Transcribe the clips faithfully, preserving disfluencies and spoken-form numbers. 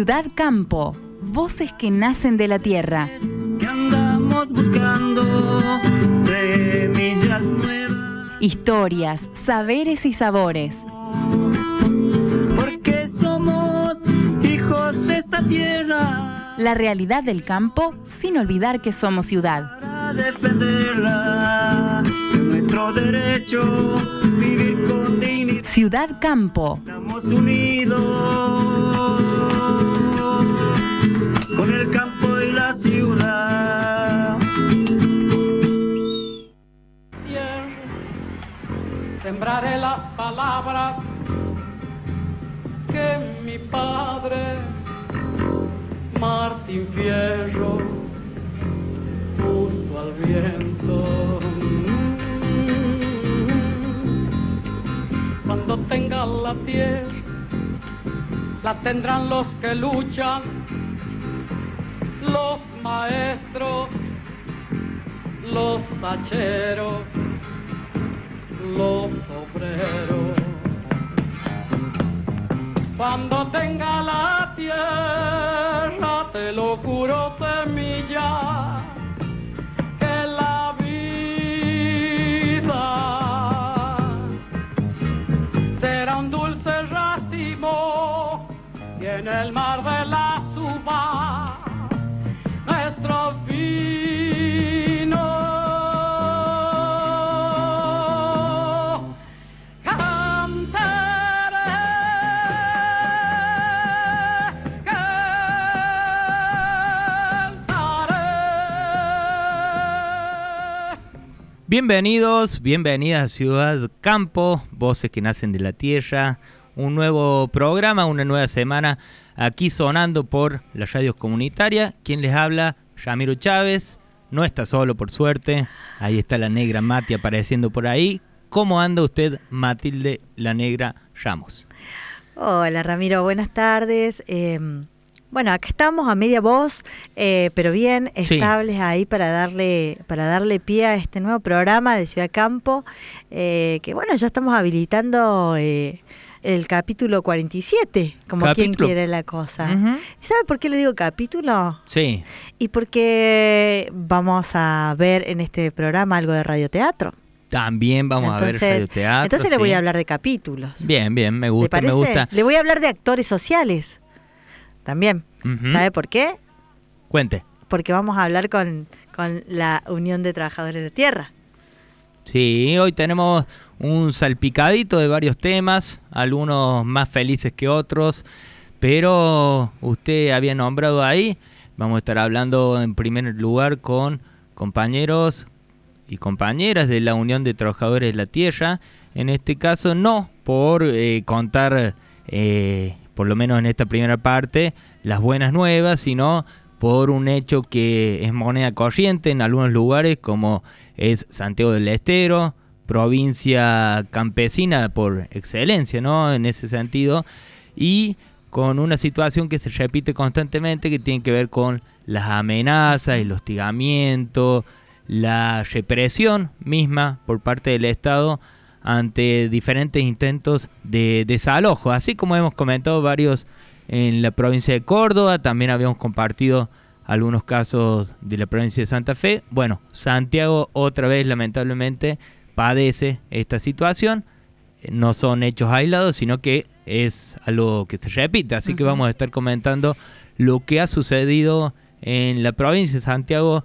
Ciudad Campo, voces que nacen de la tierra. Que andamos buscando semillas nuevas. Historias, saberes y sabores. Porque somos hijos de esta tierra. La realidad del campo sin olvidar que somos ciudad. Para defenderla, nuestro derecho, vivir con dignidad. Ciudad Campo. Estamos unidos con el campo y la ciudad. Sembraré las palabras que mi padre Martín Fierro puso al viento. Cuando tenga la tierra, la tendrán los que luchan, los maestros, los hacheros, los obreros. Cuando tenga la tierra, te lo juro, semilla, que la vida será un dulce racimo y en el mar de las uvas nuestro vino cantaré, cantaré. Bienvenidos, bienvenidas a Ciudad Campo, voces que nacen de la tierra. Un nuevo programa, una nueva semana aquí sonando por las radios comunitarias. Quien les habla, Ramiro Chávez. No está solo, por suerte. Ahí está la negra Mati apareciendo por ahí. ¿Cómo anda usted, Matilde la Negra Ramos? Hola Ramiro, buenas tardes. Eh, bueno, acá estamos a media voz, eh, pero bien Sí. estables ahí para darle para darle pie a este nuevo programa de Ciudad Campo, eh, que bueno, ya estamos habilitando eh, el capítulo cuarenta y siete, como quien Capítulo. quiere la cosa. Ujú. ¿Y sabe por qué le digo capítulo? Sí, Y porque vamos a ver en este programa algo de radioteatro. también vamos entonces, a ver radioteatro. Entonces le sí. voy a hablar de capítulos. Bien, bien, me ¿Le gusta, parece? me gusta. Le voy a hablar de actores sociales también. Ujú. ¿Sabe por qué? Cuente. Porque vamos a hablar con, con la Unión de Trabajadores de Tierra. Sí, hoy tenemos un salpicadito de varios temas, algunos más felices que otros, pero usted había nombrado ahí, vamos a estar hablando en primer lugar con compañeros y compañeras de la Unión de Trabajadores de la Tierra, en este caso no por eh, contar, eh, por lo menos en esta primera parte, las buenas nuevas, sino por un hecho que es moneda corriente en algunos lugares, como es Santiago del Estero, provincia campesina por excelencia, ¿no? En ese sentido, y con una situación que se repite constantemente, que tiene que ver con las amenazas, el hostigamiento, la represión misma por parte del Estado ante diferentes intentos de desalojo, así como hemos comentado varios en la provincia de Córdoba, también habíamos compartido algunos casos de la provincia de Santa Fe. Bueno, Santiago otra vez lamentablemente padece esta situación. No son hechos aislados, sino que es algo que se repite. Así uh-huh. que vamos a estar comentando lo que ha sucedido en la provincia de Santiago,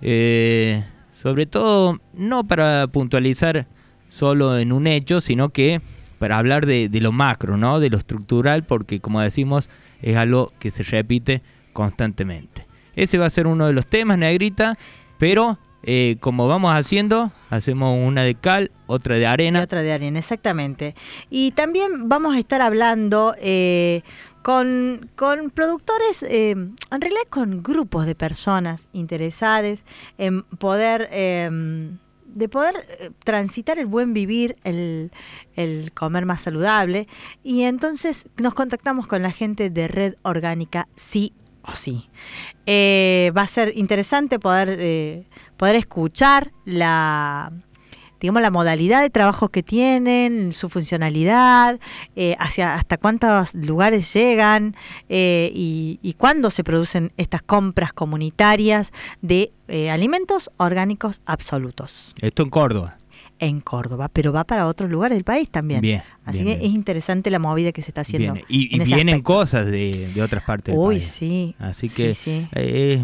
eh, sobre todo no para puntualizar solo en un hecho, sino que para hablar de, de lo macro, ¿no? De lo estructural, porque como decimos, es algo que se repite constantemente. Ese va a ser uno de los temas, Negrita, pero eh, como vamos haciendo, hacemos una de cal, otra de arena. Y otra de arena, exactamente. Y también vamos a estar hablando eh, con, con productores, eh, en realidad con grupos de personas interesadas en poder... Eh, de poder transitar el buen vivir, el, el comer más saludable, y entonces nos contactamos con la gente de Red Orgánica Sí o Sí. Eh, va a ser interesante poder, eh, poder escuchar la, digamos, la modalidad de trabajos que tienen, su funcionalidad, eh, hacia hasta cuántos lugares llegan eh, y, y cuándo se producen estas compras comunitarias de eh, alimentos orgánicos absolutos. Esto en Córdoba. En Córdoba, pero va para otros lugares del país también. Bien, Así bien, que bien. es interesante la movida que se está haciendo. Bien. Y, en y ese vienen aspecto. cosas de, de otras partes del Uy, país. sí. Así sí, que sí. es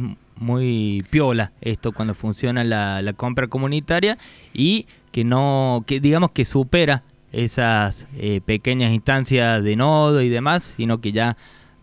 muy piola esto cuando funciona la, la compra comunitaria y que no, que digamos que supera esas eh, pequeñas instancias de nodo y demás, sino que ya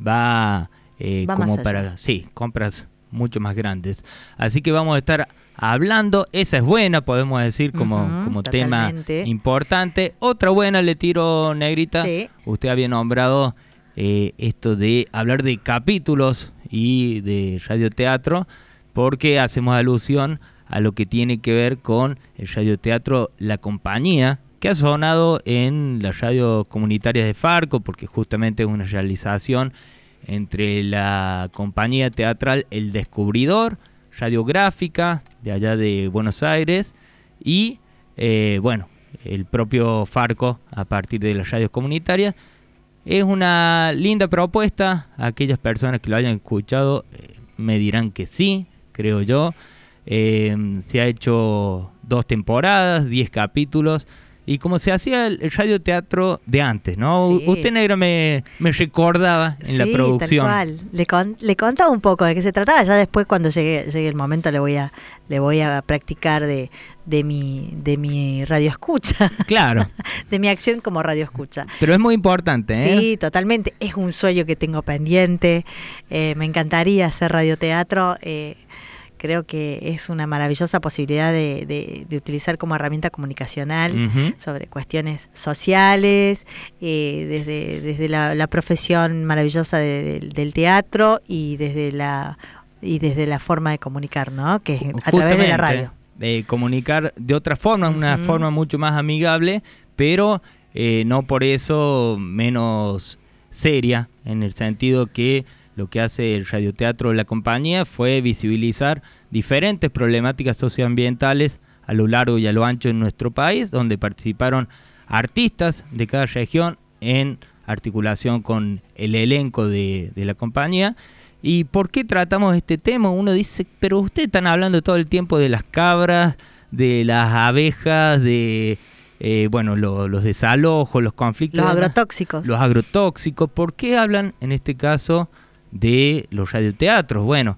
va, eh, Va como más allá. para, sí, compras mucho más grandes. Así que vamos a estar hablando, esa es buena, podemos decir, como, Ujú, como tema totalmente. importante. Otra buena le tiro, Negrita. Sí. Usted había nombrado eh, esto de hablar de capítulos y de radioteatro, porque hacemos alusión a lo que tiene que ver con el radioteatro La Compañía, que ha sonado en las radios comunitarias de Farco, porque justamente es una realización entre la compañía teatral El Descubridor, radiográfica de allá de Buenos Aires, y eh, bueno, el propio Farco a partir de las radios comunitarias. Es una linda propuesta. Aquellas personas que lo hayan escuchado eh, me dirán que sí, creo yo. Eh, se ha hecho dos temporadas, diez capítulos. Y como se hacía el, el radioteatro de antes, ¿no? Sí. U- Usted, Negra, me, me recordaba en Sí, la producción. tal cual. Le, con, le contaba un poco de qué se trataba. Ya después, cuando llegue, llegue el momento, le voy a le voy a practicar de, de mi de mi radio escucha. Claro, De mi acción como radio escucha. pero es muy importante, ¿eh? Sí, totalmente. Es un sueño que tengo pendiente. Eh, me encantaría hacer radioteatro. Eh, creo que es una maravillosa posibilidad de, de, de utilizar como herramienta comunicacional Ujú. sobre cuestiones sociales, eh, desde, desde la, la profesión maravillosa de- de- del teatro y desde la y desde la forma de comunicar, ¿no? Que es a través de la radio. Eh, comunicar de otra forma, una Ujú. forma mucho más amigable, pero eh, no por eso menos seria, en el sentido que lo que hace el radioteatro La Compañía fue visibilizar diferentes problemáticas socioambientales a lo largo y a lo ancho de nuestro país, donde participaron artistas de cada región en articulación con el elenco de, de la compañía. ¿Y por qué tratamos este tema? Uno dice, pero ustedes están hablando todo el tiempo de las cabras, de las abejas, de eh, bueno, lo- los desalojos, los conflictos. Los y demás. agrotóxicos. Los agrotóxicos. ¿Por qué hablan en este caso de los radioteatros? Bueno,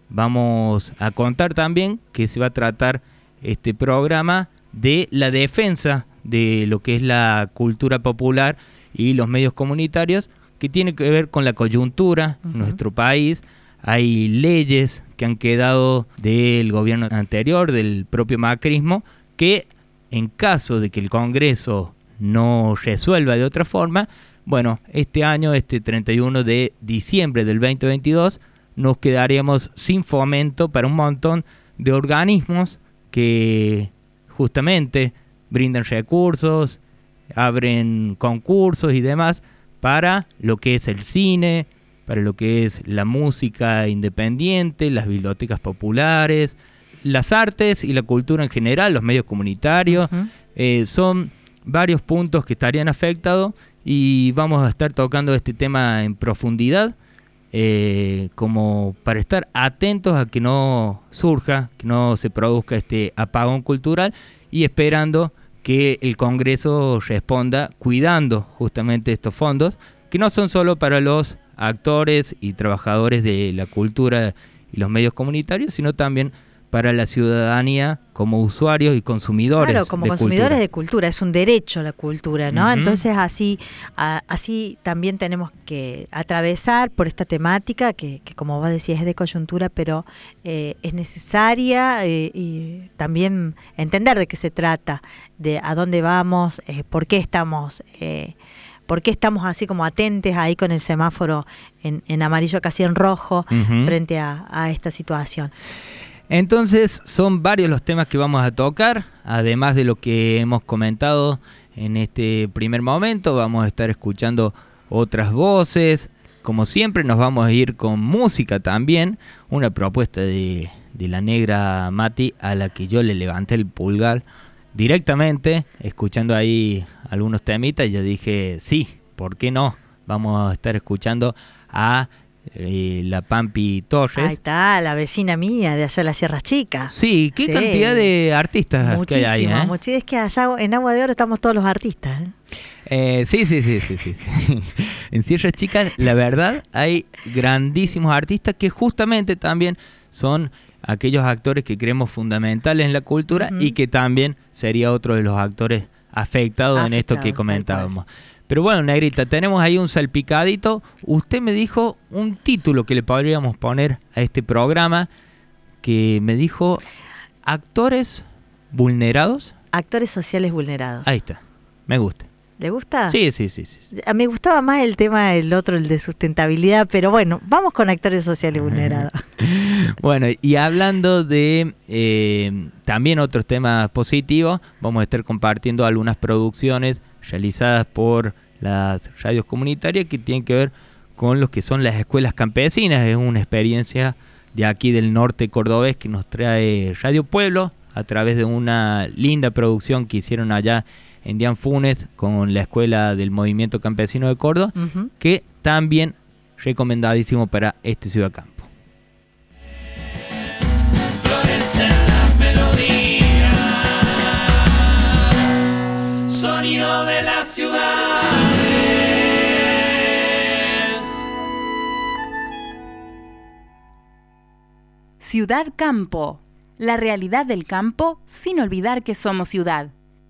vamos a contar también que se va a tratar este programa de la defensa de lo que es la cultura popular y los medios comunitarios, que tiene que ver con la coyuntura en Ujú. nuestro país. Hay leyes que han quedado del gobierno anterior, del propio macrismo, que en caso de que el Congreso no resuelva de otra forma, bueno, este año, este treinta y uno de diciembre del veinte veintidós, nos quedaríamos sin fomento para un montón de organismos que justamente brindan recursos, abren concursos y demás para lo que es el cine, para lo que es la música independiente, las bibliotecas populares, las artes y la cultura en general, los medios comunitarios. Ujú. Eh, son varios puntos que estarían afectados y vamos a estar tocando este tema en profundidad, eh, como para estar atentos a que no surja, que no se produzca este apagón cultural, y esperando que el Congreso responda cuidando justamente estos fondos, que no son solo para los actores y trabajadores de la cultura y los medios comunitarios, sino también para la ciudadanía como usuarios y consumidores. Claro, como de consumidores cultura. de cultura, es un derecho la cultura, ¿no? Ujú. Entonces así a- así también tenemos que atravesar por esta temática que, que como vos decías es de coyuntura, pero eh, es necesaria eh, y también entender de qué se trata, de a dónde vamos, eh, por qué estamos... Eh, ¿Por qué estamos así como atentes ahí con el semáforo en, en amarillo, casi en rojo, Ujú. frente a, a esta situación? Entonces son varios los temas que vamos a tocar, además de lo que hemos comentado en este primer momento. Vamos a estar escuchando otras voces, como siempre nos vamos a ir con música también, una propuesta de, de la negra Mati a la que yo le levanté el pulgar directamente, escuchando ahí algunos temitas, yo dije, sí, ¿por qué no? Vamos a estar escuchando a eh, la Pampi Torres. Ahí está, la vecina mía de allá de las Sierras Chicas. Sí, qué Sí. cantidad de artistas Muchísimo, que hay ahí, ¿eh? muchísimo. Es que allá en Agua de Oro estamos todos los artistas. ¿eh? Eh, sí, sí, sí, sí, sí, sí. En Sierras Chicas, la verdad, hay grandísimos artistas que justamente también son aquellos actores que creemos fundamentales en la cultura uh-huh. y que también sería otro de los actores afectados Afectado, en esto que comentábamos. Pero bueno, Negrita, tenemos ahí un salpicadito. Usted me dijo un título que le podríamos poner a este programa, que me dijo actores vulnerados. Actores sociales vulnerados. Ahí está, me gusta. ¿Le gusta? Sí, sí, sí, sí. Me gustaba más el tema, el otro, el de sustentabilidad, pero bueno, vamos con actores sociales vulnerados. Bueno, y hablando de eh, también otros temas positivos, vamos a estar compartiendo algunas producciones realizadas por las radios comunitarias que tienen que ver con lo que son las escuelas campesinas. Es una experiencia de aquí del norte cordobés que nos trae Radio Pueblo a través de una linda producción que hicieron allá en Dian Funes con la Escuela del Movimiento Campesino de Córdoba, uh-huh. que también recomendadísimo para este Ciudad Campo. Florecen las melodías, sonido de las ciudades. Ciudad Campo, la realidad del campo sin olvidar que somos ciudad.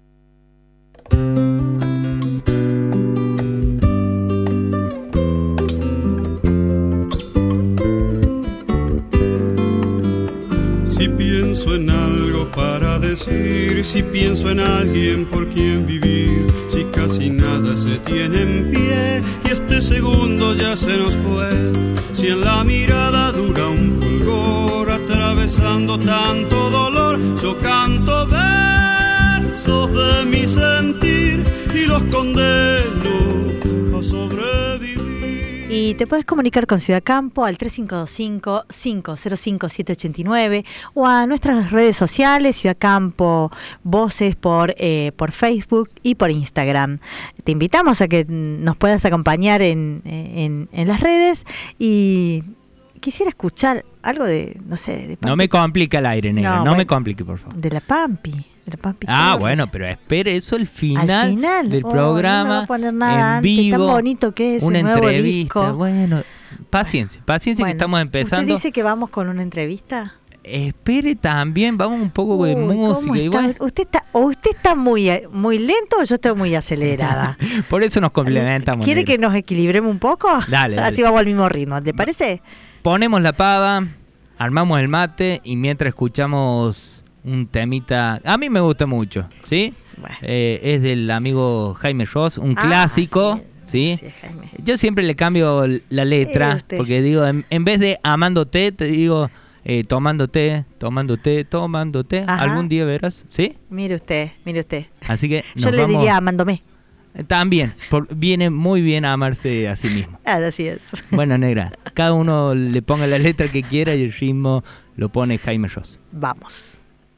Si pienso en algo para decir, si pienso en alguien por quien vivir, si casi nada se tiene en pie y este segundo ya se nos fue, si en la mirada dura un fulgor atravesando tanto dolor, yo canto versos de mi sentir y los condeno a sobrevivir. Y te puedes comunicar con Ciudad Campo al tres cinco dos cinco, cinco cero cinco, siete ocho nueve o a nuestras redes sociales, Ciudad Campo Voces por, eh, por Facebook y por Instagram. Te invitamos a que nos puedas acompañar en, en, en las redes y quisiera escuchar algo de, no sé, de Pampi. No me complica el aire, negra, no, no bueno, me complique, por favor. De la Pampi. Ah, Torres. Bueno, pero espere eso al final, al final del oh, programa, no me voy a poner nada en antes, vivo, tan bonito que es una el nuevo entrevista. disco. Bueno, paciencia, paciencia bueno, que estamos empezando. ¿Usted dice que vamos con una entrevista? Espere también, vamos un poco Uy, de música. Y bueno. Usted está, o usted está muy, muy lento o yo estoy muy acelerada. Por eso nos complementamos. ¿Quiere negro. que nos equilibremos un poco? Dale, dale. Así vamos al mismo ritmo, ¿te parece? Ponemos la pava, armamos el mate y mientras escuchamos un temita, a mí me gusta mucho, ¿sí? Bueno. Eh, es del amigo Jaime Ross, un ah, clásico, ¿sí? ¿sí? Jaime. Yo siempre le cambio la letra, sí, porque digo, en, en vez de amándote, te digo eh, tomándote, tomándote, tomándote, ajá. Algún día verás, ¿sí? Mire usted, mire usted. Así que yo le vamos... diría amándome. También, por, viene muy bien a amarse a sí mismo. Ah, así es. Bueno, negra, cada uno le ponga la letra que quiera y el ritmo lo pone Jaime Ross. Vamos.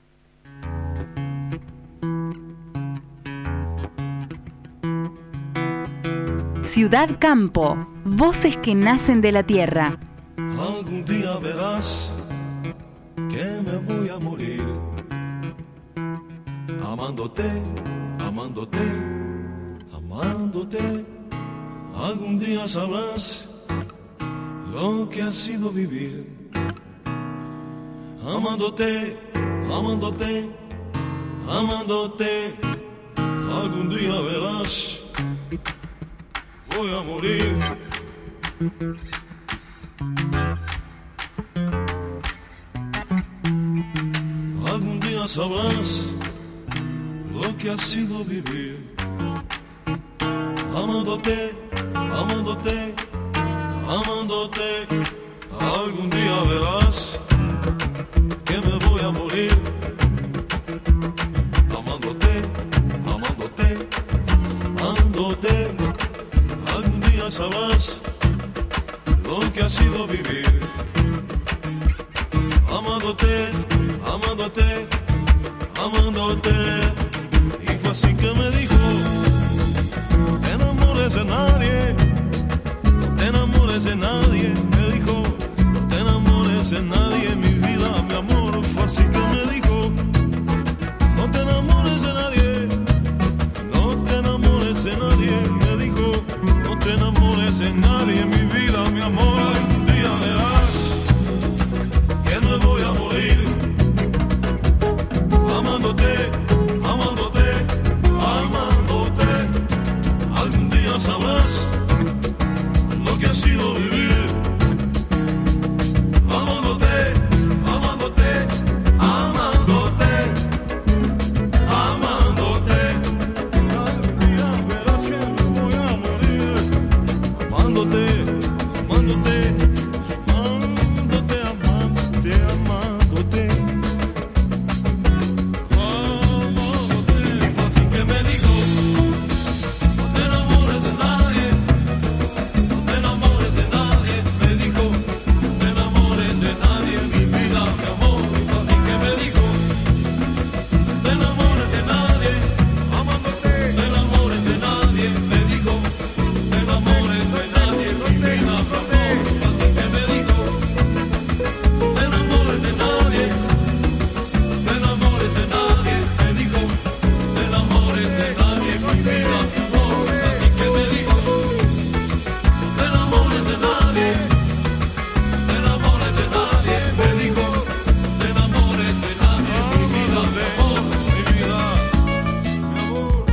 Ciudad Campo, voces que nacen de la tierra. Algún día verás que me voy a morir amándote, amándote, amándote. Algún día sabrás lo que ha sido vivir amándote, amándote, amándote. Algún día verás voy a morir. Algún día sabrás lo que ha sido vivir amándote, amándote, amándote. Algún día verás que me voy a morir amándote, amándote, amándote. Algún día sabrás lo que ha sido vivir amándote, amándote, amándote. así que me dijo, no te enamores de nadie, no te enamores de nadie, me dijo, no te enamores de nadie, mi vida, mi amor, fue así que me dijo, no te enamores de nadie, no te enamores de nadie, me dijo, no te enamores de nadie, mi vida, mi amor, algún día verás que me voy a morir, amándote, amándote, amándote, algún día sabrás lo que ha sido vivir, amándote, amándote, amándote, amándote, algún día verás que me voy a morir, amándote, amándote, amándote, amándote, amándote, amándote, y fue así que me dijo, no te enamores de nadie, no te enamores de nadie, me dijo, no te enamores de nadie, mi vida, mi amor, y fue así que me dijo, no te enamores de nadie, amándote, no te enamores de nadie, me dijo, no te enamores de nadie, mi vida, mi amor, y fue así que me dijo, no te enamores de nadie, no te enamores de nadie, me dijo, no te enamores de nadie, mi vida, mi amor, y fue así que me dijo, no te enamores de nadie, no te enamores de nadie, me dijo, no te enamores de nadie, mi vida, mi amor, mi vida, mi amor.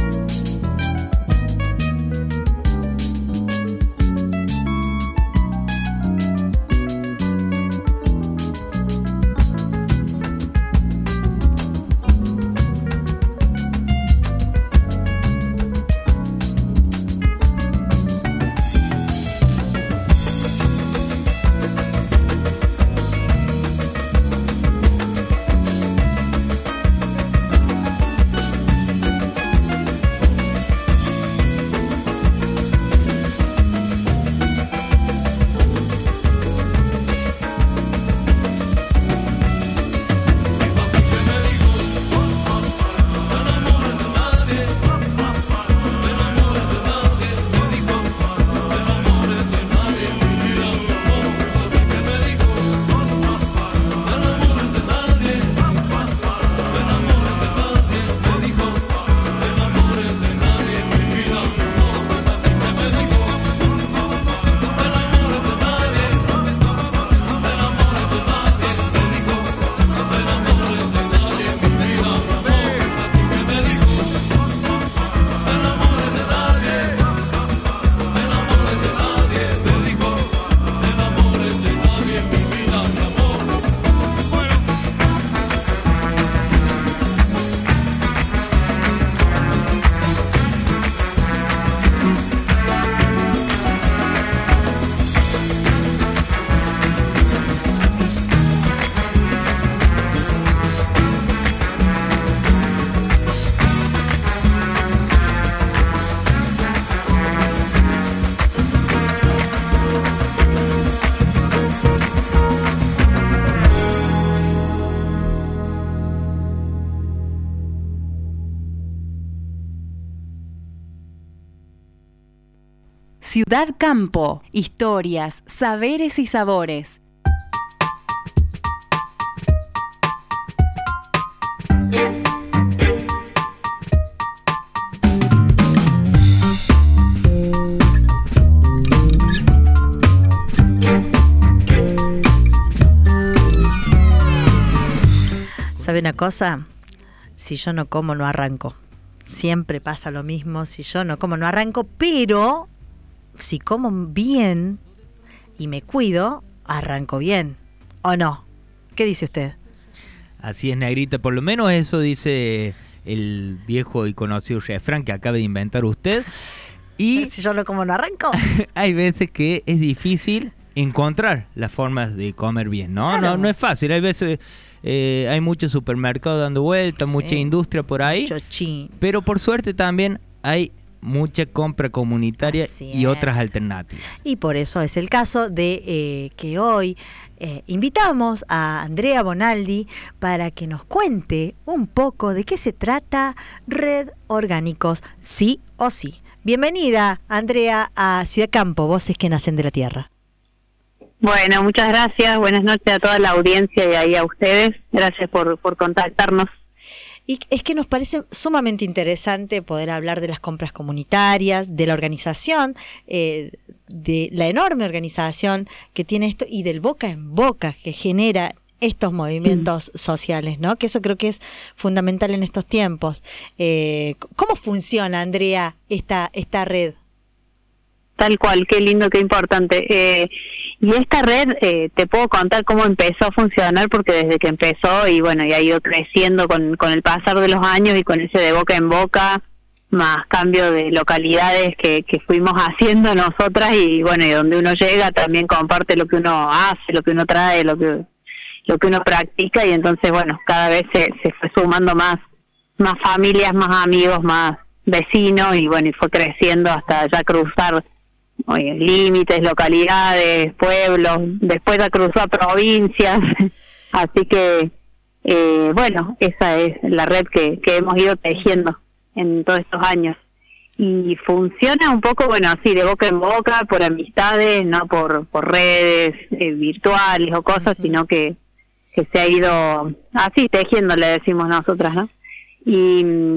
Ciudad Campo, historias, saberes y sabores. ¿Sabe una cosa? Si yo no como, no arranco. Siempre pasa lo mismo. Si yo no como, no arranco. Pero si como bien y me cuido, arranco bien. ¿O no? ¿Qué dice usted? Así es, Negrita. Por lo menos eso dice el viejo y conocido refrán que acaba de inventar usted. Y si yo no como, no arranco. Hay veces que es difícil encontrar las formas de comer bien, ¿no? Claro. No, no es fácil. Hay veces eh, hay muchos supermercados dando vueltas, sí. Mucha industria por ahí. Chochín. Pero por suerte también hay mucha compra comunitaria Así y es. otras alternativas. Y por eso es el caso de eh, que hoy eh, invitamos a Andrea Bonaldi para que nos cuente un poco de qué se trata Red Orgánicos, sí o sí. Bienvenida, Andrea, a Ciudad Campo, voces que nacen de la tierra. Bueno, muchas gracias. Buenas noches a toda la audiencia y ahí a ustedes. Gracias por, por contactarnos. Y es que nos parece sumamente interesante poder hablar de las compras comunitarias, de la organización, eh, de la enorme organización que tiene esto y del boca en boca que genera estos movimientos mm. sociales, ¿no? Que eso creo que es fundamental en estos tiempos. Eh, ¿Cómo funciona, Andrea, esta, esta red? Tal cual, qué lindo, qué importante. Eh, y esta red, eh, te puedo contar cómo empezó a funcionar, porque desde que empezó, y bueno, y ha ido creciendo con, con el pasar de los años y con ese de boca en boca, más cambio de localidades que, que fuimos haciendo nosotras, y bueno, y donde uno llega también comparte lo que uno hace, lo que uno trae, lo que lo que uno practica, y entonces, bueno, cada vez se, se fue sumando más, más familias, más amigos, más vecinos, y bueno, y fue creciendo hasta ya cruzar oye, límites, localidades, pueblos, después ya cruzó a provincias, así que, eh, bueno, esa es la red que, que hemos ido tejiendo en todos estos años. Y funciona un poco, bueno, así de boca en boca, por amistades, no por, por redes eh, virtuales o cosas, sino que que se ha ido así tejiendo, le decimos nosotras, ¿no? Y,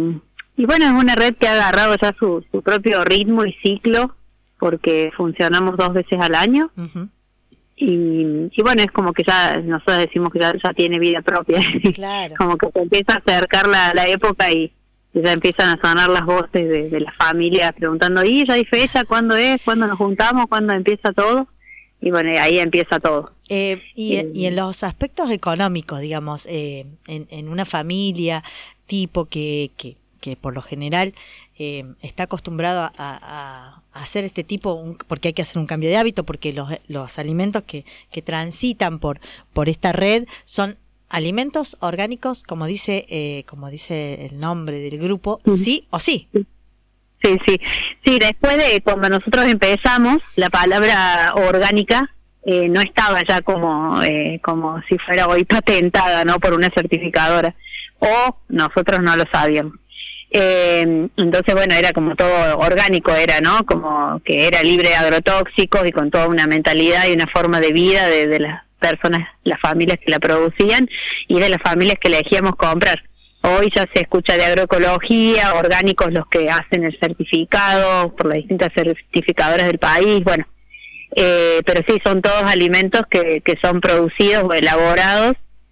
y bueno, es una red que ha agarrado ya su, su propio ritmo y ciclo, porque funcionamos dos veces al año, uh-huh. y, y bueno, es como que ya, nosotros decimos que ya, ya tiene vida propia, claro. Como que se empieza a acercar la, la época y, y ya empiezan a sonar las voces de, de las familias preguntando, ¿y ya hay fecha? ¿Cuándo es? ¿Cuándo nos juntamos? ¿Cuándo empieza todo? Y bueno, ahí empieza todo. Eh, y, eh, y en los aspectos económicos, digamos, eh, en, en una familia tipo que, que, que por lo general eh, está acostumbrado a, a, a hacer este tipo, un, porque hay que hacer un cambio de hábito, porque los, los alimentos que, que transitan por, por esta red son alimentos orgánicos, como dice, eh, como dice el nombre del grupo, uh-huh. sí o sí. Sí, sí, sí, después de cuando nosotros empezamos, la palabra orgánica eh, no estaba ya como eh, como si fuera hoy patentada, ¿no? Por una certificadora, o nosotros no lo sabíamos. Eh, entonces, bueno, era como todo orgánico, era, ¿no? Como que era libre de agrotóxicos y con toda una mentalidad y una forma de vida de, de las personas, las familias que la producían y de las familias que elegíamos comprar. Hoy ya se escucha de agroecología, orgánicos los que hacen el certificado por las distintas certificadoras del país, bueno, eh, pero sí, son todos alimentos que, que son producidos o elaborados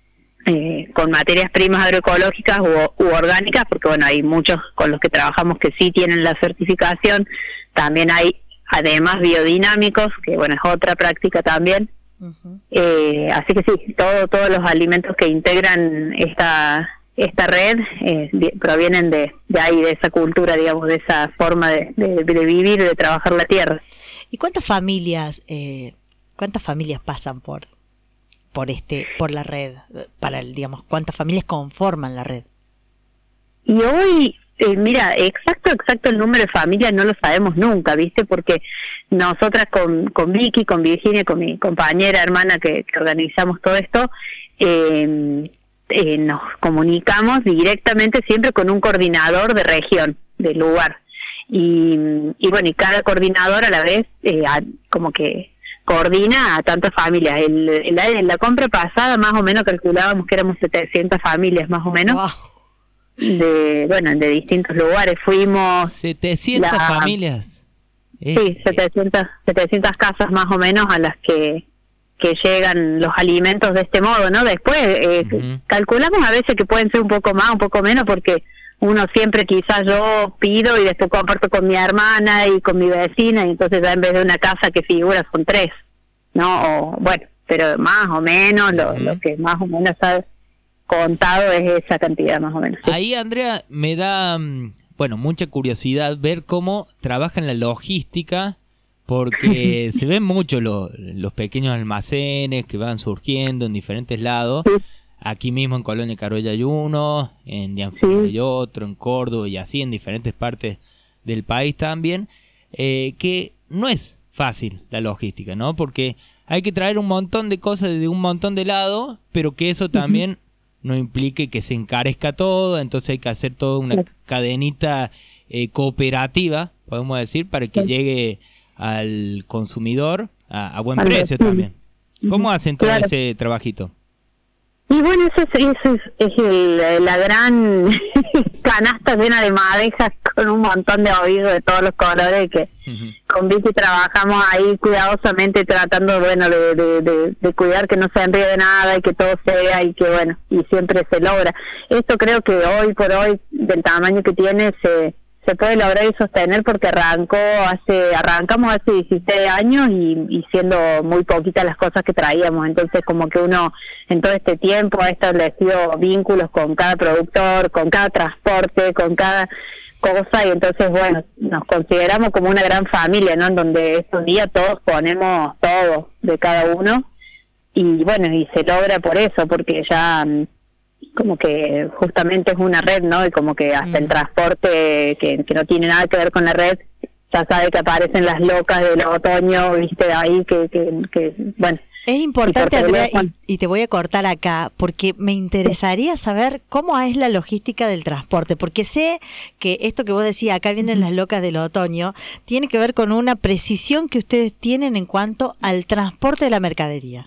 eh, con materias primas agroecológicas u, u orgánicas, porque bueno, hay muchos con los que trabajamos que sí tienen la certificación, también hay además biodinámicos, que bueno, es otra práctica también. Uh-huh. eh, así que sí, todo, todos los alimentos que integran esta... esta red eh, provienen de, de ahí, de esa cultura, digamos, de esa forma de, de, de vivir, de trabajar la tierra. ¿Y cuántas familias, eh, cuántas familias pasan por, por este, por la red, para el, digamos, cuántas familias conforman la red? Y hoy, eh, mira, exacto, exacto el número de familias no lo sabemos nunca, ¿viste? Porque nosotras con, con Vicky, con Virginia, con mi compañera, hermana que, que organizamos todo esto, eh, Eh, nos comunicamos directamente siempre con un coordinador de región, del lugar, y, y bueno, y cada coordinador a la vez eh, a, como que coordina a tantas familias. El, el, en la compra pasada más o menos calculábamos que éramos setecientas familias más o menos. Wow. De bueno, de distintos lugares fuimos. setecientas la, familias. Sí, setecientas, setecientas casas más o menos a las que que llegan los alimentos de este modo, ¿no? Después eh, uh-huh. calculamos a veces que pueden ser un poco más, un poco menos, porque uno siempre quizás yo pido y después comparto con mi hermana y con mi vecina, y entonces ya en vez de una casa que figura son tres, ¿no? O bueno, pero más o menos, lo, uh-huh. lo que más o menos ha contado es esa cantidad más o menos. ¿Sí? Ahí, Andrea, me da, bueno, mucha curiosidad ver cómo trabajan la logística, porque se ven mucho lo, los pequeños almacenes que van surgiendo en diferentes lados. Sí. Aquí mismo en Colonia Carolla hay uno, en Dianfil sí. hay otro, en Córdoba y así en diferentes partes del país también, eh, que no es fácil la logística, ¿no? Porque hay que traer un montón de cosas de un montón de lados, pero que eso también uh-huh. no implique que se encarezca todo, entonces hay que hacer toda una sí. cadenita eh, cooperativa, podemos decir, para que sí. llegue al consumidor a, a buen vale, precio sí. también. ¿Cómo hacen todo claro. ese trabajito? Y bueno, eso es, eso es, es el, la gran canasta llena de madejas con un montón de oídos de todos los colores que uh-huh. con Vicky trabajamos ahí cuidadosamente tratando, bueno, de, de, de, de cuidar que no se enríe nada y que todo sea y que, bueno, y siempre se logra. Esto creo que hoy por hoy, del tamaño que tiene, se se puede lograr y sostener porque arrancó hace arrancamos hace dieciséis años y, y siendo muy poquitas las cosas que traíamos, entonces como que uno en todo este tiempo ha establecido vínculos con cada productor, con cada transporte, con cada cosa y entonces bueno, nos consideramos como una gran familia, ¿no? En donde estos días todos ponemos todo de cada uno y bueno, y se logra por eso, porque ya como que justamente es una red, ¿no? Y como que hasta mm. el transporte que, que no tiene nada que ver con la red, ya sabe que aparecen las locas del otoño, viste, ahí que, que, que bueno. Es importante, Andrea, y, y te voy a cortar acá, porque me interesaría saber cómo es la logística del transporte, porque sé que esto que vos decías, acá vienen las locas del otoño, tiene que ver con una precisión que ustedes tienen en cuanto al transporte de la mercadería.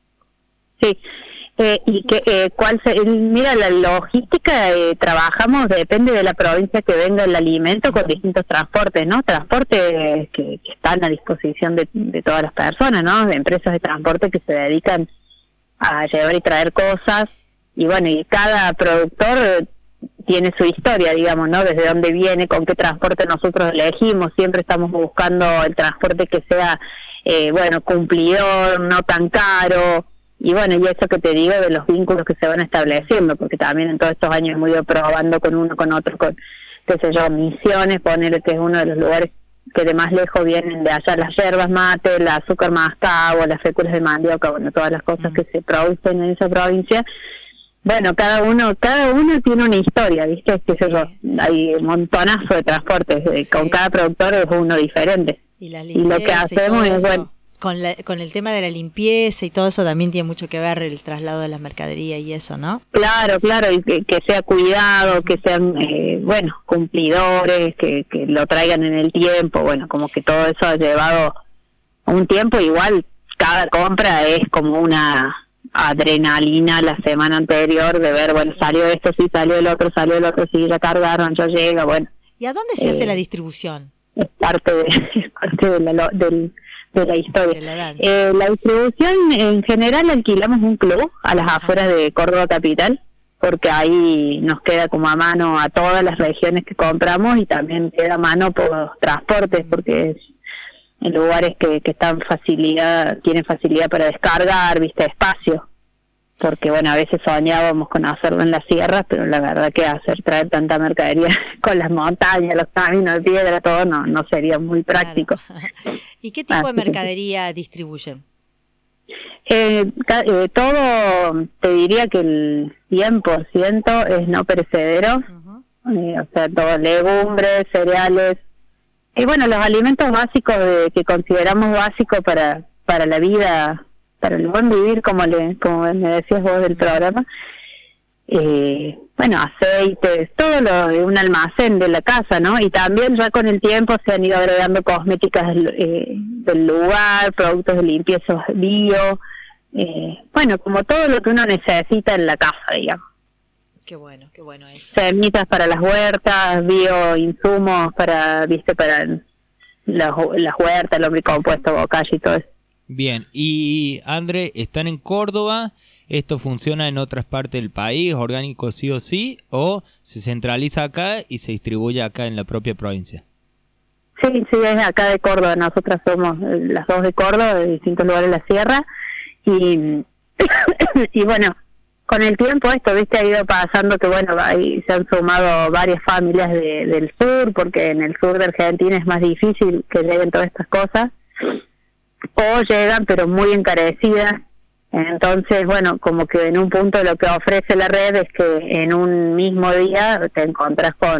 Sí. Eh, y que eh, cuál se, mira, la logística eh, trabajamos, depende de la provincia que venga el alimento con distintos transportes, ¿no? Transportes que, que están a disposición de, de todas las personas, ¿no? De empresas de transporte que se dedican a llevar y traer cosas y bueno, y cada productor tiene su historia, digamos, ¿no? Desde dónde viene, con qué transporte nosotros elegimos, siempre estamos buscando el transporte que sea, eh, bueno, cumplidor, no tan caro. Y bueno, y eso que te digo de los vínculos que se van estableciendo, porque también en todos estos años hemos ido probando con uno, con otro, con, qué sé yo, Misiones, poner que es uno de los lugares que de más lejos vienen de allá las yerbas mate, el azúcar mascabo, las féculas de mandioca, bueno, todas las cosas que se producen en esa provincia. Bueno, cada uno cada uno tiene una historia, ¿viste? Qué sé yo, hay un montonazo de transportes, sí. Con cada productor es uno diferente. Y, la y lo que hacemos es, bueno... Con, la, con el tema de la limpieza y todo eso también tiene mucho que ver el traslado de las mercaderías y eso, ¿no? Claro, claro, y que, que sea cuidado, que sean, eh, bueno, cumplidores, que, que lo traigan en el tiempo, bueno, como que todo eso ha llevado un tiempo, igual cada compra es como una adrenalina la semana anterior de ver, bueno, salió esto, sí, salió el otro, salió el otro, sí, ya cargaron, ya llega, bueno. ¿Y a dónde se eh, hace la distribución? Es parte, de, es parte de la, del... de la historia. De la, eh, la distribución en general alquilamos un club a las Ajá. afueras de Córdoba capital, porque ahí nos queda como a mano a todas las regiones que compramos y también queda a mano por los transportes, porque es en lugares que, que están facilidad, tienen facilidad para descargar, viste, espacio, porque bueno, a veces soñábamos con hacerlo en las sierras, pero la verdad que hacer traer tanta mercadería con las montañas, los caminos de piedra, todo no no sería muy práctico. Claro. ¿Y qué tipo Así de mercadería que, distribuyen? Eh, eh, todo, te diría que el cien por ciento es no perecedero, uh-huh. eh, o sea, todo legumbres, cereales, y bueno, los alimentos básicos de, que consideramos básicos para para la vida, para el buen vivir, como le como me decías vos del programa, eh, bueno, aceites, todo lo de un almacén de la casa, ¿no? Y también ya con el tiempo se han ido agregando cosméticas eh, del lugar, productos de limpieza bio, eh, bueno, como todo lo que uno necesita en la casa, digamos. Qué bueno, qué bueno eso. Semillas para las huertas, bioinsumos para, viste, para las, las huertas, el lombricompuesto, bocalle y todo eso. Bien, y André, ¿están en Córdoba? ¿Esto funciona en otras partes del país, orgánico sí o sí, o se centraliza acá y se distribuye acá en la propia provincia? Sí, sí, es acá de Córdoba. Nosotras somos las dos de Córdoba, de distintos lugares de la sierra, y, y bueno, con el tiempo esto, viste, ha ido pasando que bueno, ahí se han sumado varias familias de, del sur, porque en el sur de Argentina es más difícil que lleguen todas estas cosas, o llegan pero muy encarecidas. Entonces, bueno, como que en un punto lo que ofrece la red es que en un mismo día te encontrás con,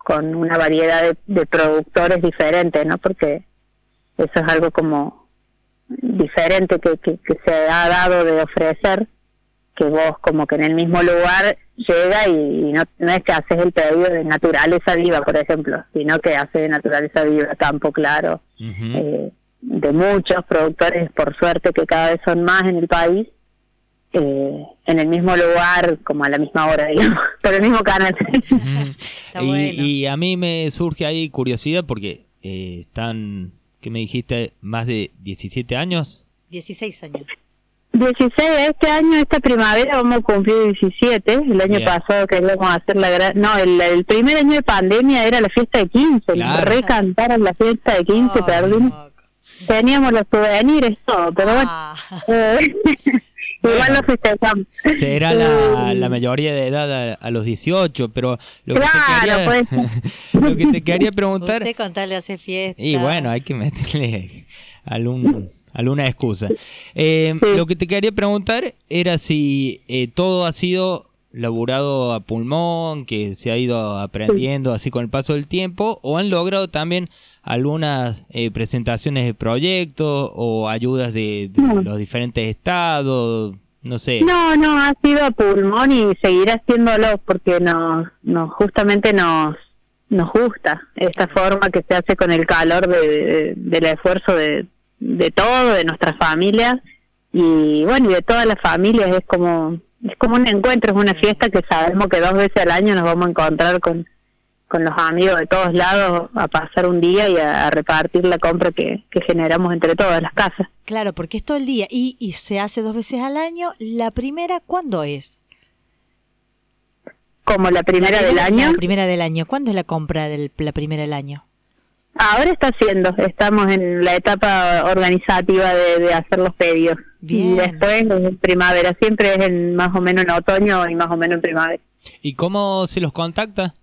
con una variedad de, de productores diferentes, ¿no? Porque eso es algo como diferente que, que, que se ha dado de ofrecer, que vos como que en el mismo lugar llega y, y no, no es que haces el pedido de naturaleza viva, por ejemplo, sino que haces de naturaleza viva, campo claro, uh-huh. eh, de muchos productores, por suerte que cada vez son más en el país, eh, en el mismo lugar, como a la misma hora, digamos, por el mismo canal. Uh-huh. y, bueno. y a mí me surge ahí curiosidad porque eh, están, ¿qué me dijiste? ¿Más de diecisiete años? dieciséis años. dieciséis, este año, esta primavera vamos a cumplir diecisiete, el año Bien. pasado que íbamos a hacer la gran... No, el, el primer año de pandemia era la fiesta de quince, claro. recantaron la fiesta de quince, oh, perdimos. No. Teníamos los souvenirs, todo, pero ah. bueno... Eh, igual lo festejamos. Será la, la mayoría de edad a, a los dieciocho, pero lo que, claro, te quería, pues. lo que te quería preguntar... Usted contarle hace fiesta. Y bueno, hay que meterle algún... alguna excusa. Eh, sí. Lo que te quería preguntar era si eh, todo ha sido laburado a pulmón, que se ha ido aprendiendo sí. así con el paso del tiempo, o han logrado también algunas eh, presentaciones de proyectos o ayudas de, de no. los diferentes estados, no sé. No, no, ha sido a pulmón y seguirá haciéndolo porque nos, nos justamente nos nos gusta esta forma que se hace con el calor de, de, del esfuerzo de de todo, de nuestras familias y bueno, y de todas las familias, es como es como un encuentro, es una fiesta que sabemos que dos veces al año nos vamos a encontrar con, con los amigos de todos lados a pasar un día y a, a repartir la compra que, que generamos entre todas las casas. Claro, porque es todo el día y, y se hace dos veces al año. La primera, ¿cuándo es? ¿Como la primera, la primera del año? La primera del año. ¿Cuándo es la compra de la primera del año? Ahora está haciendo, estamos en la etapa organizativa de, de hacer los pedidos. Bien. Y después en primavera, siempre es en, más o menos en otoño y más o menos en primavera. ¿Y cómo se los contacta?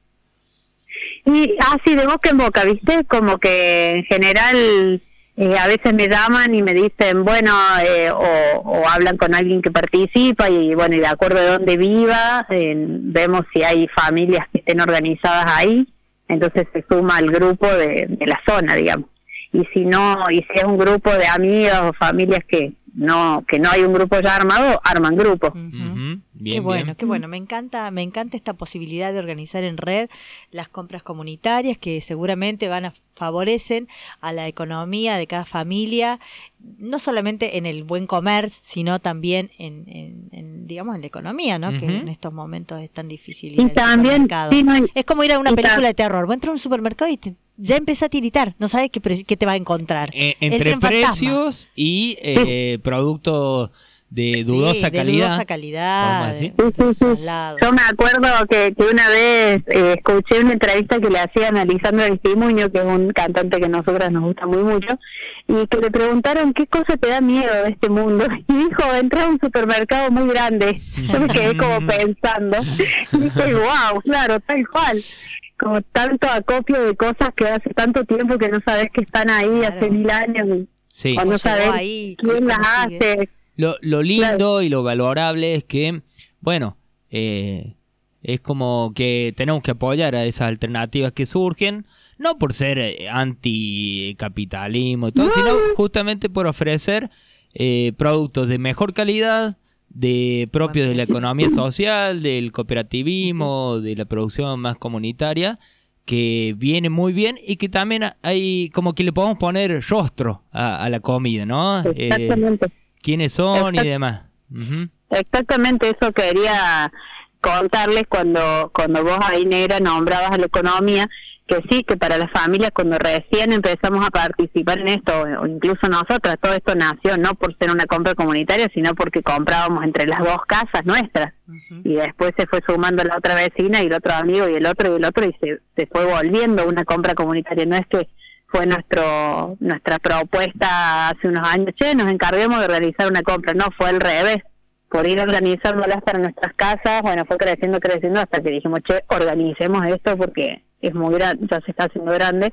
Y así de boca en boca, ¿viste? Como que en general eh, a veces me llaman y me dicen, bueno, eh, o, o hablan con alguien que participa y bueno, y de acuerdo a dónde viva, eh, vemos si hay familias que estén organizadas ahí. Entonces se suma al grupo de, de la zona, digamos. Y si no, y si es un grupo de amigos o familias que no que no hay un grupo ya armado, arman grupos. Uh-huh. Uh-huh. Bien, qué bueno, bien. qué bueno. Me encanta, me encanta esta posibilidad de organizar en red las compras comunitarias que seguramente van a favorecen a la economía de cada familia, no solamente en el buen comer, sino también en, en, en digamos en la economía, ¿no? Uh-huh. Que en estos momentos es tan difícil ir y al también, sí, no, es como ir a una película de terror. Vos entras a un supermercado y te, ya empieza a tiritar, no sabes qué, qué te va a encontrar. Eh, entre precios y eh, sí. productos de dudosa sí, de calidad. dudosa calidad. Sí, sí, sí. Yo me acuerdo que, que una vez eh, escuché una entrevista que le hacían a Lisandro Aristimuño, que es un cantante que a nosotras nos gusta muy mucho, y que le preguntaron qué cosa te da miedo de este mundo. Y dijo, entrar a un supermercado muy grande. Yo me quedé como pensando. Y dije, wow, claro, tal cual. Como tanto acopio de cosas que hace tanto tiempo que no sabes que están ahí, claro. hace mil años. Sí. O no sabes ahí, quién las hace. Lo, lo lindo claro. y lo valorable es que, bueno, eh, es como que tenemos que apoyar a esas alternativas que surgen, no por ser anticapitalismo y todo, no. sino justamente por ofrecer eh, productos de mejor calidad, de propios de la economía social, del cooperativismo, de la producción más comunitaria, que viene muy bien y que también hay como que le podemos poner rostro a, a la comida, ¿no? Exactamente. Eh, quiénes son Exact- y demás. Uh-huh. Exactamente, eso quería contarles cuando cuando vos ahí, Negra, nombrabas a la economía, que sí, que para las familias cuando recién empezamos a participar en esto, o incluso nosotras, todo esto nació no por ser una compra comunitaria, sino porque comprábamos entre las dos casas nuestras, uh-huh. y después se fue sumando la otra vecina y el otro amigo y el otro y el otro, y se, se fue volviendo una compra comunitaria. No es que fue nuestro nuestra propuesta hace unos años, che, nos encarguemos de realizar una compra, no, fue al revés, por ir organizándolas para nuestras casas, bueno, fue creciendo, creciendo, hasta que dijimos, che, organicemos esto porque es muy grande, ya se está haciendo grande,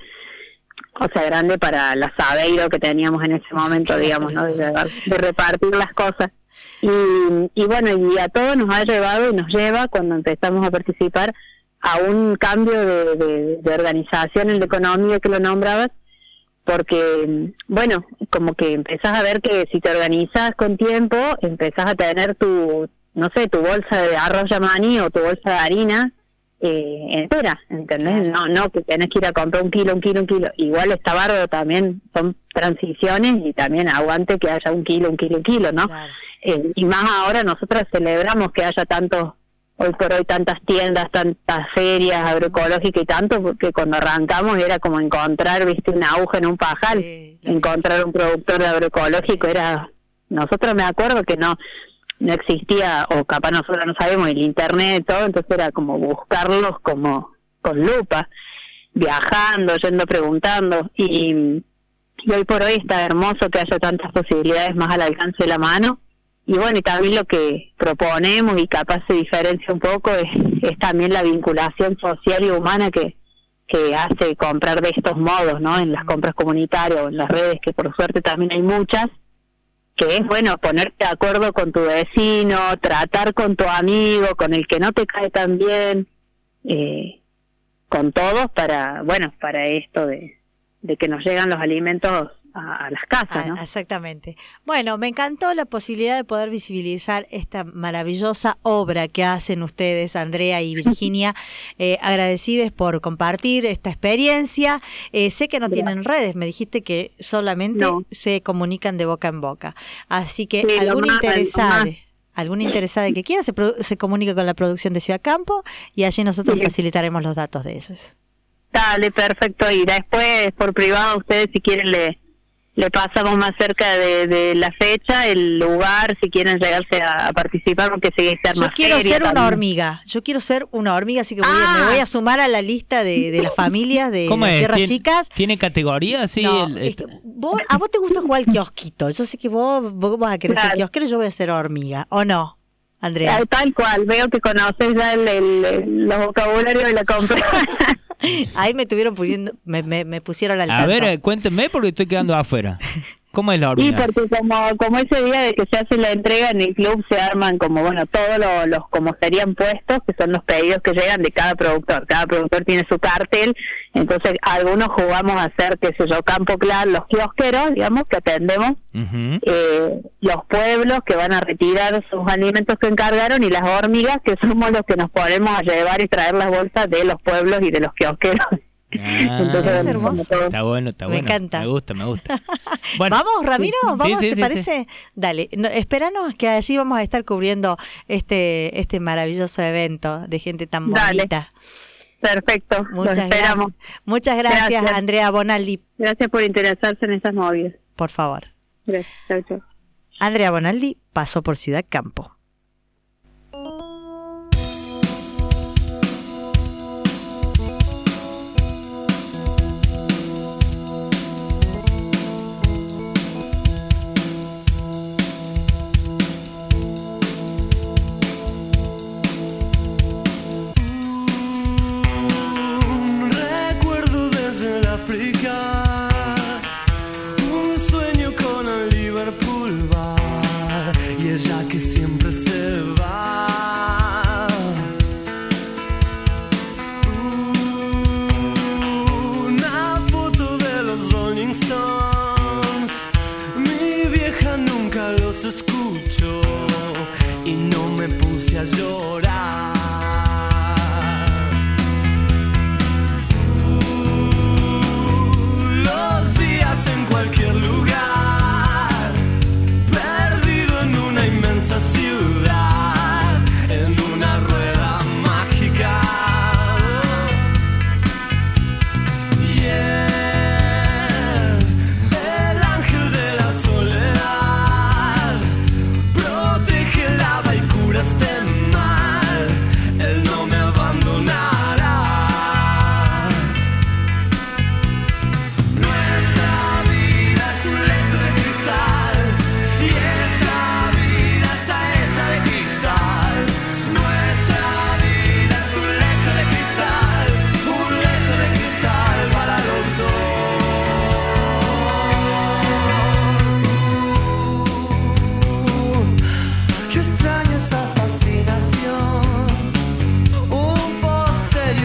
o sea, grande para la Sabeiro que teníamos en ese momento, digamos, ¿no? De, de repartir las cosas. Y, y bueno, y a todos nos ha llevado y nos lleva, cuando empezamos a participar, a un cambio de, de, de organización en la economía que lo nombrabas, porque, bueno, como que empezás a ver que si te organizas con tiempo, empezás a tener tu, no sé, tu bolsa de arroz yamaní o tu bolsa de harina eh, entera, ¿entendés? No no que tenés que ir a comprar un kilo, un kilo, un kilo. Igual está bárbaro también, son transiciones y también aguante que haya un kilo, un kilo, un kilo, ¿no? Claro. Eh, y más ahora nosotros celebramos que haya tantos, hoy por hoy tantas tiendas, tantas ferias agroecológicas y tanto, porque cuando arrancamos era como encontrar, viste, una aguja en un pajal, Sí, encontrar un productor agroecológico era, nosotros me acuerdo que no no existía, o capaz nosotros no sabemos, el internet y todo, entonces era como buscarlos como con lupa, viajando, yendo preguntando, y, y hoy por hoy está hermoso que haya tantas posibilidades más al alcance de la mano. Y bueno, y también lo que proponemos y capaz se diferencia un poco es, es también la vinculación social y humana que, que hace comprar de estos modos, ¿no? En las compras comunitarias o en las redes, que por suerte también hay muchas, que es, bueno, ponerte de acuerdo con tu vecino, tratar con tu amigo, con el que no te cae tan bien, eh, con todos para, bueno, para esto de, de que nos llegan los alimentos a, a las casas, ¿no? Ah, exactamente. Bueno, me encantó la posibilidad de poder visibilizar esta maravillosa obra que hacen ustedes, Andrea y Virginia, eh, agradecides por compartir esta experiencia. Eh, sé que no tienen redes, me dijiste que solamente No. se comunican de boca en boca. Así que Sí, lo algún más- interesado, lo más. algún interesado que quiera se, produ- se comunica con la producción de Ciudad Campo y allí nosotros Sí. facilitaremos los datos de ellos. Dale, perfecto. Y después, por privado, a ustedes, si quieren, le le pasamos más cerca de, de la fecha, el lugar, si quieren llegarse a, a participar, porque sigue estar Yo más quiero feria ser una también. hormiga. Yo quiero ser una hormiga, así que voy a- Ah. me voy a sumar a la lista de, de las familias de ¿Cómo las es? Sierras ¿Tien- Chicas. ¿Tiene categoría? Sí. No, el- es que vos- a vos te gusta jugar al kiosquito. Yo sé que vos, vos vas a querer ser Claro. kiosquero, yo voy a ser hormiga. ¿O no, Andrea? Ah, Tal cual, veo que conoces ya el, el, el- los vocabularios de la compra. Ahí me tuvieron poniendo, me, me, me pusieron al A tanto. ver, eh, cuéntenme porque estoy quedando afuera. ¿Cómo es la Y hormiga? porque como como ese día de que se hace la entrega en el club se arman como, bueno, todos lo- los, como serían puestos, que son los pedidos que llegan de cada productor. Cada productor tiene su cartel, entonces algunos jugamos a hacer, qué sé yo, Campo Claro, los kiosqueros, digamos, que atendemos, Ujú. eh, los pueblos que van a retirar sus alimentos que encargaron, y las hormigas, que somos los que nos ponemos a llevar y traer las bolsas de los pueblos y de los kiosqueros. Ah, Es hermoso. como todo. Está bueno, está Me bueno. encanta. Me gusta, me gusta. Bueno, Vamos, Ramiro, sí, vamos, sí, ¿te sí, parece? Dale, no, esperanos que allí vamos a estar cubriendo este este maravilloso evento de gente tan Dale. bonita. Perfecto, Muchas los esperamos. gracias. Muchas gracias, Gracias. Andrea Bonaldi, Gracias por interesarse en esas movidas. por favor. Gracias, chau, chau. Andrea Bonaldi pasó por Ciudad Campo. Un recuerdo desde el África, un sueño con el Liverpool Bar y ella que siempre se va. Una foto de los Rolling Stones, mi vieja nunca los escuchó y no me puse a llorar. Los días en cualquier lugar, perdido en una inmensa ciudad, en una rueda mágica. Yeah, el ángel de la soledad protege el alma y cura este mal. Él no me abandonará. Nuestra vida es un lecho de cristal y esta vida está hecha de cristal. Nuestra vida es un lecho de cristal, un lecho de cristal para los dos. Yo extraño esa fascinación, un póster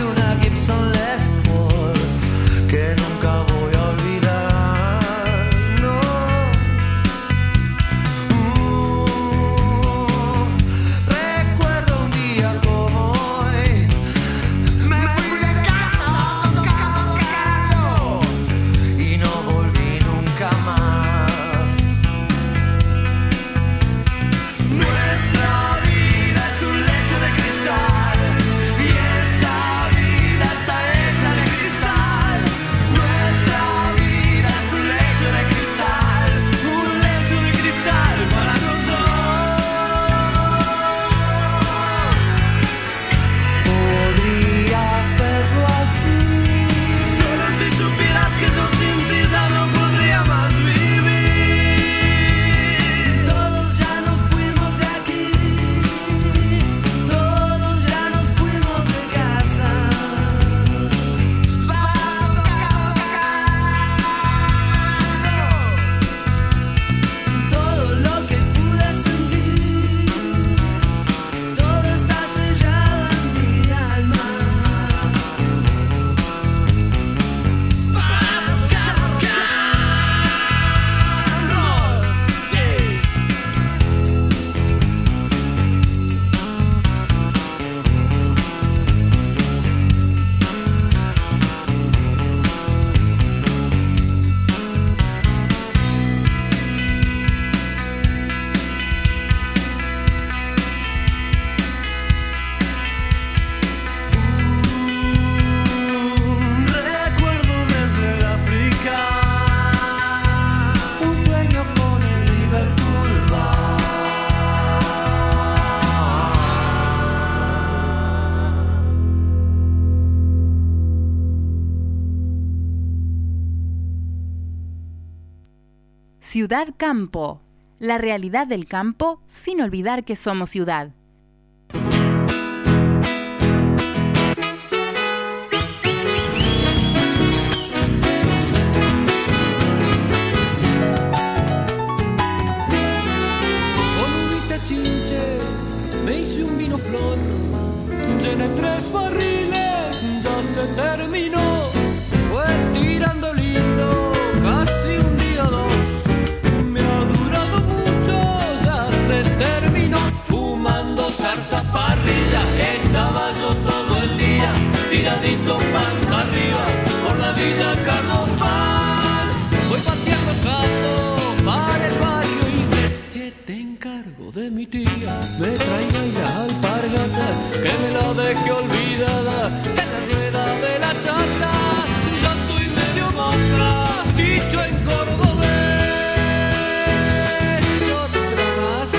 Ciudad Campo. La realidad del campo sin olvidar que somos ciudad. Me hice un vino flor, llené tres barriles, ya se terminó. Fue tirando lindo, casi un día o dos. Me ha durado mucho, ya se terminó. Fumando zarza parrilla, estaba yo todo el día, tiradito panza arriba, por la villa Carlos Paz. Voy pateando sapo para el barrio inglés. Che, te encargo de mi tía, me traiga la alpargata, que me la deje olvidada en la rueda de la chata. Ya estoy medio mosca, dicho en cordobés. Otra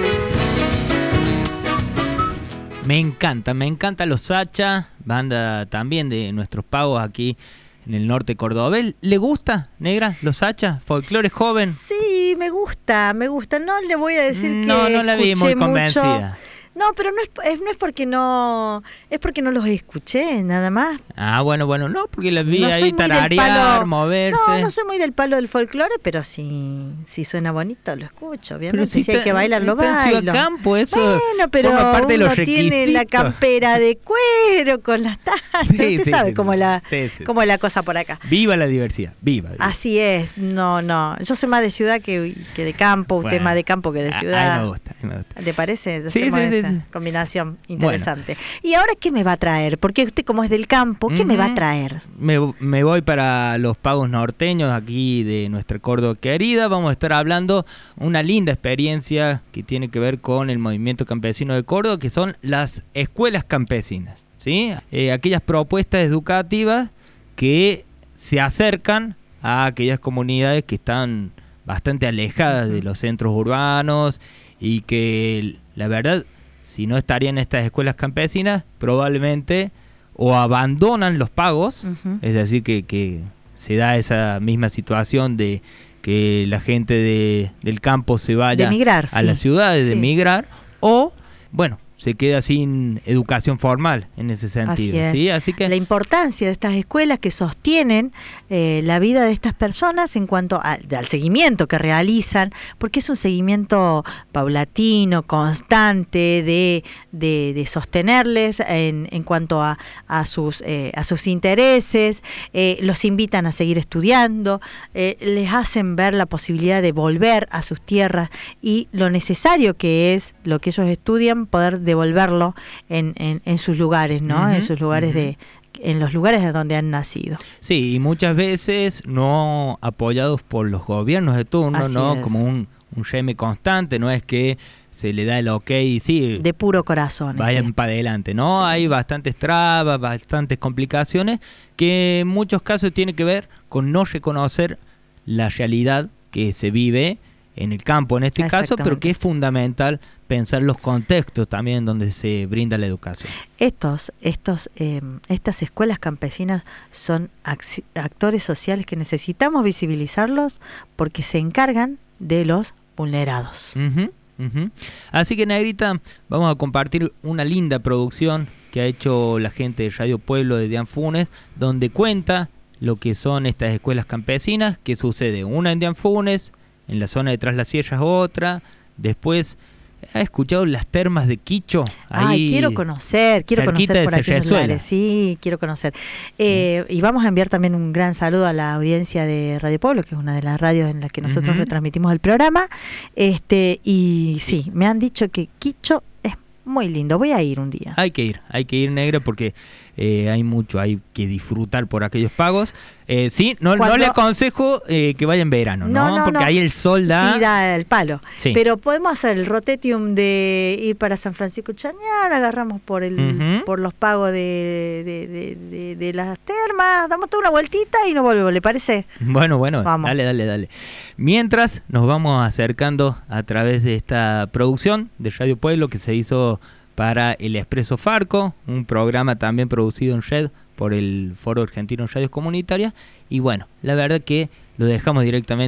más. Me encanta, me encanta los Sacha, banda también de nuestros pagos aquí en el norte cordobés. ¿Le gusta, negra, los Sacha? ¿Folclore joven? Sí, me gusta, me gusta. No le voy a decir que No, no la vi muy convencida. Mucho. No, pero no es, es- no es porque no es porque no los escuché, nada más. Ah, bueno, bueno, no, porque la vi No ahí soy muy del tararear, palo- moverse. No, no soy muy del palo del folclore, pero si, si suena bonito lo escucho. Obviamente, Pero si si, hay está- que bailar lo está en Ciudad bailo. Campo, eso bueno, pero forma parte de uno los tiene la requisitos. campera de cuero con las tachas. Sí, Usted sí, sabe sí, cómo, sí. la, Sí, sí. cómo es la cosa por acá. Viva la diversidad, viva. viva. Así es, no, no. Yo soy más de ciudad que, que de campo, usted Bueno, más de campo que de a- ciudad. Ahí me gusta, ahí me gusta. ¿Le parece? Sí, Hacemos sí, sí, esa sí. combinación interesante. ¿Y ahora qué me va a traer? Porque usted como es del campo, ¿qué me va a traer? Me, me voy para los pagos norteños aquí de nuestra Córdoba querida. Vamos a estar hablando una linda experiencia que tiene que ver con el movimiento campesino de Córdoba, que son las escuelas campesinas, ¿sí? Eh, aquellas propuestas educativas que se acercan a aquellas comunidades que están bastante alejadas de los centros urbanos y que la verdad, si no estarían estas escuelas campesinas, probablemente o abandonan los pagos, Ujú. es decir, que, que se da esa misma situación de que la gente de, del campo se vaya De migrar, a sí. las ciudades, de Sí. migrar, o, bueno, se queda sin educación formal en ese sentido. Así es. ¿sí? Así que La importancia de estas escuelas que sostienen eh, la vida de estas personas en cuanto a- al seguimiento que realizan, porque es un seguimiento paulatino, constante, de, de, de sostenerles en, en cuanto a, a, sus, eh, a sus intereses, eh, los invitan a seguir estudiando, eh, les hacen ver la posibilidad de volver a sus tierras y lo necesario que es lo que ellos estudian, poder devolverlo en, en, en sus lugares, ¿no? Ujú, En sus lugares ujú. de en los lugares de donde han nacido. sí, y muchas veces no apoyados por los gobiernos de turno, Así ¿no? es. Como un, un reme constante, no es que se le da el ok y sí, De puro corazón. es vayan esto. para adelante, ¿no? Hay bastantes trabas, bastantes complicaciones que en muchos casos tiene que ver con no reconocer la realidad que se vive en el campo en este caso, pero Exactamente. que es fundamental pensar los contextos también donde se brinda la educación. Estos, estos, eh, estas escuelas campesinas son acci- actores sociales que necesitamos visibilizarlos porque se encargan de los vulnerados. Ujú, ujú. Así que, Negrita, vamos a compartir una linda producción que ha hecho la gente de Radio Pueblo de Dianfunes, donde cuenta lo que son estas escuelas campesinas, que sucede una en Dianfunes, en la zona de Tras las Sierras otra, después... ¿Ha escuchado las termas de Quicho? Ay, Ahí, quiero conocer, quiero cerquita conocer por de aquellos Cerrezuela. lugares. Sí, quiero conocer. Eh, y vamos a enviar también un gran saludo a la audiencia de Radio Pueblo, que es una de las radios en las que nosotros Ujú. retransmitimos el programa. Este, y sí, me han dicho que Quicho es muy lindo. Voy a ir un día. Hay que ir, hay que ir, Negra, porque eh, hay mucho, hay que disfrutar por aquellos pagos. Eh, sí, no, no Cuando- le aconsejo eh, que vaya en verano, ¿no? No, no, porque no. ahí el sol da... Sí, da el palo. Sí. Pero podemos hacer el rotetium de ir para San Francisco Chañar, agarramos por el Ujú. por los pagos de, de, de, de- de las termas, damos toda una vueltita y nos volvemos, ¿le parece? Bueno, bueno, Vamos. dale, dale, dale. Mientras nos vamos acercando a través de esta producción de Radio Pueblo que se hizo para el Expreso Farco, un programa también producido en red por el Foro Argentino en Radios Comunitarias. Y bueno, la verdad que lo dejamos directamente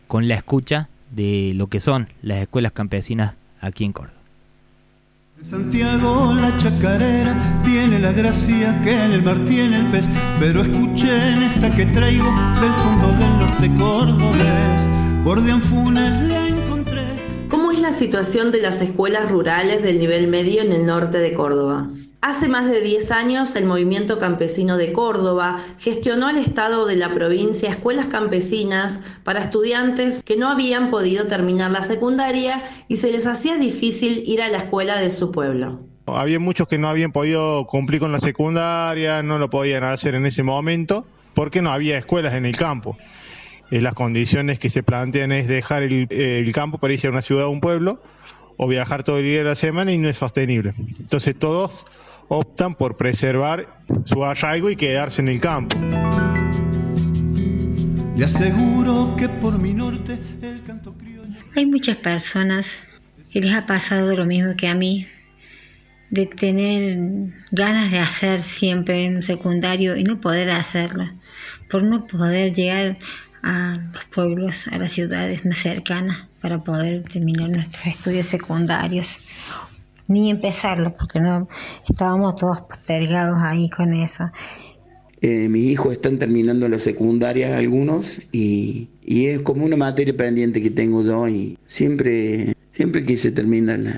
con la escucha de lo que son las escuelas campesinas aquí en Córdoba. Santiago la chacarera tiene la gracia que en el mar tiene el pez, pero escuchen esta que traigo del fondo del norte cordobés, por de Anfunes la encontré. ¿Cómo es la situación de las escuelas rurales del nivel medio en el norte de Córdoba? Hace más de diez años, el Movimiento Campesino de Córdoba gestionó al Estado de la provincia escuelas campesinas para estudiantes que no habían podido terminar la secundaria y se les hacía difícil ir a la escuela de su pueblo. Había muchos que no habían podido cumplir con la secundaria, no lo podían hacer en ese momento, porque no había escuelas en el campo. Eh, las condiciones que se plantean es dejar el, el campo para irse a una ciudad o un pueblo, o viajar todo el día de la semana y no es sostenible. Entonces todos optan por preservar su arraigo y quedarse en el campo. Le aseguro que por mi norte el canto criollo. Hay muchas personas que les ha pasado lo mismo que a mí, de tener ganas de hacer siempre un secundario y no poder hacerlo, por no poder llegar a los pueblos, a las ciudades más cercanas para poder terminar nuestros estudios secundarios, ni empezarlos, porque no estábamos todos postergados ahí con eso. Eh, mis hijos están terminando la secundaria algunos y, y es como una materia pendiente que tengo yo y siempre, siempre quise terminarla.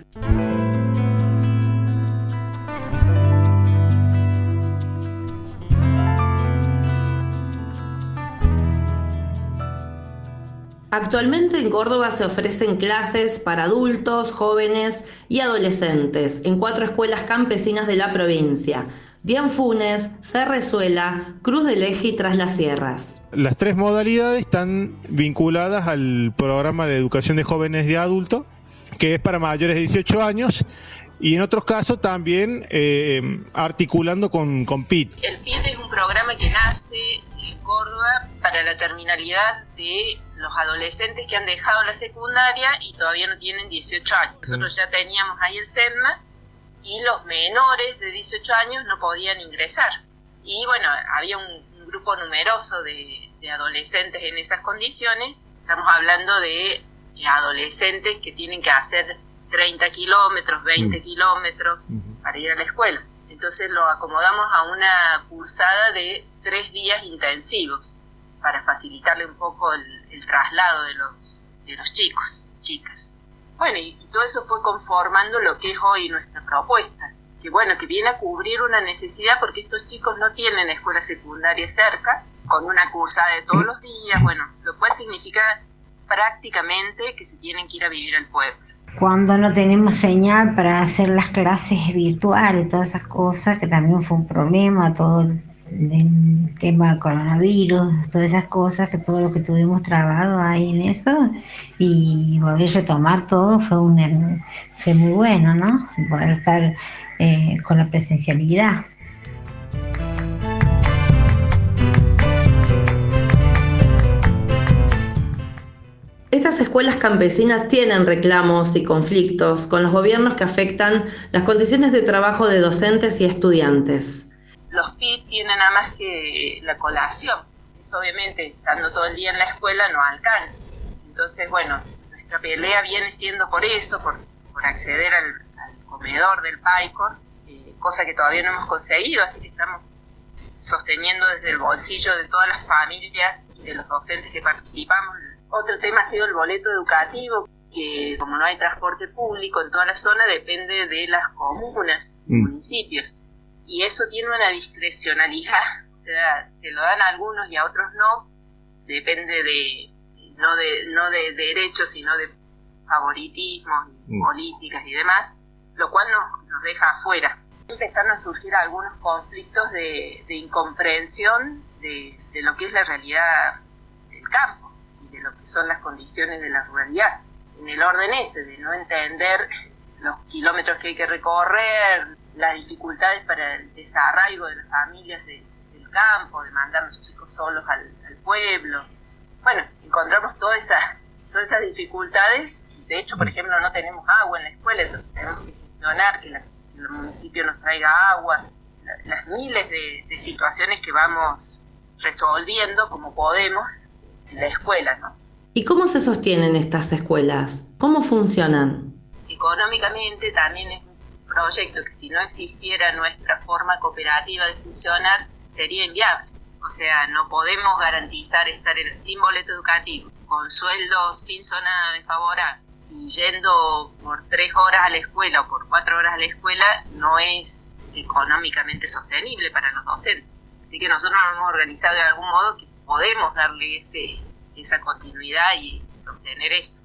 Actualmente en Córdoba se ofrecen clases para adultos, jóvenes y adolescentes en cuatro escuelas campesinas de la provincia: Dianfunes, Cerrezuela, Cruz del Eje y Tras las Sierras. Las tres modalidades están vinculadas al programa de educación de jóvenes y adultos, que es para mayores de dieciocho años, y en otros casos también eh, articulando con, con P I T. El P I T es un programa que nace en Córdoba para la terminalidad de los adolescentes que han dejado la secundaria y todavía no tienen dieciocho años. Nosotros ya teníamos ahí el SEDMA y los menores de dieciocho años no podían ingresar. Y bueno, había un, un grupo numeroso de, de adolescentes en esas condiciones. Estamos hablando de, de adolescentes que tienen que hacer treinta kilómetros, veinte kilómetros para ir a la escuela. Entonces lo acomodamos a una cursada de tres días intensivos para facilitarle un poco el, el traslado de los, de los chicos, chicas. Bueno, y, y todo eso fue conformando lo que es hoy nuestra propuesta, que bueno, que viene a cubrir una necesidad porque estos chicos no tienen escuela secundaria cerca, con una cursada de todos los días, bueno, lo cual significa prácticamente que se tienen que ir a vivir al pueblo. Cuando no tenemos señal para hacer las clases virtuales, todas esas cosas, que también fue un problema, todo el, el tema del coronavirus, todas esas cosas, que todo lo que tuvimos trabado ahí en eso, y volver a retomar todo fue, un, fue muy bueno, ¿no? Poder estar eh, con la presencialidad. Estas escuelas campesinas tienen reclamos y conflictos con los gobiernos que afectan las condiciones de trabajo de docentes y estudiantes. Los P I T tienen nada más que la colación. Eso obviamente, estando todo el día en la escuela, no alcanza. Entonces, bueno, nuestra pelea viene siendo por eso, por, por acceder al, al comedor del PAICOR, eh, cosa que todavía no hemos conseguido, así que estamos sosteniendo desde el bolsillo de todas las familias y de los docentes que participamos. Otro tema ha sido el boleto educativo, que como no hay transporte público en toda la zona, depende de las comunas, mm. municipios. Y eso tiene una discrecionalidad, o sea, se lo dan a algunos y a otros no, depende de, no de, no de derechos, sino de favoritismos y mm. políticas y demás, lo cual nos, nos deja afuera. Empezaron a surgir algunos conflictos de, de incomprensión de, de lo que es la realidad del campo y de lo que son las condiciones de la ruralidad, en el orden ese de no entender los kilómetros que hay que recorrer, las dificultades para el desarraigo de las familias de, del campo, de mandar a los chicos solos al, al pueblo. Bueno, encontramos todas esas, todas esas dificultades. De hecho, por ejemplo, no tenemos agua en la escuela, entonces tenemos que gestionar que, la, que el municipio nos traiga agua, la, las miles de, de situaciones que vamos resolviendo como podemos en la escuela, ¿no? ¿Y cómo se sostienen estas escuelas? ¿Cómo funcionan? Económicamente también es un proyecto que si no existiera nuestra forma cooperativa de funcionar sería inviable. O sea, no podemos garantizar estar sin boleto educativo, con sueldos sin zona desfavorable y yendo por tres horas a la escuela o por cuatro horas a la escuela no es económicamente sostenible para los docentes. Así que nosotros nos hemos organizado de algún modo que podemos darle ese, esa continuidad y sostener eso.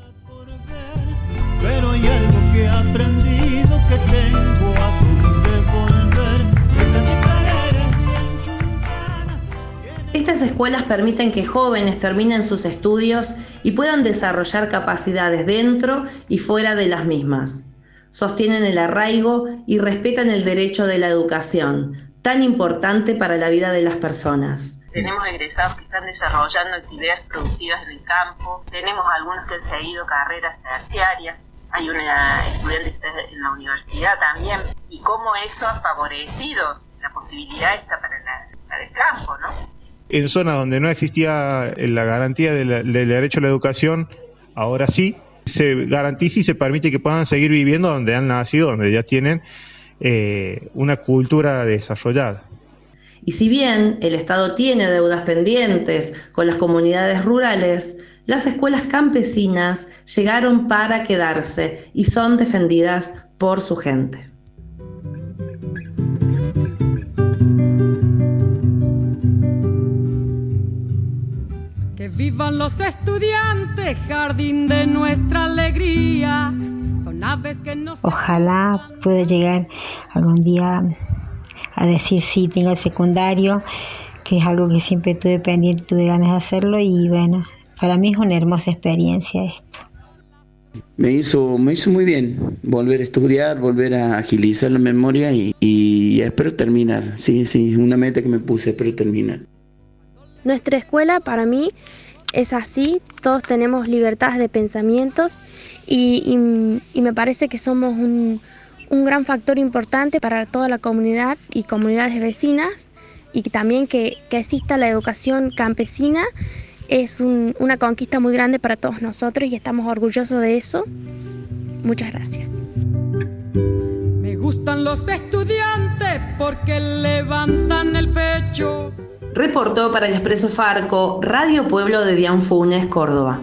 Pero hay algo que he aprendido que tengo a donde volver. Esta chica eres bien chuncana. Estas escuelas permiten que jóvenes terminen sus estudios y puedan desarrollar capacidades dentro y fuera de las mismas. Sostienen el arraigo y respetan el derecho de la educación, tan importante para la vida de las personas. Tenemos egresados que están desarrollando actividades productivas en el campo, tenemos algunos que han seguido carreras terciarias, hay una estudiante que está en la universidad también, y cómo eso ha favorecido la posibilidad esta para, la, para el campo, ¿no? En zonas donde no existía la garantía de la, del derecho a la educación, ahora sí, se garantiza y se permite que puedan seguir viviendo donde han nacido, donde ya tienen eh, una cultura desarrollada. Y si bien el Estado tiene deudas pendientes con las comunidades rurales, las escuelas campesinas llegaron para quedarse y son defendidas por su gente. Que vivan los estudiantes, jardín de nuestra alegría. Son aves que no se... Ojalá pueda llegar algún día a decir sí, tengo el secundario, que es algo que siempre tuve pendiente, tuve ganas de hacerlo y bueno, para mí es una hermosa experiencia esto. Me hizo, me hizo muy bien volver a estudiar, volver a agilizar la memoria y, y espero terminar. Sí, sí, una meta que me puse, espero terminar. Nuestra escuela para mí es así, todos tenemos libertad de pensamientos y, y, y me parece que somos un, un gran factor importante para toda la comunidad y comunidades vecinas y también que, que exista la educación campesina es un, una conquista muy grande para todos nosotros y estamos orgullosos de eso. Muchas gracias. Me gustan los estudiantes porque levantan el pecho. Reportó para el Expreso Farco, Radio Pueblo de Dian Funes, Córdoba.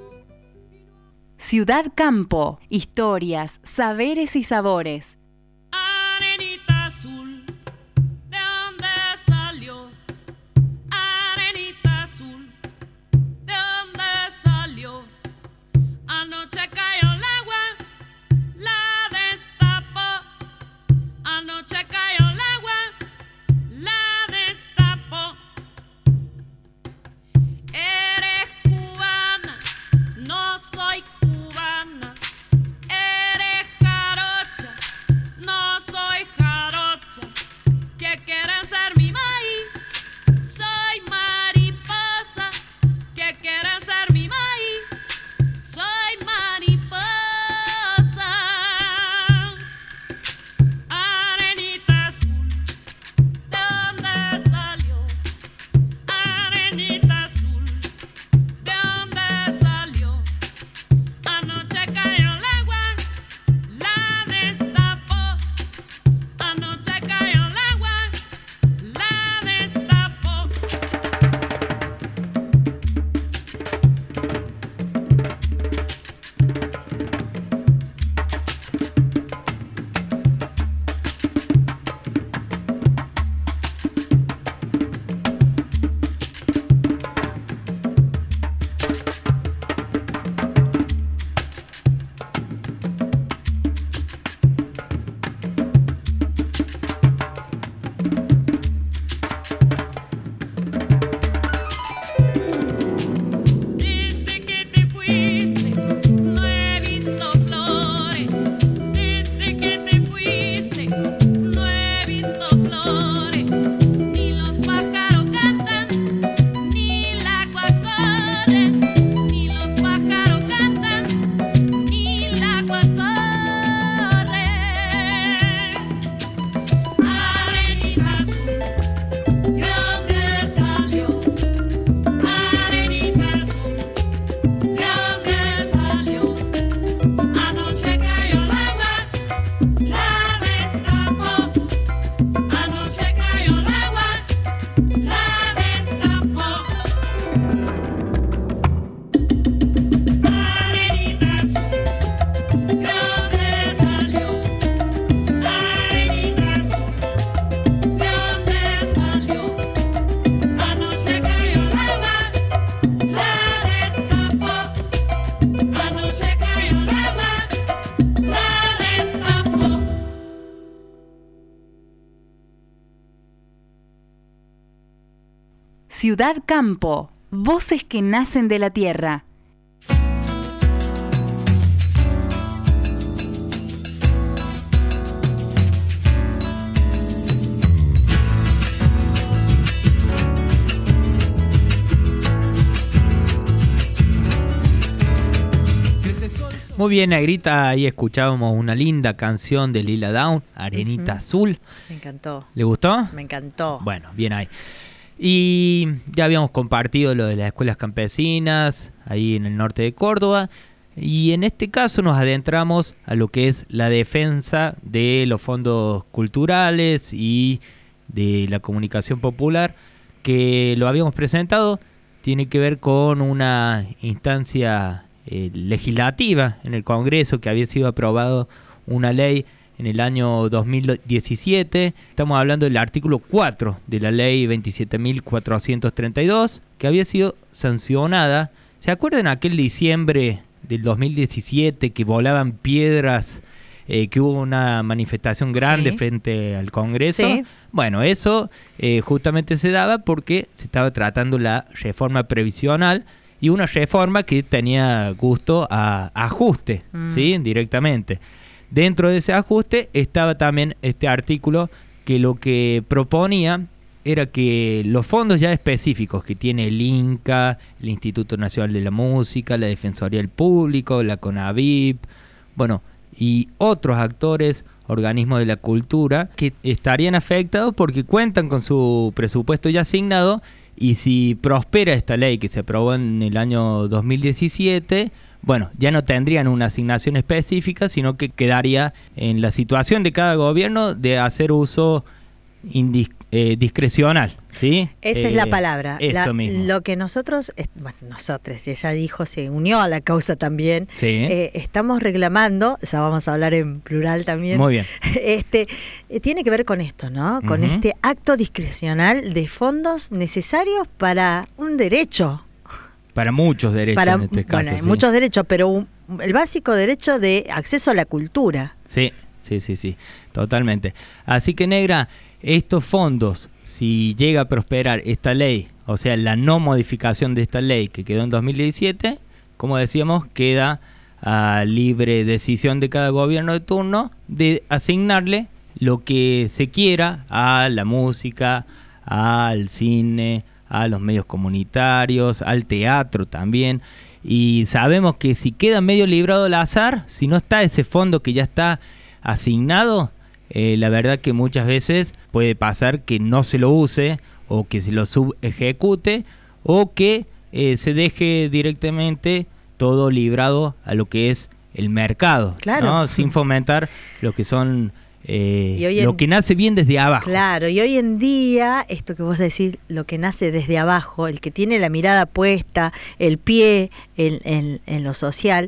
Ciudad Campo, historias, saberes y sabores. Arenita azul, ¿de dónde salió? Arenita azul, ¿de dónde salió? Anoche cayó el agua, la destapó. Anoche cayó el agua, la destapó. Eres cubana, no soy cubana. Eres jarocha, Ciudad Campo, voces que nacen de la tierra. Muy bien, Negrita, ahí escuchábamos una linda canción de Lila Downs, Arenita uh-huh. Azul. Me encantó. ¿Le gustó? Me encantó. Bueno, bien ahí. Y ya habíamos compartido lo de las escuelas campesinas, ahí en el norte de Córdoba. Y en este caso nos adentramos a lo que es la defensa de los fondos culturales y de la comunicación popular, que lo habíamos presentado. Tiene que ver con una instancia Eh, legislativa en el Congreso, que había sido aprobado una ley en el año dos mil diecisiete. Estamos hablando del artículo cuatro de la ley veintisiete mil cuatrocientos treinta y dos, que había sido sancionada. ¿Se acuerdan aquel diciembre del dos mil diecisiete que volaban piedras, eh, que hubo una manifestación grande sí. frente al Congreso? Sí. Bueno, eso eh, justamente se daba porque se estaba tratando la reforma previsional, y una reforma que tenía gusto a ajuste, mm. ¿sí? Directamente. Dentro de ese ajuste estaba también este artículo que lo que proponía era que los fondos ya específicos que tiene el INCA, el Instituto Nacional de la Música, la Defensoría del Público, la CONAVIP, bueno, y otros actores, organismos de la cultura, que estarían afectados porque cuentan con su presupuesto ya asignado. Y si prospera esta ley que se aprobó en el año dos mil diecisiete, bueno, ya no tendrían una asignación específica, sino que quedaría en la situación de cada gobierno de hacer uso indis, eh, discrecional, ¿sí? Esa eh, es la palabra. Eso la, mismo. Lo que nosotros, bueno, nosotros, ella dijo, se unió a la causa también. Sí. Eh, estamos reclamando, ya vamos a hablar en plural también. Muy bien. Este, eh, tiene que ver con esto, ¿no? Con uh-huh. este acto discrecional de fondos necesarios para un derecho. Para muchos derechos para, en este caso. Bueno, sí. muchos derechos, pero un, el básico derecho de acceso a la cultura. Sí, sí, sí, sí, totalmente. Así que, Negra, estos fondos, si llega a prosperar esta ley, o sea, la no modificación de esta ley que quedó en dos mil diecisiete, como decíamos, queda a libre decisión de cada gobierno de turno de asignarle lo que se quiera a la música, al cine, a los medios comunitarios, al teatro también. Y sabemos que si queda medio librado al azar, si no está ese fondo que ya está asignado, eh, la verdad que muchas veces puede pasar que no se lo use o que se lo subejecute o que eh, se deje directamente todo librado a lo que es el mercado, claro, ¿no? Sin fomentar lo que son eh, en, lo que nace bien desde abajo. Claro, y hoy en día, esto que vos decís, lo que nace desde abajo, el que tiene la mirada puesta, el pie en, en, en lo social,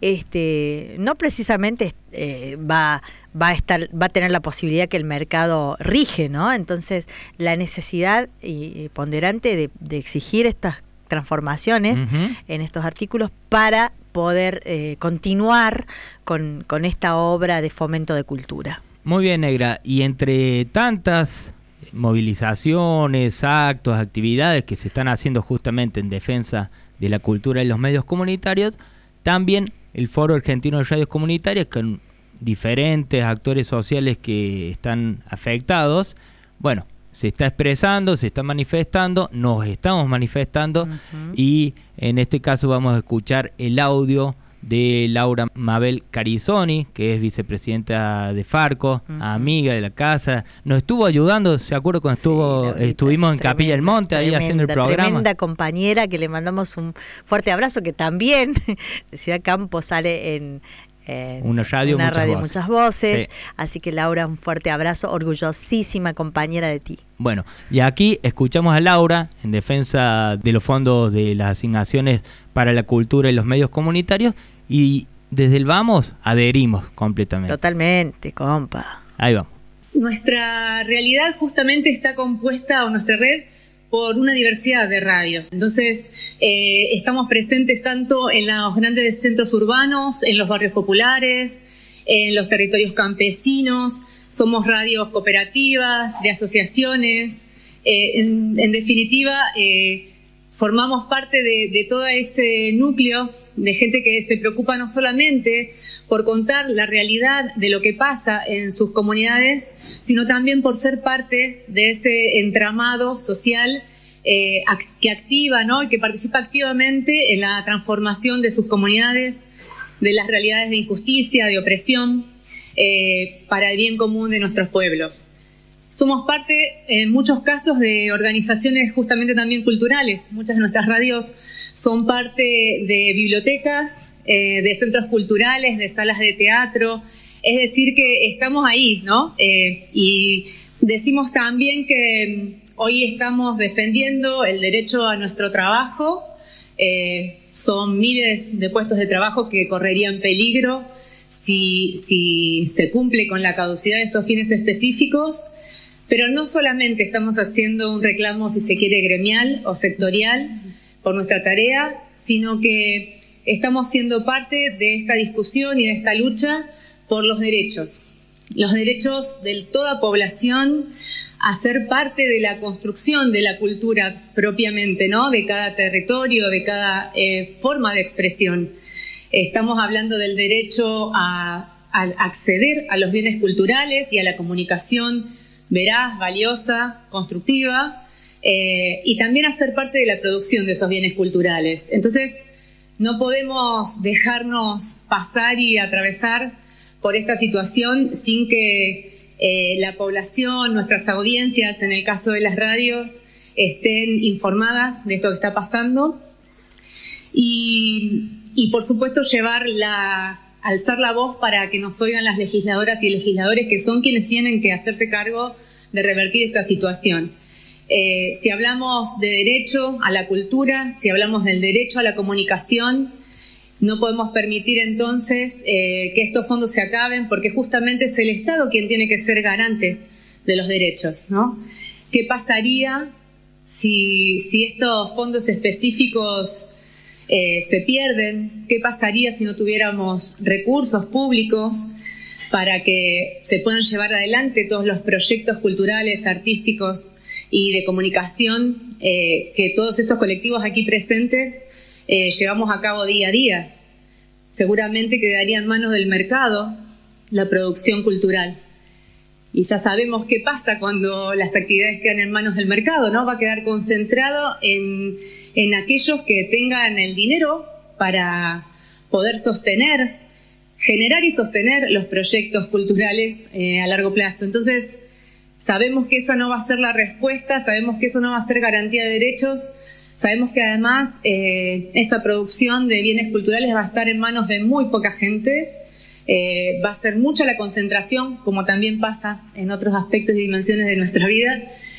este, no precisamente eh, va, va a estar, va a tener la posibilidad que el mercado rige, ¿no? Entonces, la necesidad y ponderante de, de exigir estas transformaciones uh-huh. en estos artículos para poder eh, continuar con, con esta obra de fomento de cultura. Muy bien, Negra. Y entre tantas movilizaciones, actos, actividades que se están haciendo justamente en defensa de la cultura y los medios comunitarios, también el Foro Argentino de Radios Comunitarias, con diferentes actores sociales que están afectados, bueno, se está expresando, se está manifestando, nos estamos manifestando uh-huh. y en este caso vamos a escuchar el audio de Laura Mabel Carizoni, que es vicepresidenta de Farco, uh-huh. amiga de la casa, nos estuvo ayudando, ¿se acuerda cuando sí, estuvo Laurita, estuvimos en tremenda, Capilla del Monte tremenda, ahí haciendo el programa? Tremenda compañera que le mandamos un fuerte abrazo, que también Ciudad Campo sale en En una radio, una muchas, radio voces. muchas voces, sí. Así que Laura, un fuerte abrazo, orgullosísima compañera de ti. Bueno, y aquí escuchamos a Laura en defensa de los fondos de las asignaciones para la cultura y los medios comunitarios, y desde el vamos adherimos completamente. Totalmente, compa. Ahí vamos. Nuestra realidad justamente está compuesta, o nuestra red, por una diversidad de radios. Entonces, eh, estamos presentes tanto en los grandes centros urbanos, en los barrios populares, en los territorios campesinos, somos radios cooperativas, de asociaciones, eh, en, en definitiva, eh, formamos parte de, de todo ese núcleo de gente que se preocupa no solamente por contar la realidad de lo que pasa en sus comunidades, sino también por ser parte de ese entramado social eh, que activa, ¿no? y que participa activamente en la transformación de sus comunidades, de las realidades de injusticia, de opresión, eh, para el bien común de nuestros pueblos. Somos parte, en muchos casos, de organizaciones justamente también culturales. Muchas de nuestras radios son parte de bibliotecas, eh, de centros culturales, de salas de teatro. Es decir, que estamos ahí, ¿no? Eh, y decimos también que hoy estamos defendiendo el derecho a nuestro trabajo. Eh, son miles de puestos de trabajo que correrían peligro si, si se cumple con la caducidad de estos fines específicos. Pero no solamente estamos haciendo un reclamo, si se quiere, gremial o sectorial por nuestra tarea, sino que estamos siendo parte de esta discusión y de esta lucha por los derechos. Los derechos de toda población a ser parte de la construcción de la cultura propiamente, ¿no? De cada territorio, de cada eh, forma de expresión. Estamos hablando del derecho a, a acceder a los bienes culturales y a la comunicación veraz, valiosa, constructiva, eh, y también a ser parte de la producción de esos bienes culturales. Entonces, no podemos dejarnos pasar y atravesar por esta situación sin que eh, la población, nuestras audiencias, en el caso de las radios, estén informadas de esto que está pasando. Y, y por supuesto, llevar la... alzar la voz para que nos oigan las legisladoras y legisladores, que son quienes tienen que hacerse cargo de revertir esta situación. Eh, si hablamos de derecho a la cultura, si hablamos del derecho a la comunicación, no podemos permitir entonces eh, que estos fondos se acaben, porque justamente es el Estado quien tiene que ser garante de los derechos, ¿no? ¿Qué pasaría si, si estos fondos específicos Eh, se pierden? ¿Qué pasaría si no tuviéramos recursos públicos para que se puedan llevar adelante todos los proyectos culturales, artísticos y de comunicación eh, que todos estos colectivos aquí presentes eh, llevamos a cabo día a día? Seguramente quedaría en manos del mercado la producción cultural. Y ya sabemos qué pasa cuando las actividades quedan en manos del mercado, ¿no? Va a quedar concentrado en, en aquellos que tengan el dinero para poder sostener, generar y sostener los proyectos culturales eh, a largo plazo. Entonces, sabemos que esa no va a ser la respuesta, sabemos que eso no va a ser garantía de derechos, sabemos que además eh, esa producción de bienes culturales va a estar en manos de muy poca gente. Eh, va a ser mucha la concentración, como también pasa en otros aspectos y dimensiones de nuestra vida,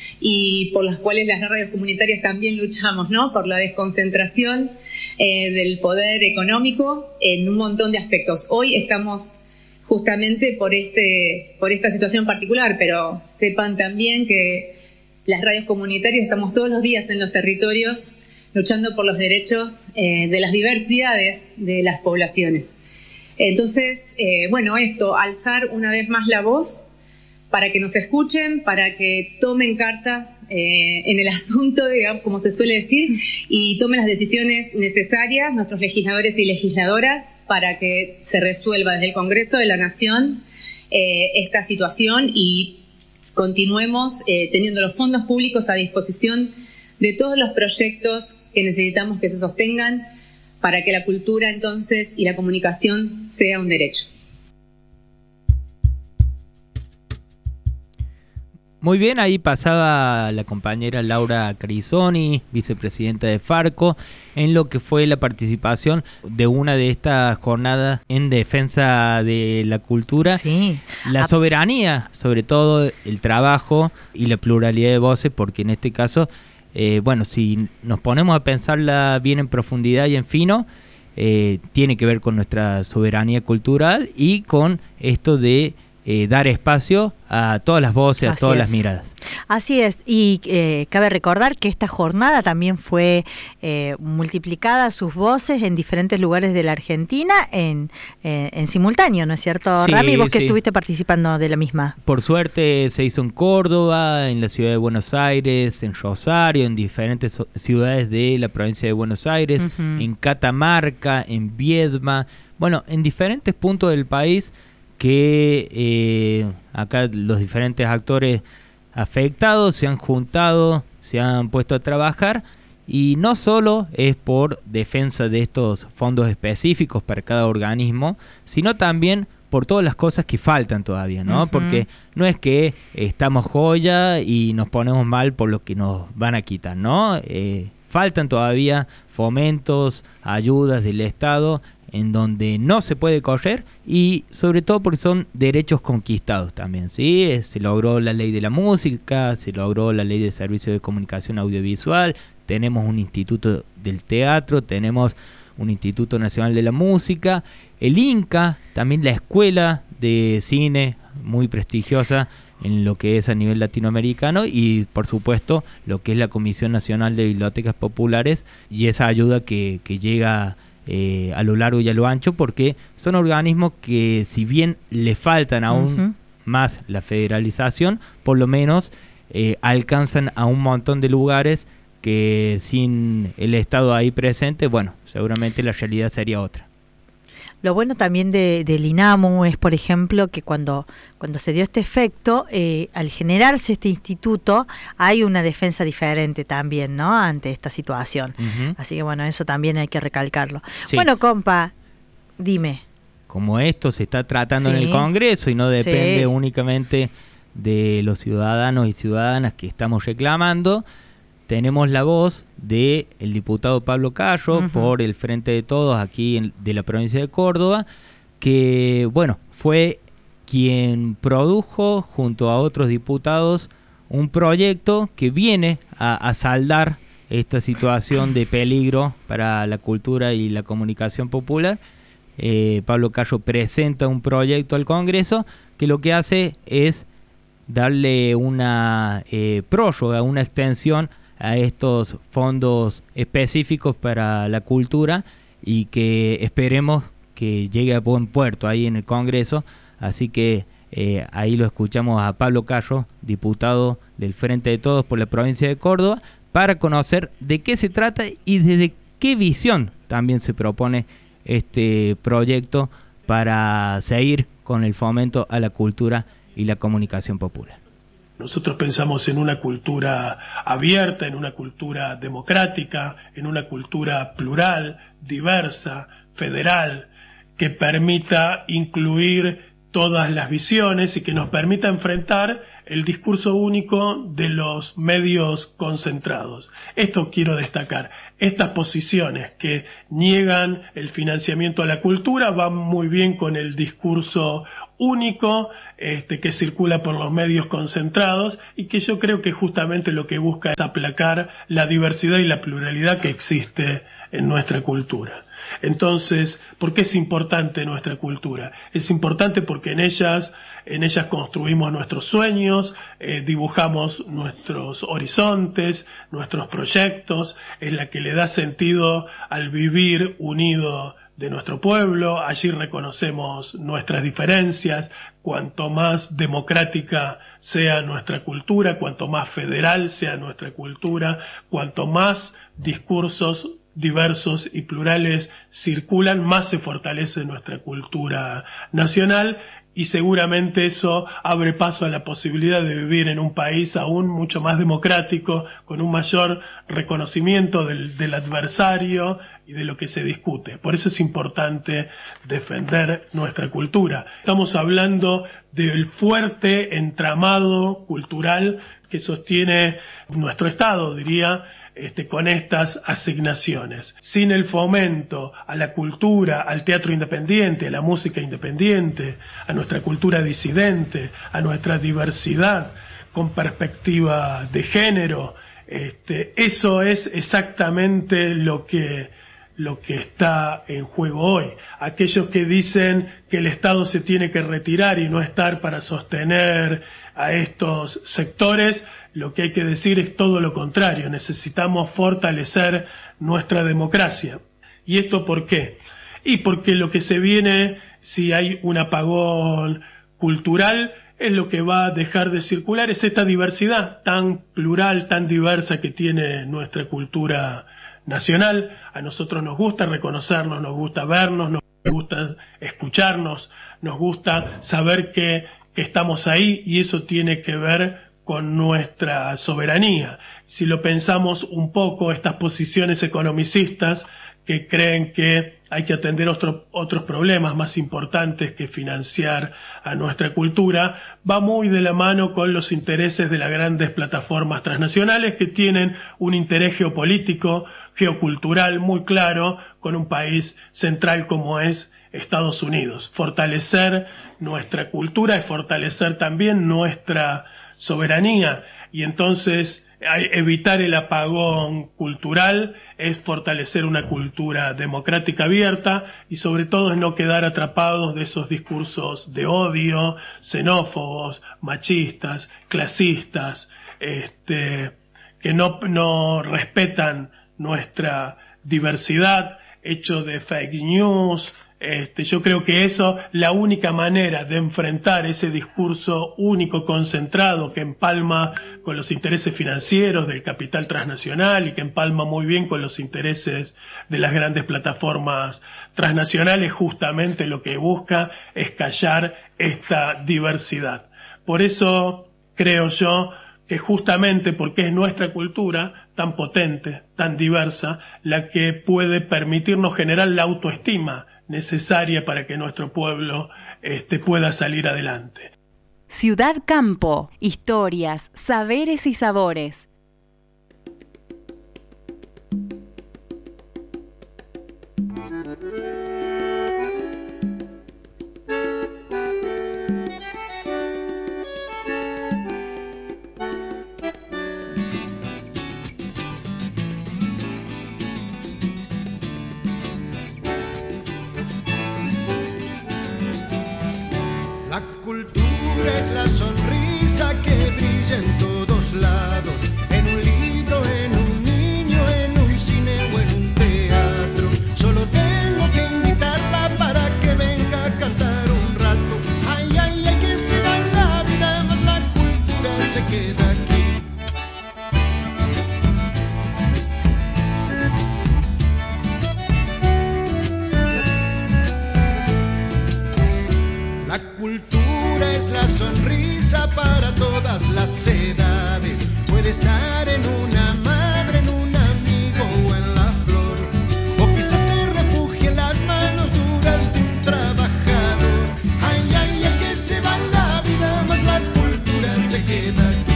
y por las cuales las radios comunitarias también luchamos, ¿no? Por la desconcentración eh, del poder económico en un montón de aspectos. Hoy estamos justamente por, este, por esta situación particular, pero sepan también que las radios comunitarias estamos todos los días en los territorios luchando por los derechos eh, de las diversidades de las poblaciones. Entonces, eh, bueno, esto, alzar una vez más la voz para que nos escuchen, para que tomen cartas eh, en el asunto, digamos, como se suele decir, y tomen las decisiones necesarias, nuestros legisladores y legisladoras, para que se resuelva desde el Congreso de la Nación eh, esta situación y continuemos eh, teniendo los fondos públicos a disposición de todos los proyectos que necesitamos que se sostengan, para que la cultura entonces y la comunicación sea un derecho. Muy bien, ahí pasaba la compañera Laura Carizoni, vicepresidenta de Farco, en lo que fue la participación de una de estas jornadas en defensa de la cultura, sí. la soberanía, sobre todo el trabajo y la pluralidad de voces, porque en este caso, eh, bueno, si nos ponemos a pensarla bien en profundidad y en fino, eh, tiene que ver con nuestra soberanía cultural y con esto de Eh, dar espacio a todas las voces, a Así todas es. las miradas. Así es, y eh, cabe recordar que esta jornada también fue eh, multiplicada sus voces en diferentes lugares de la Argentina en, eh, en simultáneo, ¿no es cierto, Sí, Rami? Vos que sí. estuviste participando de la misma. Por suerte se hizo en Córdoba, en la ciudad de Buenos Aires, en Rosario, en diferentes so- ciudades de la provincia de Buenos Aires, Ujú. en Catamarca, en Viedma, bueno, en diferentes puntos del país que eh, acá los diferentes actores afectados se han juntado, se han puesto a trabajar, y no solo es por defensa de estos fondos específicos para cada organismo, sino también por todas las cosas que faltan todavía, ¿no? Ujú. Porque no es que estamos joya y nos ponemos mal por lo que nos van a quitar, ¿no? Eh, faltan todavía fomentos, ayudas del Estado en donde no se puede correr, y sobre todo porque son derechos conquistados también, ¿sí? Eh, Se logró la ley de la música, se logró la ley de servicios de comunicación audiovisual, tenemos un instituto del teatro, tenemos un Instituto Nacional de la Música, el INCA, también la Escuela de Cine, muy prestigiosa en lo que es a nivel latinoamericano, y por supuesto lo que es la Comisión Nacional de Bibliotecas Populares, y esa ayuda que, que llega eh, a lo largo y a lo ancho, porque son organismos que, si bien le faltan aún Ujú. más la federalización, por lo menos eh, alcanzan a un montón de lugares que sin el Estado ahí presente, bueno, seguramente la realidad sería otra. Lo bueno también de, del INAMU es, por ejemplo, que cuando, cuando se dio este efecto, eh, al generarse este instituto, hay una defensa diferente también, ¿no?, ante esta situación. Ujú. Así que bueno, eso también hay que recalcarlo. Sí. Bueno, compa, dime. Como esto se está tratando en Sí. el Congreso y no depende Sí. únicamente de los ciudadanos y ciudadanas que estamos reclamando, tenemos la voz del diputado Pablo Carro, Ujú. por el Frente de Todos aquí en- de la provincia de Córdoba, que bueno, fue quien produjo junto a otros diputados un proyecto que viene a, a saldar esta situación de peligro para la cultura y la comunicación popular. Eh, Pablo Carro presenta un proyecto al Congreso que lo que hace es darle una eh, prórroga, una extensión a estos fondos específicos para la cultura, y que esperemos que llegue a buen puerto ahí en el Congreso. Así que eh, ahí lo escuchamos a Pablo Carro, diputado del Frente de Todos por la provincia de Córdoba, para conocer de qué se trata y desde qué visión también se propone este proyecto para seguir con el fomento a la cultura y la comunicación popular. Nosotros pensamos en una cultura abierta, en una cultura democrática, en una cultura plural, diversa, federal, que permita incluir todas las visiones y que nos permita enfrentar el discurso único de los medios concentrados. Esto quiero destacar. Estas posiciones que niegan el financiamiento a la cultura van muy bien con el discurso único este, que circula por los medios concentrados, y que yo creo que justamente lo que busca es aplacar la diversidad y la pluralidad que existe en nuestra cultura. Entonces, ¿por qué es importante nuestra cultura? Es importante porque en ellas, en ellas construimos nuestros sueños, eh, dibujamos nuestros horizontes, nuestros proyectos, es la que le da sentido al vivir unido de nuestro pueblo. Allí reconocemos nuestras diferencias. Cuanto más democrática sea nuestra cultura, cuanto más federal sea nuestra cultura, cuanto más discursos diversos y plurales circulan, más se fortalece nuestra cultura nacional, y seguramente eso abre paso a la posibilidad de vivir en un país aún mucho más democrático, con un mayor reconocimiento del, del adversario y de lo que se discute. Por eso es importante defender nuestra cultura. Estamos hablando del fuerte entramado cultural que sostiene nuestro Estado, diría, Este, con estas asignaciones. Sin el fomento a la cultura, al teatro independiente, a la música independiente, a nuestra cultura disidente, a nuestra diversidad con perspectiva de género, este, eso es exactamente lo que lo que está en juego hoy. Aquellos que dicen que el Estado se tiene que retirar y no estar para sostener a estos sectores, lo que hay que decir es todo lo contrario. Necesitamos fortalecer nuestra democracia. ¿Y esto por qué? Y porque lo que se viene, si hay un apagón cultural, es lo que va a dejar de circular, es esta diversidad tan plural, tan diversa que tiene nuestra cultura nacional. A nosotros nos gusta reconocernos, nos gusta vernos, nos gusta escucharnos, nos gusta saber que, que estamos ahí, y eso tiene que ver con nuestra soberanía. Si lo pensamos un poco, estas posiciones economicistas que creen que hay que atender otro, otros problemas más importantes que financiar a nuestra cultura, va muy de la mano con los intereses de las grandes plataformas transnacionales que tienen un interés geopolítico, geocultural muy claro con un país central como es Estados Unidos. Fortalecer nuestra cultura es fortalecer también nuestra soberanía, y entonces evitar el apagón cultural es fortalecer una cultura democrática abierta, y sobre todo es no quedar atrapados de esos discursos de odio, xenófobos, machistas, clasistas, este, que no, no respetan nuestra diversidad, hecho de fake news. Este, yo creo que eso, la única manera de enfrentar ese discurso único, concentrado, que empalma con los intereses financieros del capital transnacional y que empalma muy bien con los intereses de las grandes plataformas transnacionales, justamente lo que busca es callar esta diversidad. Por eso creo yo que justamente porque es nuestra cultura tan potente, tan diversa, la que puede permitirnos generar la autoestima necesaria para que nuestro pueblo este, pueda salir adelante. Ciudad Campo, historias, saberes y sabores. La cultura es la sonrisa que brilla en todos lados, en un libro, en un niño, en un cine o en un teatro. Solo tengo que invitarla para que venga a cantar un rato. Ay, ay, ay, que se va la vida, más la cultura se queda aquí. La cultura es la sonrisa para todas las edades. Puede estar en una madre, en un amigo o en la flor, o quizás se refugie en las manos duras de un trabajador. Ay, ay, ay, que se va la vida, más la cultura se queda aquí.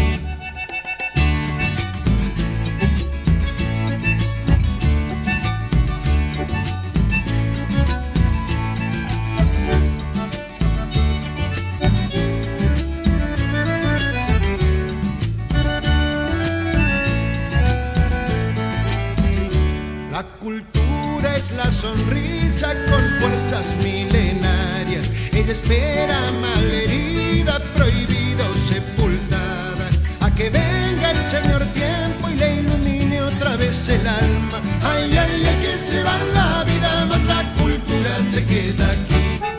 La cultura es la sonrisa con fuerzas milenarias. Ella espera malherida, prohibida o sepultada, a que venga el Señor tiempo y le ilumine otra vez el alma. Ay, ay, ay, que se va la vida, más la cultura se queda aquí.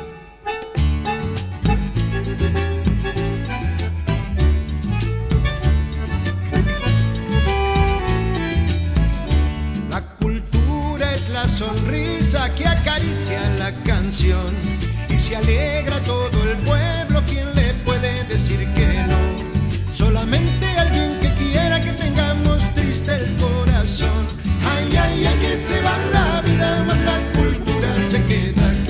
La cultura es la sonrisa que acaricia la canción y se alegra todo el pueblo. ¿Quién le puede decir que no? Solamente alguien que quiera que tengamos triste el corazón. Ay, ay, ay, que se va la vida, más la cultura se queda aquí.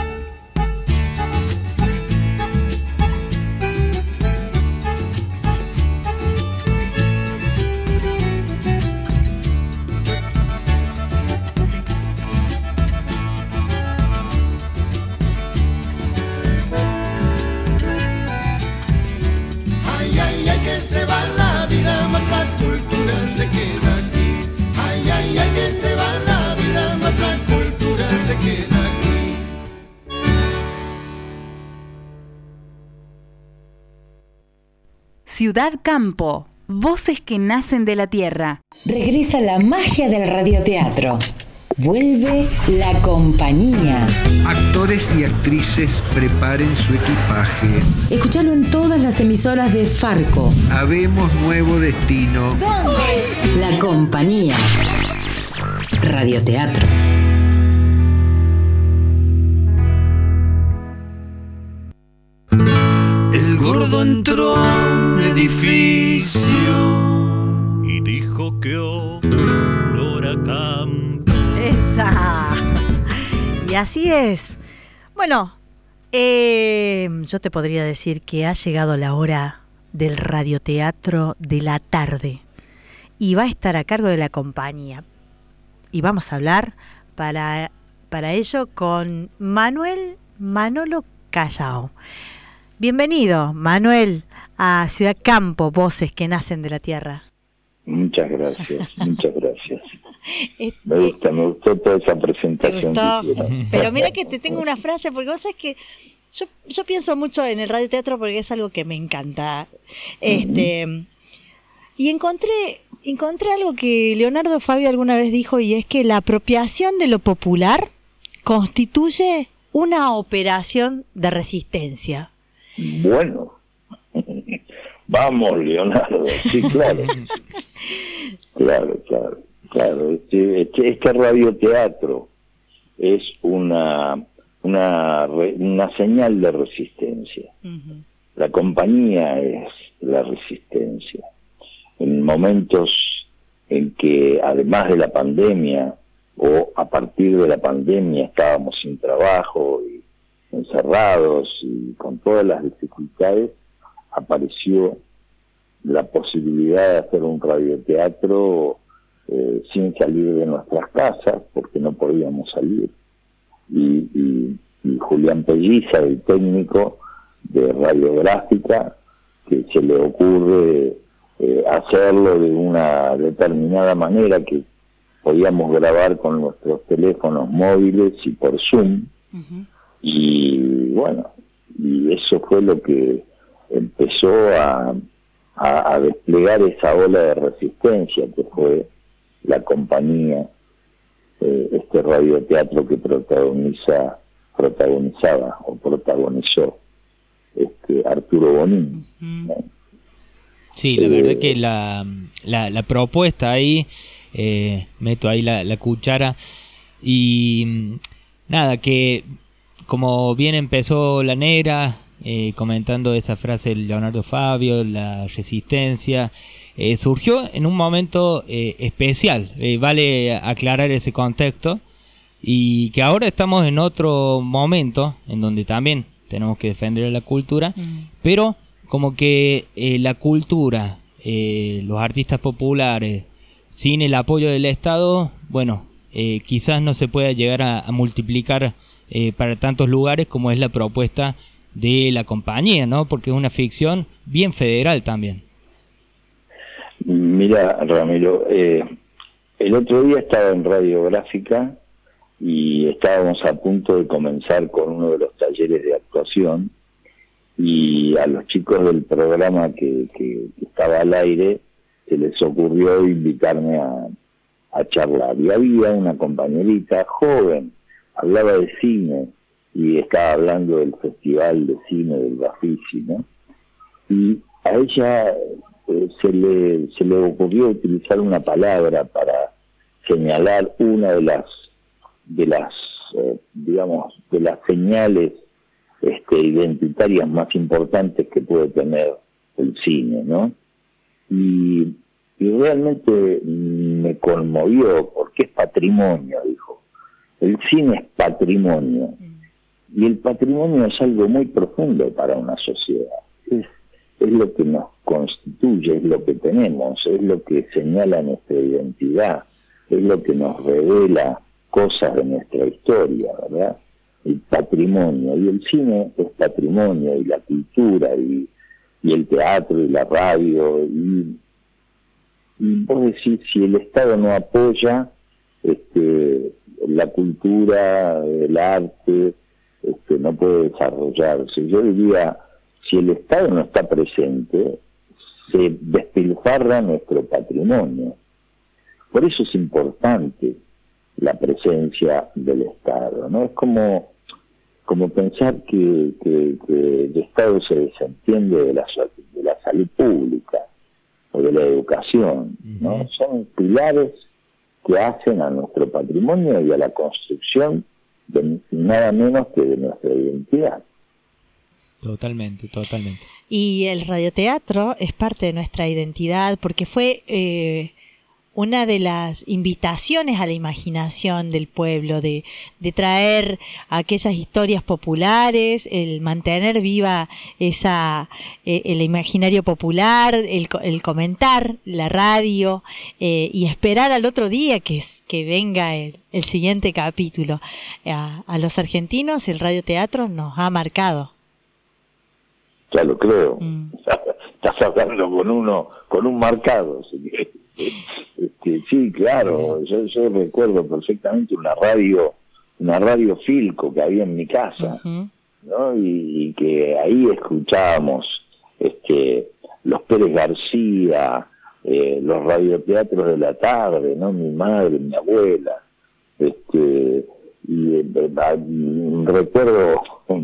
Ay, ay, ay, que se va la vida, más la cultura se queda aquí. Ay, ay, ay, que se va la vida, más la cultura se queda aquí. Ciudad Campo, Voces que nacen de la tierra. Regresa la magia del radioteatro. Vuelve La Compañía. Actores y actrices preparen su equipaje. Escuchalo en todas las emisoras de Farco. Habemos nuevo destino. ¿Dónde? La Compañía. Radioteatro. El gordo entró a un edificio y dijo que olor a campo. Esa. Y así es. Bueno, eh, yo te podría decir que ha llegado la hora del radioteatro de la tarde y va a estar a cargo de La Compañía. Y vamos a hablar para, para ello con Manuel Manolo Callao. Bienvenido, Manuel, a Ciudad Campo, Voces que nacen de la tierra. Muchas gracias, muchas gracias. Me gusta, me gustó toda esa presentación que hicieron. Pero mira que te tengo una frase, porque vos sabés que yo, yo pienso mucho en el radioteatro porque es algo que me encanta. Este, uh-huh. Y encontré, encontré algo que Leonardo Fabio alguna vez dijo, y es que la apropiación de lo popular constituye una operación de resistencia. Bueno, vamos, Leonardo, sí, claro. Claro, claro, claro. Este, este, este radioteatro es una, una, una señal de resistencia. Uh-huh. La compañía es la resistencia. En momentos en que, además de la pandemia, o a partir de la pandemia, estábamos sin trabajo y encerrados y con todas las dificultades, apareció la posibilidad de hacer un radioteatro eh, sin salir de nuestras casas, porque no podíamos salir. Y, y, y Julián Pelliza, el técnico de Radiográfica, que se le ocurre eh, hacerlo de una determinada manera, que podíamos grabar con nuestros teléfonos móviles y por Zoom. Uh-huh. Y bueno, y eso fue lo que empezó a, a, a desplegar esa ola de resistencia que fue La Compañía, eh, este radioteatro que protagoniza, protagonizaba o protagonizó este Arturo Bonín. Uh-huh. ¿no? Sí, la eh, verdad que la, la, la propuesta ahí, eh, meto ahí la, la cuchara y nada, que como bien empezó La Negra, eh, comentando esa frase de Leonardo Fabio, la resistencia, eh, surgió en un momento eh, especial, eh, vale aclarar ese contexto, y que ahora estamos en otro momento, en donde también tenemos que defender la cultura, mm. pero como que eh, la cultura, eh, los artistas populares, sin el apoyo del Estado, bueno, eh, quizás no se pueda llegar a, a multiplicar Eh, para tantos lugares como es la propuesta de La Compañía, ¿no? Porque es una ficción bien federal también. Mira, Ramiro, eh, el otro día estaba en Radiográfica y estábamos a punto de comenzar con uno de los talleres de actuación, y a los chicos del programa que, que, que estaba al aire se les ocurrió invitarme a, a charlar, y había una compañerita joven, hablaba de cine y estaba hablando del festival de cine del Bafisi, ¿no? Y a ella eh, se le se le ocurrió utilizar una palabra para señalar una de las de las eh, digamos de las señales este, identitarias más importantes que puede tener el cine, ¿no? Y, y realmente me conmovió porque es patrimonio, dijo. El cine es patrimonio, y el patrimonio es algo muy profundo para una sociedad. Es, es lo que nos constituye, es lo que tenemos, es lo que señala nuestra identidad, es lo que nos revela cosas de nuestra historia, ¿verdad? El patrimonio, y el cine es patrimonio, y la cultura, y, y el teatro, y la radio, y, y vos decís, si el Estado no apoya este la cultura, el arte, este, no puede desarrollarse. Yo diría, si el Estado no está presente, se despilfarra nuestro patrimonio. Por eso es importante la presencia del Estado, ¿no? Es como, como pensar que, que, que el Estado se desentiende de la, de la salud pública o de la educación, ¿no? Uh-huh. Son pilares que hacen a nuestro patrimonio y a la construcción de nada menos que de nuestra identidad. Totalmente, totalmente. Y el radioteatro es parte de nuestra identidad porque fue eh, una de las invitaciones a la imaginación del pueblo, de, de traer aquellas historias populares, el mantener viva esa eh, el imaginario popular, el, el comentar la radio eh, y esperar al otro día que, que venga el, el siguiente capítulo. A, a los argentinos el radioteatro nos ha marcado. Ya lo creo. Mm. Estás hablando con uno, con un marcado. Este, sí, claro. Yo, yo recuerdo perfectamente una radio, una radio Filco que había en mi casa, uh-huh. ¿no? Y, y que ahí escuchábamos, este, los Pérez García, eh, los radioteatros de la tarde, ¿no? Mi madre, mi abuela, este. Y eh, eh, recuerdo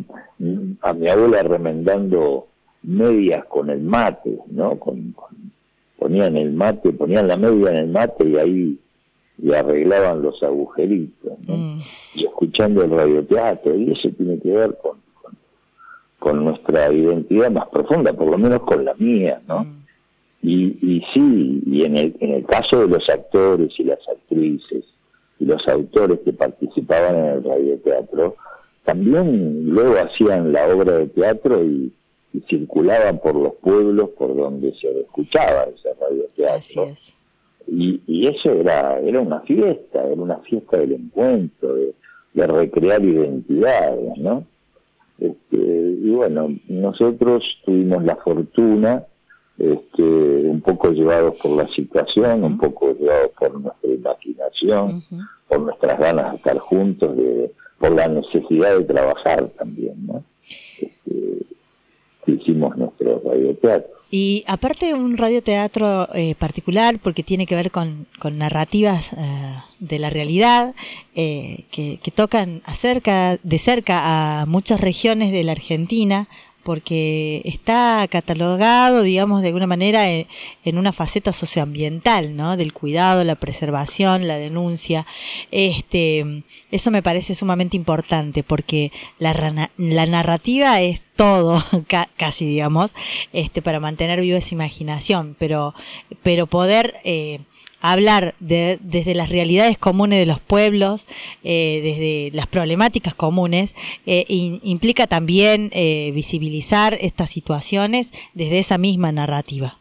a mi abuela remendando medias con el mate, ¿no? Con, con, ponían el mate, ponían la media en el mate y ahí y arreglaban los agujeritos, ¿no? Mm. Y escuchando el radioteatro, y eso tiene que ver con, con, con nuestra identidad más profunda, por lo menos con la mía, ¿no? Mm. Y, y sí, y en el, en el caso de los actores y las actrices, y los autores que participaban en el radioteatro, también luego hacían la obra de teatro y, y circulaban por los pueblos por donde se escuchaba ese radioteatro. Así es. Y, y eso era era una fiesta, era una fiesta del encuentro, de, de recrear identidades, ¿no? Este, y bueno, nosotros tuvimos la fortuna, este, un poco llevados por la situación, un poco llevados por nuestra imaginación, uh-huh. por nuestras ganas de estar juntos, de, por la necesidad de trabajar también, ¿no? Este, hicimos nuestro radioteatro. Y aparte un radioteatro eh, particular, porque tiene que ver con, con narrativas eh, de la realidad, eh, que, que tocan acerca, de cerca a muchas regiones de la Argentina, porque está catalogado, digamos, de alguna manera en, en una faceta socioambiental, ¿no? Del cuidado, la preservación, la denuncia. Este, eso me parece sumamente importante porque la, la narrativa es todo, ca, casi, digamos, este, para mantener viva esa imaginación, pero, pero poder eh, hablar de, desde las realidades comunes de los pueblos, eh, desde las problemáticas comunes, eh, in, implica también eh, visibilizar estas situaciones desde esa misma narrativa.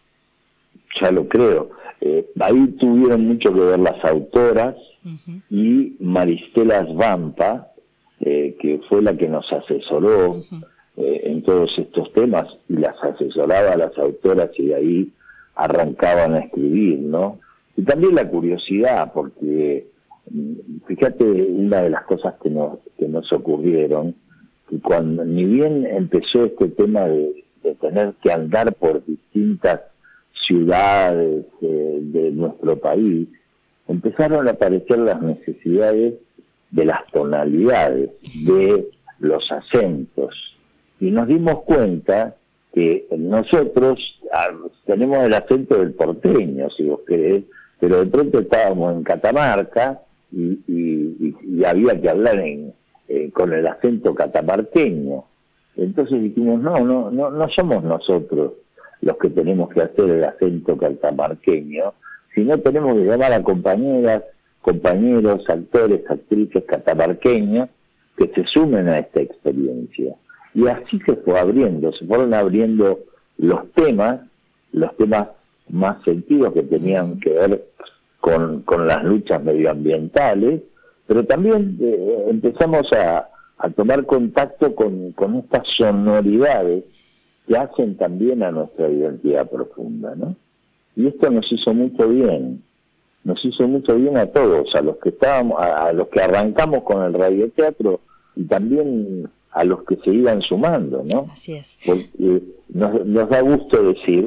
Ya lo creo. Eh, ahí tuvieron mucho que ver las autoras uh-huh. y Maristela Svampa, eh, que fue la que nos asesoró uh-huh. eh, en todos estos temas y las asesoraba a las autoras y de ahí arrancaban a escribir, ¿no? Y también la curiosidad, porque fíjate una de las cosas que nos, que nos ocurrieron, que cuando ni bien empezó este tema de, de tener que andar por distintas ciudades eh, de nuestro país, empezaron a aparecer las necesidades de las tonalidades, de los acentos, y nos dimos cuenta que nosotros ah, tenemos el acento del porteño, si vos querés, pero de pronto estábamos en Catamarca y, y, y había que hablar en, eh, con el acento catamarqueño. Entonces dijimos, no, no, no, no somos nosotros los que tenemos que hacer el acento catamarqueño, sino tenemos que llamar a compañeras, compañeros, actores, actrices catamarqueños que se sumen a esta experiencia. Y así se fue abriendo, se fueron abriendo los temas, los temas más sentidos que tenían que ver con, con las luchas medioambientales, pero también eh, empezamos a, a tomar contacto con, con estas sonoridades que hacen también a nuestra identidad profunda, ¿no? Y esto nos hizo mucho bien, nos hizo mucho bien a todos, a los que estábamos, a, a los que arrancamos con el radioteatro y también a los que se iban sumando, ¿no? Así es. Porque nos, nos da gusto decir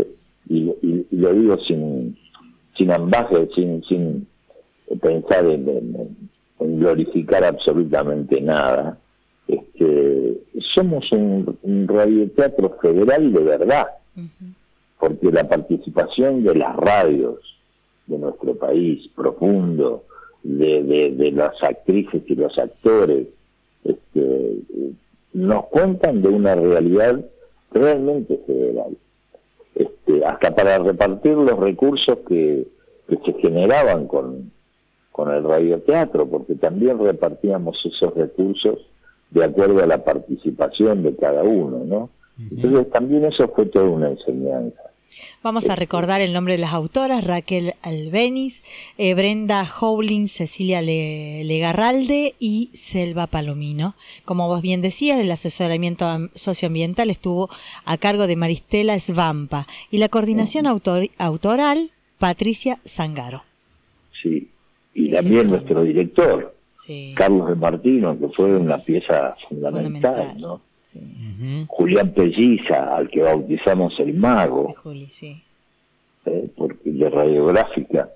y, y, y lo digo sin sin ambaje, sin sin pensar en, en, en glorificar absolutamente nada. Este, somos un, un radioteatro federal de verdad, uh-huh. porque la participación de las radios de nuestro país, profundo, de, de, de las actrices y los actores, este, nos cuentan de una realidad realmente federal. Este, hasta para repartir los recursos que, que se generaban con, con el radioteatro, porque también repartíamos esos recursos de acuerdo a la participación de cada uno, ¿no? Uh-huh. Entonces también eso fue toda una enseñanza. Vamos a recordar el nombre de las autoras: Raquel Albeniz, eh, Brenda Howling, Cecilia Le, Legarralde y Selva Palomino. Como vos bien decías, el asesoramiento socioambiental estuvo a cargo de Maristela Svampa y la coordinación autor, autoral, Patricia Zangaro. Sí, y también nuestro director, sí. Carlos de Martino, que fue una pieza fundamental, fundamental. ¿no? Sí. Uh-huh. Julián Pelliza, al que bautizamos el mago, de, Juli, sí. eh, porque de radiográfica.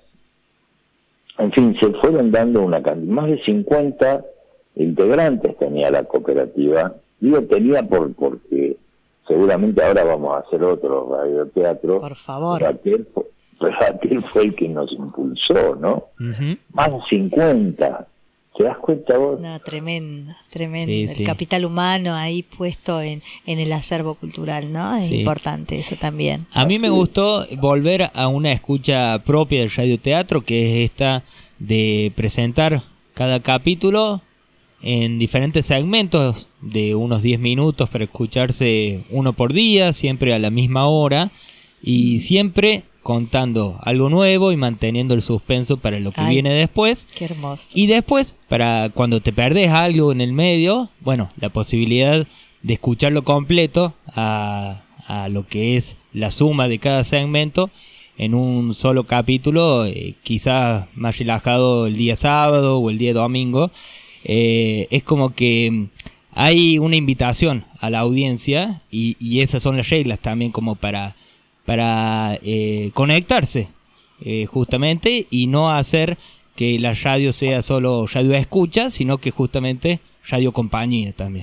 En fin, se fueron dando una cantidad, más de cincuenta integrantes tenía la cooperativa. Digo tenía por porque seguramente ahora vamos a hacer otro radioteatro. Por favor. Raquel, Raquel fue el que nos impulsó, ¿no? Uh-huh. Más de cincuenta. ¿Te das cuenta vos? No, tremendo, tremendo. Sí, el sí. capital humano ahí puesto en, en el acervo cultural, ¿no? Es sí. importante eso también. A mí me gustó volver a una escucha propia del radioteatro, que es esta de presentar cada capítulo en diferentes segmentos de unos diez minutos para escucharse uno por día, siempre a la misma hora, y siempre contando algo nuevo y manteniendo el suspenso para lo que Ay, viene después. Qué hermoso. Y después, para cuando te perdés algo en el medio, bueno, la posibilidad de escucharlo completo a, a lo que es la suma de cada segmento en un solo capítulo, eh, quizás más relajado el día sábado o el día domingo. Eh, es como que hay una invitación a la audiencia y, y esas son las reglas también como para... para eh, conectarse eh, justamente y no hacer que la radio sea solo radio escucha, sino que justamente radio compañía también.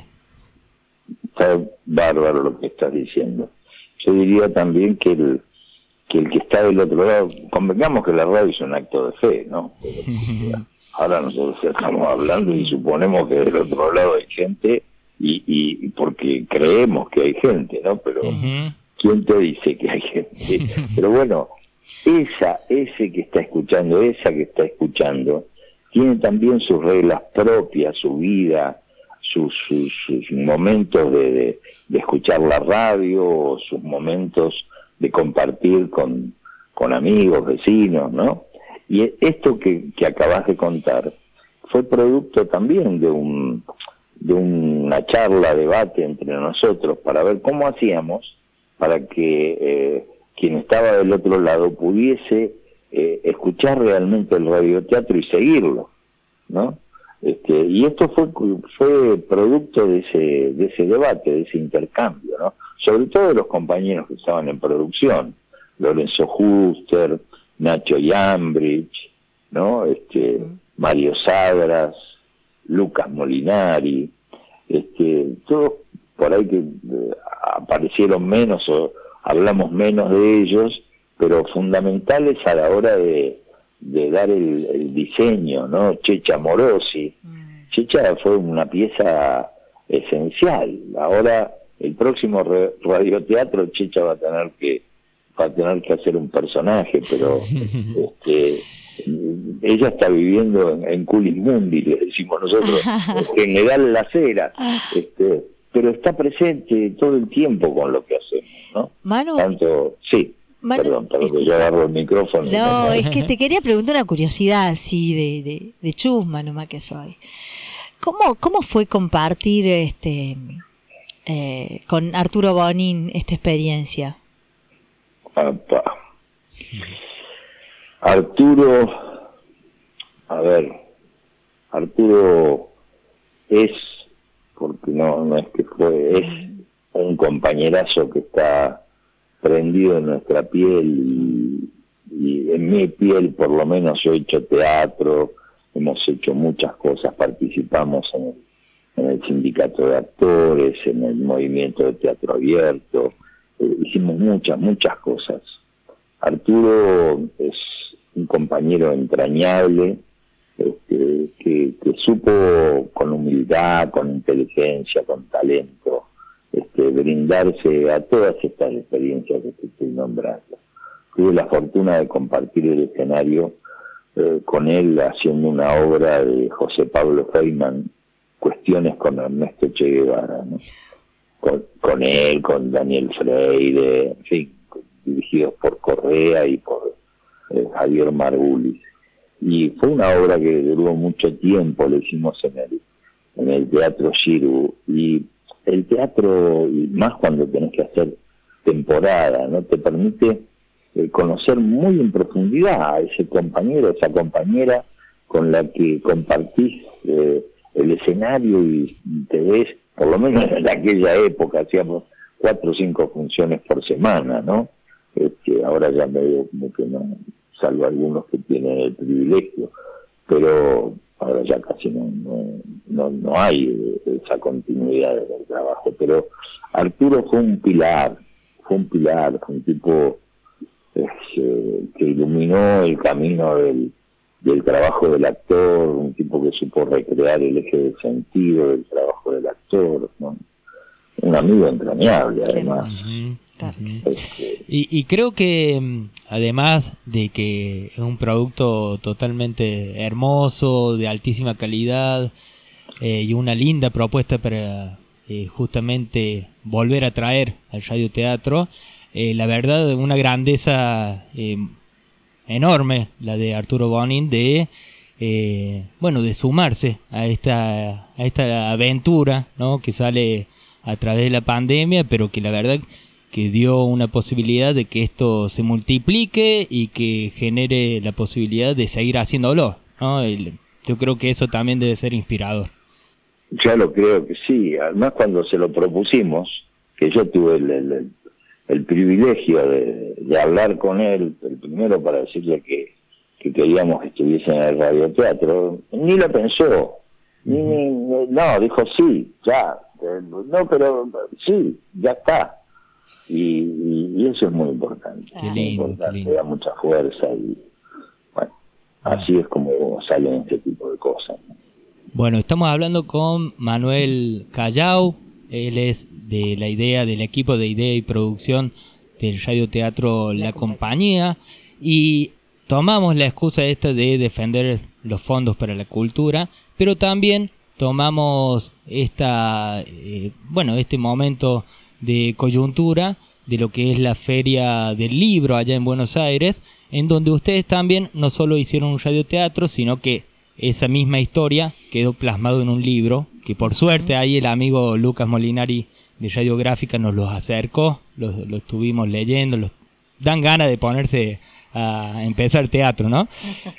Está bárbaro lo que estás diciendo. Yo diría también que el que el que está del otro lado, convengamos que la radio es un acto de fe, ¿no? Ahora nosotros estamos hablando y suponemos que del otro lado hay gente y, y porque creemos que hay gente, ¿no? Pero uh-huh. ¿quién te dice que hay gente? Pero bueno, esa, ese que está escuchando, esa que está escuchando, tiene también sus reglas propias, su vida, sus, sus, sus momentos de, de, de escuchar la radio, sus momentos de compartir con, con amigos, vecinos, ¿no? Y esto que, que acabas de contar fue producto también de un de una charla, debate entre nosotros para ver cómo hacíamos para que eh, quien estaba del otro lado pudiese eh, escuchar realmente el radioteatro y seguirlo, ¿no? Este, y esto fue fue producto de ese de ese debate, de ese intercambio, ¿no? Sobre todo de los compañeros que estaban en producción, Lorenzo Juster, Nacho Yambridge, ¿no? Este, Mario Sadras, Lucas Molinari, este, todos por ahí que eh, aparecieron menos o hablamos menos de ellos, pero fundamentales a la hora de, de dar el, el diseño, ¿no? Checha Morosi. Mm. Checha fue una pieza esencial. Ahora, el próximo re- radioteatro, Checha va a tener que va a tener que hacer un personaje, pero este ella está viviendo en, en Culismundi, le decimos nosotros, en General Las Heras, este, pero está presente todo el tiempo con lo que hacemos, ¿no? Manu, Tanto, sí, Manu, perdón, perdón, que yo agarro el micrófono. No, es que te quería preguntar una curiosidad así de, de, de chusma nomás que soy. ¿Cómo, cómo fue compartir este eh, con Arturo Bonín esta experiencia? Apa. Arturo, a ver, Arturo es, porque no, no es que fue, es un compañerazo que está prendido en nuestra piel y, y en mi piel por lo menos yo he hecho teatro, hemos hecho muchas cosas, participamos en el, en el sindicato de actores, en el movimiento de teatro abierto, eh, hicimos muchas, muchas cosas. Arturo es un compañero entrañable, este, que, que supo con humildad, con inteligencia, con talento, este, brindarse a todas estas experiencias que te estoy nombrando. Tuve la fortuna de compartir el escenario eh, con él haciendo una obra de José Pablo Feynman, Cuestiones con Ernesto Che Guevara, ¿no? Con, con él, con Daniel Freire, en fin, dirigidos por Correa y por eh, Javier Margulis. Y fue una obra que duró mucho tiempo, lo hicimos en el, en el Teatro Giru, y el teatro, y más cuando tenés que hacer temporada, ¿no? Te permite eh, conocer muy en profundidad a ese compañero, esa compañera con la que compartís eh, el escenario y te ves, por lo menos en aquella época, hacíamos cuatro o cinco funciones por semana, ¿no? Este, ahora ya medio como que no, salvo algunos que tienen el privilegio, pero ahora ya casi no no, no, no hay esa continuidad del trabajo. Pero Arturo fue un pilar, fue un pilar, fue un tipo es, eh, que iluminó el camino del, del trabajo del actor, un tipo que supo recrear el eje de sentido del trabajo del actor, ¿no? Un amigo entrañable, además. Uh-huh. Este, y, y creo que además de que es un producto totalmente hermoso, de altísima calidad, eh, y una linda propuesta para eh, justamente volver a traer al radioteatro, eh, la verdad una grandeza eh, enorme la de Arturo Bonin de eh, bueno de sumarse a esta a esta aventura, ¿no? Que sale a través de la pandemia, pero que la verdad que dio una posibilidad de que esto se multiplique y que genere la posibilidad de seguir haciéndolo, ¿no? El, yo creo que eso también debe ser inspirador. Ya lo creo que sí, además cuando se lo propusimos, que yo tuve el, el, el privilegio de, de hablar con él, el primero para decirle que, que queríamos que estuviese en el radioteatro, ni lo pensó, ni, ni, no, dijo sí, ya, no, pero sí, ya está. Y, y, y eso es muy importante, Qué muy lindo, importante, qué lindo. da mucha fuerza y bueno, así es como salen este tipo de cosas, ¿no? Bueno, estamos hablando con Manuel Callao, él es de la idea, del equipo de idea y producción del radioteatro La Compañía, y tomamos la excusa esta de defender los fondos para la cultura, pero también tomamos esta, eh, bueno, este momento de coyuntura de lo que es la Feria del Libro allá en Buenos Aires, en donde ustedes también no solo hicieron un radioteatro, sino que esa misma historia quedó plasmado en un libro, que por suerte ahí el amigo Lucas Molinari de Radiográfica nos los acercó, los, los estuvimos leyendo, los dan ganas de ponerse a empezar teatro, ¿no?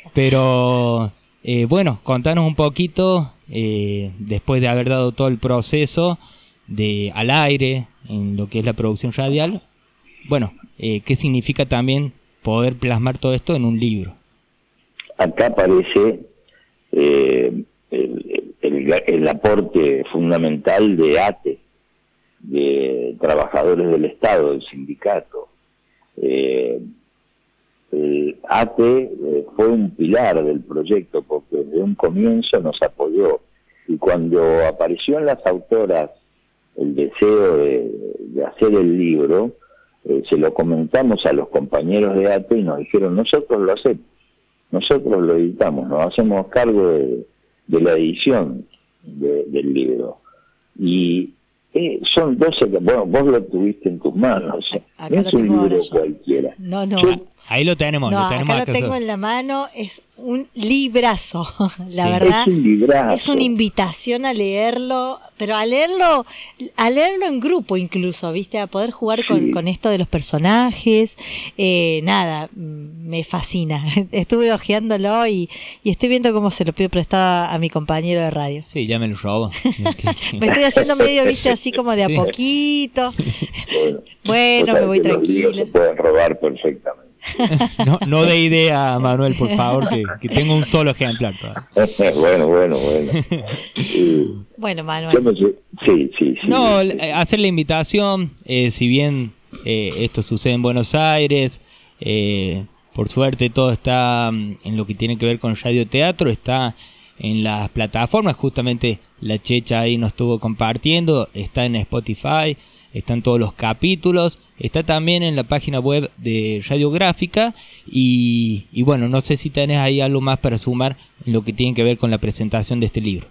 Pero eh, bueno, contanos un poquito, eh, después de haber dado todo el proceso de al aire en lo que es la producción radial, bueno, eh, ¿qué significa también poder plasmar todo esto en un libro? Acá aparece eh, el, el, el aporte fundamental de A T E, de trabajadores del Estado, del sindicato. Eh, el A T E eh, fue un pilar del proyecto porque desde un comienzo nos apoyó, y cuando apareció en las autoras el deseo de, de hacer el libro, eh, se lo comentamos a los compañeros de A T E y nos dijeron, nosotros lo hacemos, nosotros lo editamos, nos hacemos cargo de, de la edición de, del libro. Y eh, son doce, bueno, vos lo tuviste en tus manos, no es un libro cualquiera. No, no. Yo, ahí lo tenemos, No, lo tenemos acá acá lo tengo sobre. en la mano, es un librazo, la Sí. verdad. Es un librazo. Es una invitación a leerlo, pero a leerlo, a leerlo en grupo incluso, ¿viste? A poder jugar con, Sí. con esto de los personajes. Eh, nada, mm, me fascina. Estuve hojeándolo y, y estoy viendo cómo se lo pido prestado a mi compañero de radio. Sí, ya me lo robo. Me estoy haciendo medio, ¿viste? Así como de a Sí. poquito. Bueno, Bueno, vos sabés me voy que los libros tranquila. se pueden robar perfectamente. No, no de idea, Manuel, por favor, que, que tengo un solo ejemplar todavía. bueno, bueno, bueno. Eh, Bueno, yo Manuel. no sé- sí, sí, sí. No, eh, hacer la invitación, eh, si bien eh, esto sucede en Buenos Aires, eh, por suerte todo está mm, en lo que tiene que ver con radioteatro, está en las plataformas, justamente la Checha ahí nos estuvo compartiendo, está en Spotify, están todos los capítulos, está también en la página web de Radiográfica y, y bueno, no sé si tenés ahí algo más para sumar en lo que tiene que ver con la presentación de este libro.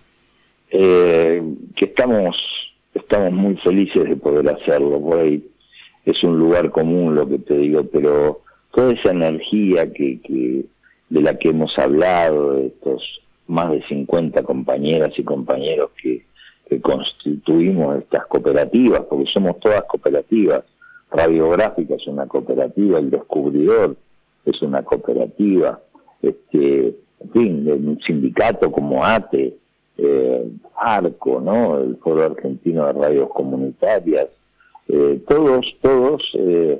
Eh, que estamos estamos muy felices de poder hacerlo. Por ahí es un lugar común lo que te digo, pero toda esa energía que, que de la que hemos hablado, de estos más de cincuenta compañeras y compañeros que, que constituimos estas cooperativas, porque somos todas cooperativas. Radiográfica es una cooperativa, El Descubridor es una cooperativa, este, en fin, un sindicato como ATE, eh, ARCO, ¿no? El Foro Argentino de Radios Comunitarias, eh, todos, todos eh,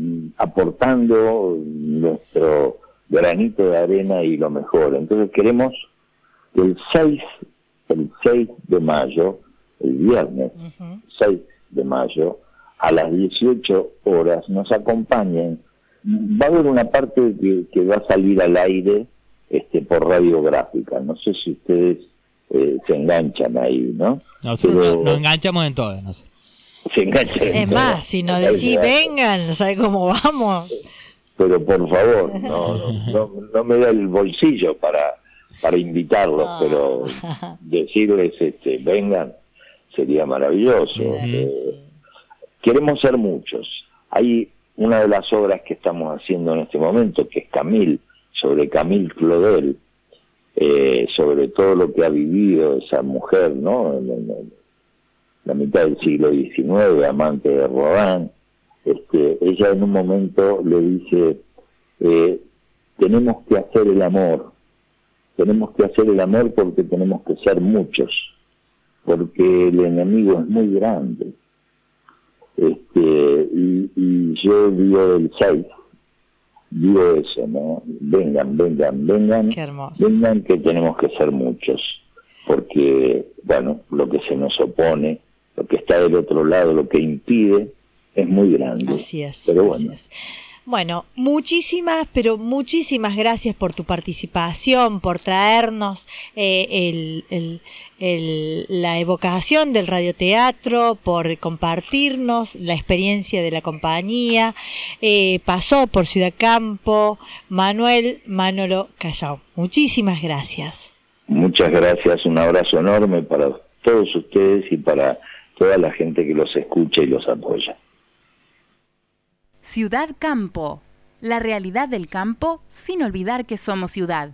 aportando nuestro granito de arena y lo mejor. Entonces queremos que el seis, el seis de mayo, el viernes seis de mayo, a las dieciocho horas, nos acompañen. Va a haber una parte que, que va a salir al aire este, por Radiográfica. No sé si ustedes eh, se enganchan ahí, ¿no? Nosotros Pero- nos, nos enganchamos en todo. No sé. Se enganchan. en Es todo. más, si nos decís vengan, ¿sabes cómo vamos? Pero por favor, no, no, no, no me da el bolsillo para para invitarlos, Ah. pero decirles este, vengan sería maravilloso. Eh, queremos ser muchos. Hay una de las obras que estamos haciendo en este momento, que es Camille, sobre Camille Claudel, eh, sobre todo lo que ha vivido esa mujer, ¿no? En, en- en la mitad del siglo diecinueve, amante de Rodin. Este, ella en un momento le dice, eh, tenemos que hacer el amor, tenemos que hacer el amor porque tenemos que ser muchos, porque el enemigo es muy grande. Este, y, y yo digo el seis, digo eso, ¿no? Vengan, vengan, vengan, Qué hermoso. vengan que tenemos que ser muchos, porque, bueno, lo que se nos opone, lo que está del otro lado, lo que impide, es muy grande. Así es, Pero así bueno, es. Bueno, muchísimas, pero muchísimas gracias por tu participación, por traernos eh, el, el- el- la evocación del radioteatro, por compartirnos la experiencia de la compañía. Eh, pasó por Ciudad Campo, Manuel Manolo Callao. Muchísimas gracias. muchas gracias, un abrazo enorme para todos ustedes y para toda la gente que los escucha y los apoya. Ciudad Campo, la realidad del campo sin olvidar que somos ciudad.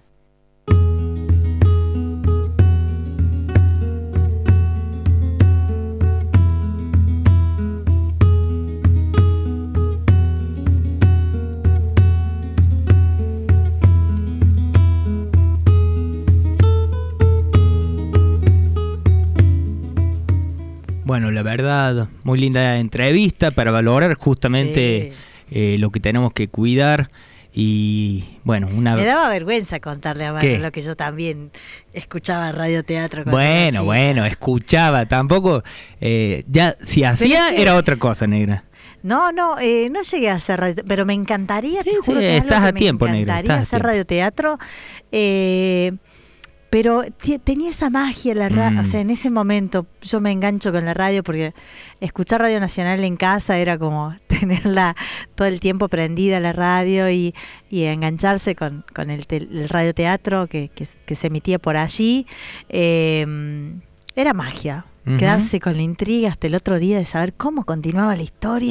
Bueno, la verdad, muy linda entrevista para valorar justamente eh, lo que tenemos que cuidar y bueno, una Me daba vergüenza contarle a ¿Qué? Manolo que yo también escuchaba radioteatro. cuando era bueno, chica. bueno, escuchaba, tampoco eh, ya si hacía es que- era otra cosa, negra. No, no, eh, no llegué a hacer radio, pero me encantaría, te juro sí, que es algo estás que a tiempo, me negra, encantaría estás a hacer tiempo. radioteatro, eh, pero ti- tenía esa magia la radio, Mm. o sea, en ese momento yo me engancho con la radio porque escuchar Radio Nacional en casa era como tenerla todo el tiempo prendida la radio y, y engancharse con, con el, tel- el radioteatro que, que, que se emitía por allí, eh, era magia. Ujú. Quedarse con la intriga hasta el otro día de saber cómo continuaba la historia.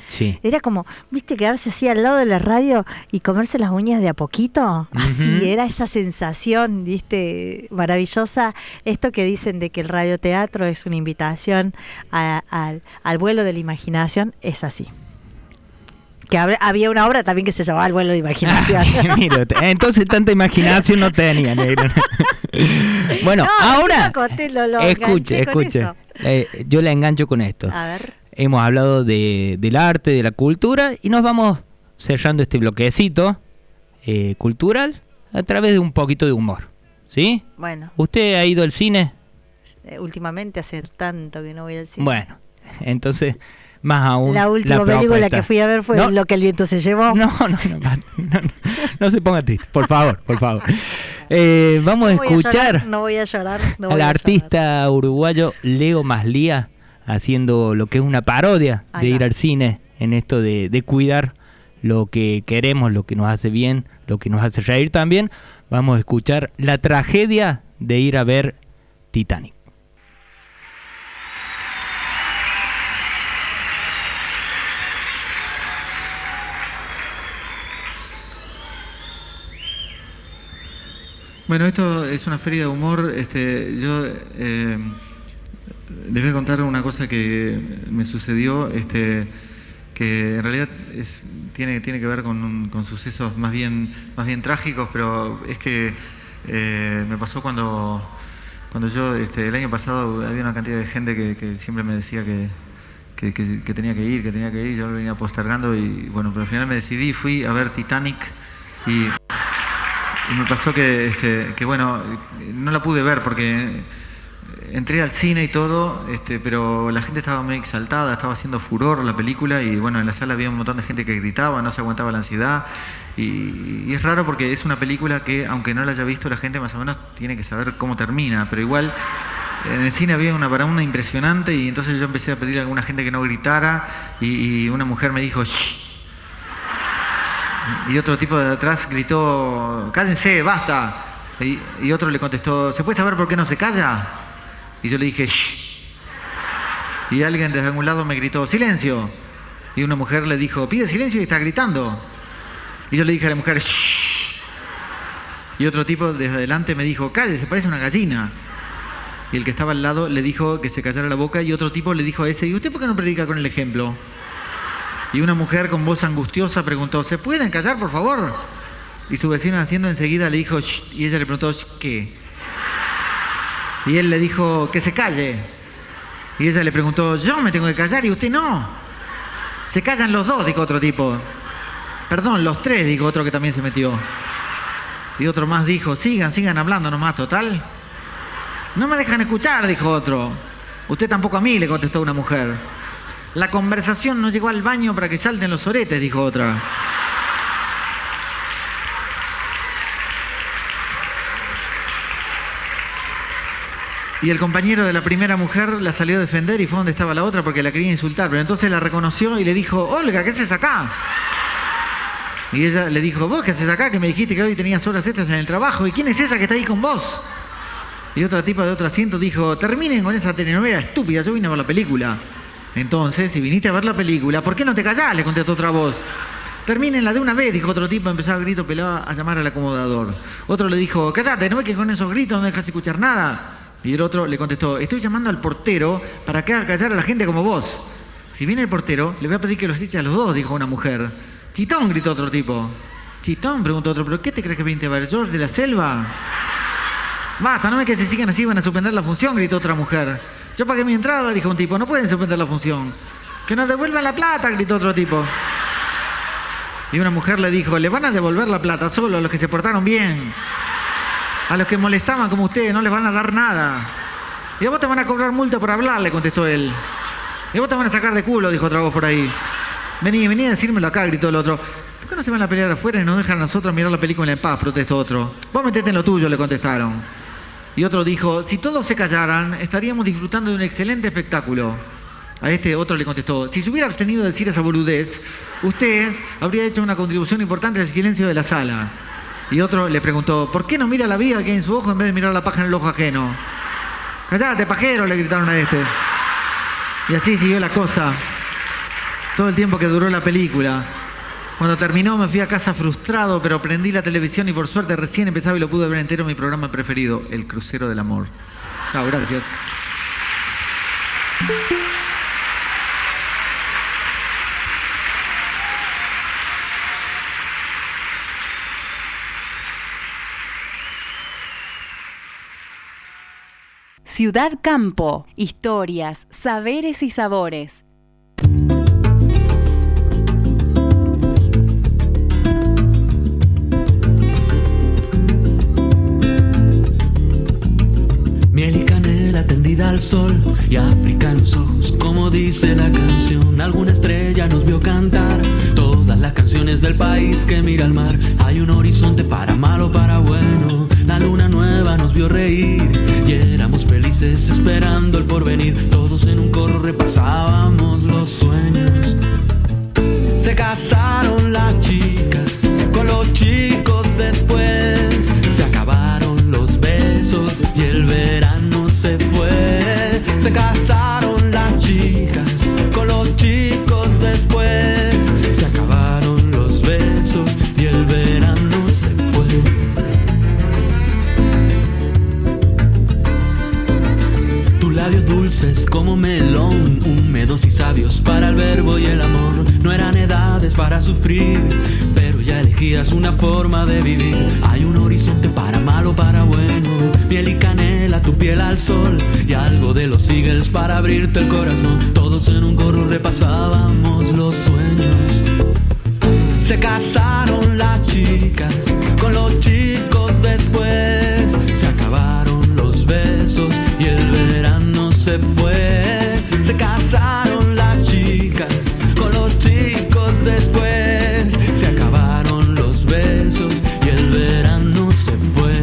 Sí. Era como, viste, quedarse así al lado de la radio y comerse las uñas de a poquito. Así Ujú. era esa sensación, viste, maravillosa. Esto que dicen de que el radioteatro es una invitación a- al, al vuelo de la imaginación, es así. Que hab- había una obra también que se llamaba El vuelo de imaginación. Mira, entonces tanta imaginación no tenía, negro. Bueno, No, ahora yo lo conté, lo- lo escuche, enganché con escuche. eso. Eh, yo la engancho con esto. A ver. Hemos hablado de, del arte, de la cultura y nos vamos cerrando este bloquecito eh, cultural a través de un poquito de humor. ¿Sí? Bueno, ¿Usted ha ido al cine? eh, últimamente hace tanto que no voy al cine. Bueno, entonces más aún. La última película propuesta. que fui a ver fue No, Lo que el viento se llevó. No, no, no, no, no, no se ponga triste, por favor, por favor. Eh, vamos No a voy escuchar llorar, no voy a llorar. No voy al a artista uruguayo Leo Maslía haciendo lo que es una parodia Ahí de va. ir al cine en esto de, de cuidar lo que queremos, lo que nos hace bien, lo que nos hace reír también. Vamos a escuchar la tragedia de ir a ver Titanic. Bueno, esto es una feria de humor. Este, yo eh, les voy a contar una cosa que me sucedió, este, que en realidad es, tiene, tiene que ver con, un- con sucesos más bien, más bien trágicos, pero es que eh, me pasó cuando, cuando yo, este, el año pasado había una cantidad de gente que, que siempre me decía que, que, que- que tenía que ir, que tenía que ir, yo lo venía postergando y bueno, pero al final me decidí, fui a ver Titanic y... Y me pasó que, este, que, bueno, no la pude ver porque entré al cine y todo, este, pero la gente estaba muy exaltada, estaba haciendo furor la película y bueno, en la sala había un montón de gente que gritaba, no se aguantaba la ansiedad. Y, y es raro porque es una película que, aunque no la haya visto la gente, más o menos tiene que saber cómo termina, pero igual en el cine había una baraúna impresionante y entonces yo empecé a pedir a alguna gente que no gritara y, y una mujer me dijo "Shh". Y otro tipo de atrás gritó, cállense, basta. Y, y otro le contestó, ¿se puede saber por qué no se calla? Y yo le dije, shh. Y alguien desde algún lado me gritó, silencio. Y una mujer le dijo, pide silencio y está gritando. Y yo le dije a la mujer, shh. Y otro tipo desde adelante me dijo, cállese, parece una gallina. Y el que estaba al lado le dijo que se callara la boca y otro tipo le dijo a ese, ¿y usted por qué no predica con el ejemplo? Y una mujer con voz angustiosa preguntó, ¿se pueden callar, por favor? Y su vecino haciendo enseguida le dijo, "Shh", y ella le preguntó, "Shh, ¿qué?". Y él le dijo, que se calle. Y ella le preguntó, yo me tengo que callar y usted no. Se callan los dos, dijo otro tipo. Perdón, los tres, dijo otro que también se metió. Y otro más dijo, sigan, sigan hablando nomás, total. No me dejan escuchar, dijo otro. Usted tampoco a mí, le contestó una mujer. La conversación no llegó al baño para que salten los oretes, dijo otra. Y el compañero de la primera mujer la salió a defender y fue donde estaba la otra porque la quería insultar. Pero entonces la reconoció y le dijo, Olga, ¿qué haces acá? Y ella le dijo, vos, ¿qué haces acá? Que me dijiste que hoy tenías horas extras en el trabajo. ¿Y quién es esa que está ahí con vos? Y otra tipa de otro asiento dijo, terminen con esa telenovela estúpida, yo vine a ver la película. Entonces, si viniste a ver la película, ¿por qué no te callás? Le contestó otra voz. Termínenla de una vez, dijo otro tipo, empezó a grito pelado a llamar al acomodador. Otro le dijo, cállate, ¿no ves que con esos gritos no dejas escuchar nada? Y el otro le contestó, estoy llamando al portero para que haga callar a la gente como vos. Si viene el portero, le voy a pedir que los eche a los dos, dijo una mujer. Chitón, gritó otro tipo. Chitón, preguntó otro, ¿pero qué te crees que viniste a ver, George de la Selva? Basta, no ves que si siguen así van a suspender la función, gritó otra mujer. Yo pagué mi entrada, dijo un tipo, no pueden suspender la función. Que nos devuelvan la plata, gritó otro tipo. Y una mujer le dijo, le van a devolver la plata solo a los que se portaron bien. A los que molestaban como ustedes no les van a dar nada. Y a vos te van a cobrar multa por hablar, le contestó él. Y a vos te van a sacar de culo, dijo otra voz por ahí. Vení, vení a decírmelo acá, gritó el otro. ¿Por qué no se van a pelear afuera y nos dejan a nosotros mirar la película en paz? Protestó otro. Vos metete en lo tuyo, le contestaron. Y otro dijo, si todos se callaran, estaríamos disfrutando de un excelente espectáculo. A este otro le contestó, si se hubiera abstenido de decir esa boludez, usted habría hecho una contribución importante al silencio de la sala. Y otro le preguntó, ¿por qué no mira la viga que hay en su ojo en vez de mirar la paja en el ojo ajeno? Callate, pajero, le gritaron a este. Y así siguió la cosa. Todo el tiempo que duró la película. Cuando terminó me fui a casa frustrado, pero prendí la televisión y por suerte recién empezaba y lo pude ver entero mi programa preferido, El Crucero del Amor. Chao, gracias. Ciudad Campo, historias, saberes y sabores. Miel y canela tendida al sol y África en los ojos, como dice la canción. Alguna estrella nos vio cantar todas las canciones del país que mira al mar. Hay un horizonte para mal o para bueno. La luna nueva nos vio reír y éramos felices esperando el porvenir. Todos en un coro repasábamos los sueños. Se casaron las chicas con los chicos después. Se acabaron los besos y el verano se fue. Se casaron las chicas con los chicos después. Se acabaron los besos y el verano se fue. Tus labios dulces como melón, húmedos y sabios para el verbo y el amor. No eran edades para sufrir, pero ya elegías una forma de vivir. Hay un horizonte para mal o para bueno. Miel y canela, tu piel al sol y algo de los Eagles para abrirte el corazón. Todos en un coro repasábamos los sueños. Se casaron las chicas con los chicos después. Se acabaron los besos y el verano se fue. Se casaron las chicas con los chicos después. Se acabaron los besos y el verano se fue.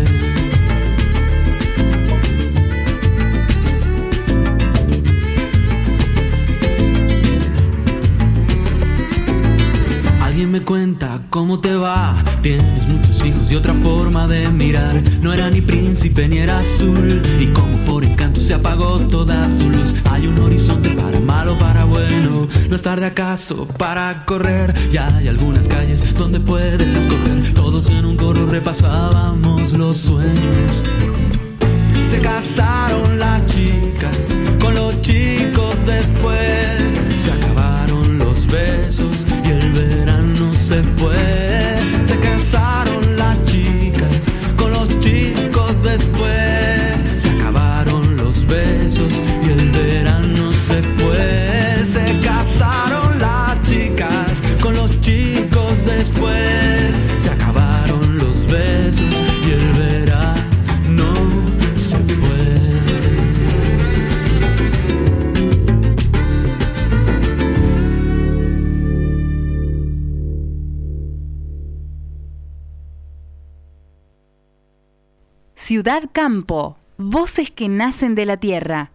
Alguien me cuenta cómo te va. Tienes muchos hijos y otra forma de mirar. No era ni príncipe ni era azul, y como por encanto se apagó toda su luz. Hay un horizonte para mal o para bueno. No es tarde acaso para correr. Ya hay algunas calles donde puedes escoger. Todos en un coro repasábamos los sueños. Se casaron las chicas con los chicos después. Se acabaron los besos y el verano se fue. Se casaron las chicas con los chicos después. Se acabaron los besos y el verano se fue. Se casaron las chicas con los chicos después. Se acabaron los besos y el verano se fue. Ciudad Campo, voces que nacen de la tierra.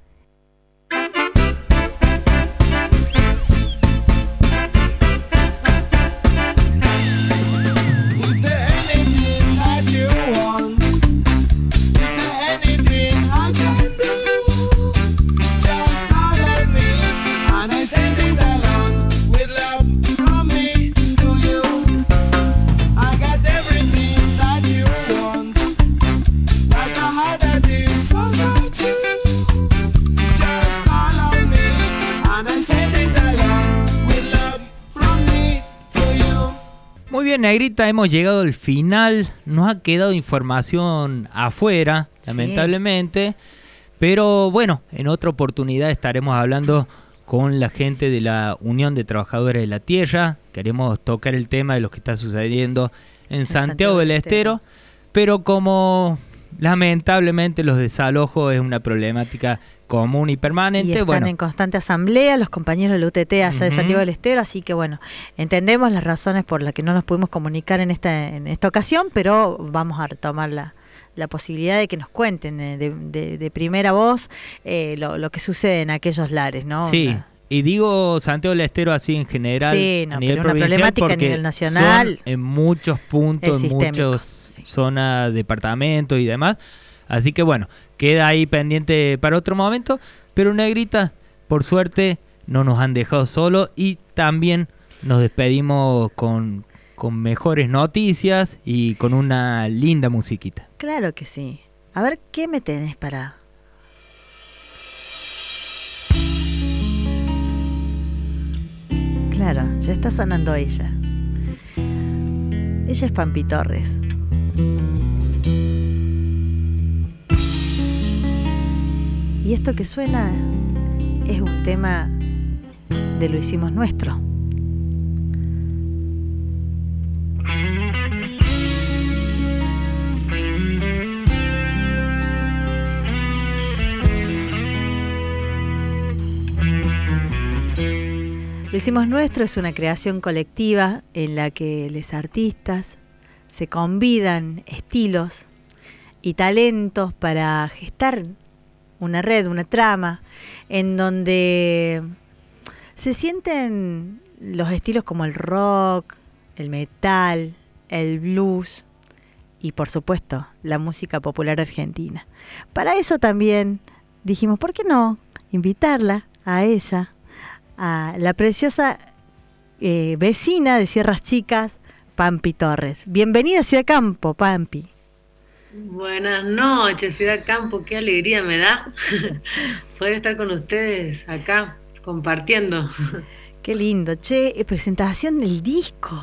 Muy bien, Negrita, hemos llegado al final. Nos ha quedado información afuera, Sí. lamentablemente. Pero bueno, en otra oportunidad estaremos hablando con la gente de la Unión de Trabajadores de la Tierra. Queremos tocar el tema de lo que está sucediendo en, en Santiago, Santiago del Estero. Pero como lamentablemente los desalojos es una problemática común y permanente. Y están bueno, en constante asamblea los compañeros del U T T allá Uh-huh. de Santiago del Estero, así que bueno, entendemos las razones por las que no nos pudimos comunicar en esta en esta ocasión, pero vamos a retomar la, la posibilidad de que nos cuenten eh, de, de, de primera voz eh, lo, lo que sucede en aquellos lares, ¿no? sí. Una- Y digo Santiago del Estero así en general, Sí, no, a nivel pero una provincial, problemática a porque nivel nacional son en muchos puntos, es en sistémico, muchas zonas, departamentos y demás. Así que bueno, queda ahí pendiente para otro momento. Pero Negrita, por suerte, no nos han dejado solos y también nos despedimos con, con mejores noticias y con una linda musiquita. Claro que sí. A ver, ¿qué me tenés para...? Claro, ya está sonando ella. Ella es Pampi Torres. Y esto que suena es un tema de Lo Hicimos Nuestro. Lo Hicimos Nuestro es una creación colectiva en la que los artistas se convidan estilos y talentos para gestar una red, una trama, en donde se sienten los estilos como el rock, el metal, el blues y por supuesto la música popular argentina. Para eso también dijimos, ¿por qué no invitarla a ella, a la preciosa eh, vecina de Sierras Chicas, Pampi Torres? Bienvenida a Ciudad Campo, Pampi. Buenas noches, Ciudad Campo, qué alegría me da poder estar con ustedes acá, compartiendo. Qué lindo, che, presentación del disco.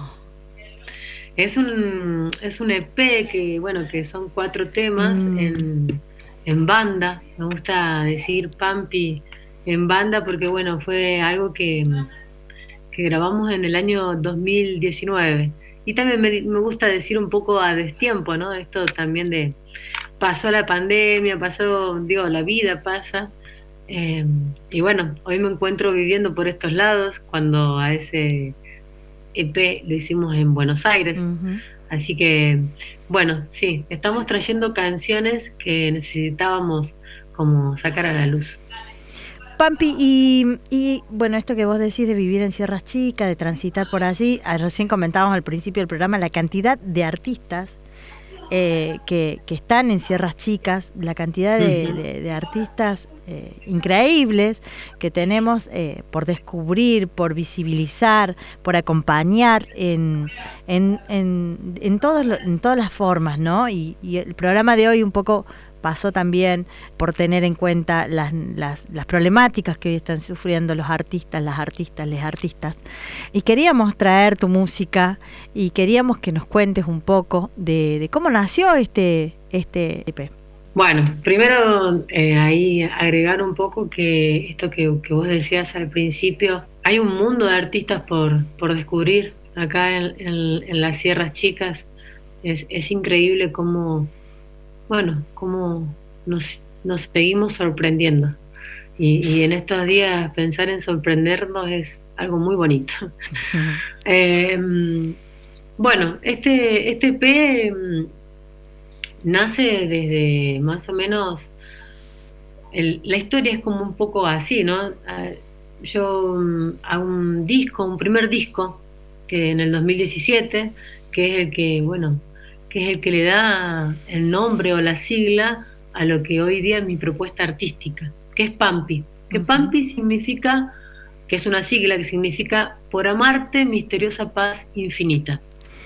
Es un, es un E P que, bueno, que son cuatro temas mm. en, en banda. Me gusta decir Pampi en banda porque, bueno, fue algo que, que grabamos en el año dos mil diecinueve. Y también me, me gusta decir un poco a destiempo, ¿no? Esto también de pasó la pandemia, pasó, digo, la vida pasa. Eh, y bueno, hoy me encuentro viviendo por estos lados cuando a ese E P lo hicimos en Buenos Aires. Uh-huh. Así que, bueno, sí, estamos trayendo canciones que necesitábamos como sacar a la luz. Pampi, y, y bueno, esto que vos decís de vivir en Sierras Chicas, de transitar por allí, recién comentábamos al principio del programa la cantidad de artistas eh, que, que están en Sierras Chicas, la cantidad de, uh-huh. de, de artistas eh, increíbles que tenemos eh, por descubrir, por visibilizar, por acompañar en, en, en, en, todos, en todas las formas, ¿no? Y, y el programa de hoy un poco pasó también por tener en cuenta las, las, las problemáticas que hoy están sufriendo los artistas, las artistas, les artistas. Y queríamos traer tu música y queríamos que nos cuentes un poco de, de cómo nació este, este E P. Bueno, primero eh, ahí agregar un poco que esto que, que vos decías al principio, hay un mundo de artistas por, por descubrir acá en, en, en las Sierras Chicas. Es, es increíble cómo... Bueno, cómo nos, nos seguimos sorprendiendo. Y, y en estos días pensar en sorprendernos es algo muy bonito. Uh-huh. eh, bueno, este, este E P nace desde más o menos... El, la historia es como un poco así, ¿no? Yo hago un disco, un primer disco, que en el dos mil diecisiete, que es el que, bueno... que es el que le da el nombre o la sigla a lo que hoy día es mi propuesta artística, que es Pampi. Que uh-huh. Pampi significa, que es una sigla que significa por amarte, misteriosa paz infinita.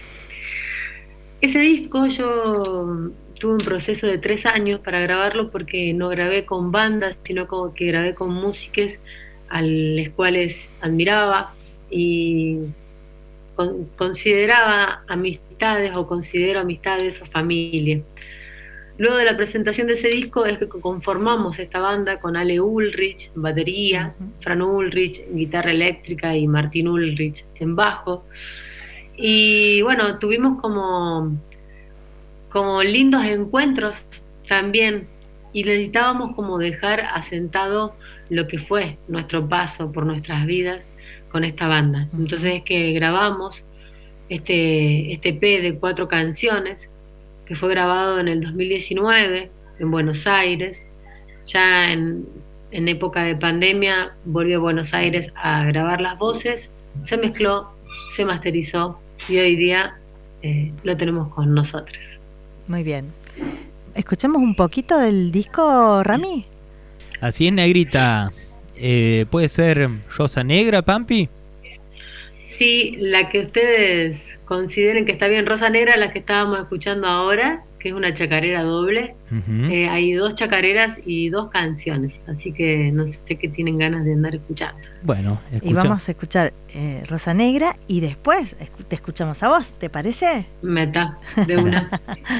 Ese disco yo tuve un proceso de tres años para grabarlo porque no grabé con bandas, sino como que grabé con músicos a los cuales admiraba y con, consideraba amistades o considero amistades o familia. Luego de la presentación de ese disco es que conformamos esta banda con Ale Ulrich en batería, uh-huh. Fran Ulrich en guitarra eléctrica y Martín Ulrich en bajo. Y bueno, tuvimos como, como lindos encuentros también y necesitábamos como dejar asentado lo que fue nuestro paso por nuestras vidas con esta banda. Uh-huh. Entonces es que grabamos Este, este E P de cuatro canciones que fue grabado en el dos mil diecinueve en Buenos Aires. Ya en, en época de pandemia volvió a Buenos Aires a grabar las voces, se mezcló, se masterizó y hoy día eh, lo tenemos con nosotros. Muy bien. ¿Escuchamos un poquito del disco, Rami? Así es, Negrita. eh, ¿puede ser Rosa Negra, Pampi? Sí, la que ustedes consideren que está bien. Rosa Negra, la que estábamos escuchando ahora, que es una chacarera doble. Uh-huh. Eh, hay dos chacareras y dos canciones, así que no sé qué tienen ganas de andar escuchando. Bueno, y vamos a escuchar eh, Rosa Negra y después te escuchamos a vos, ¿te parece? Meta, de una.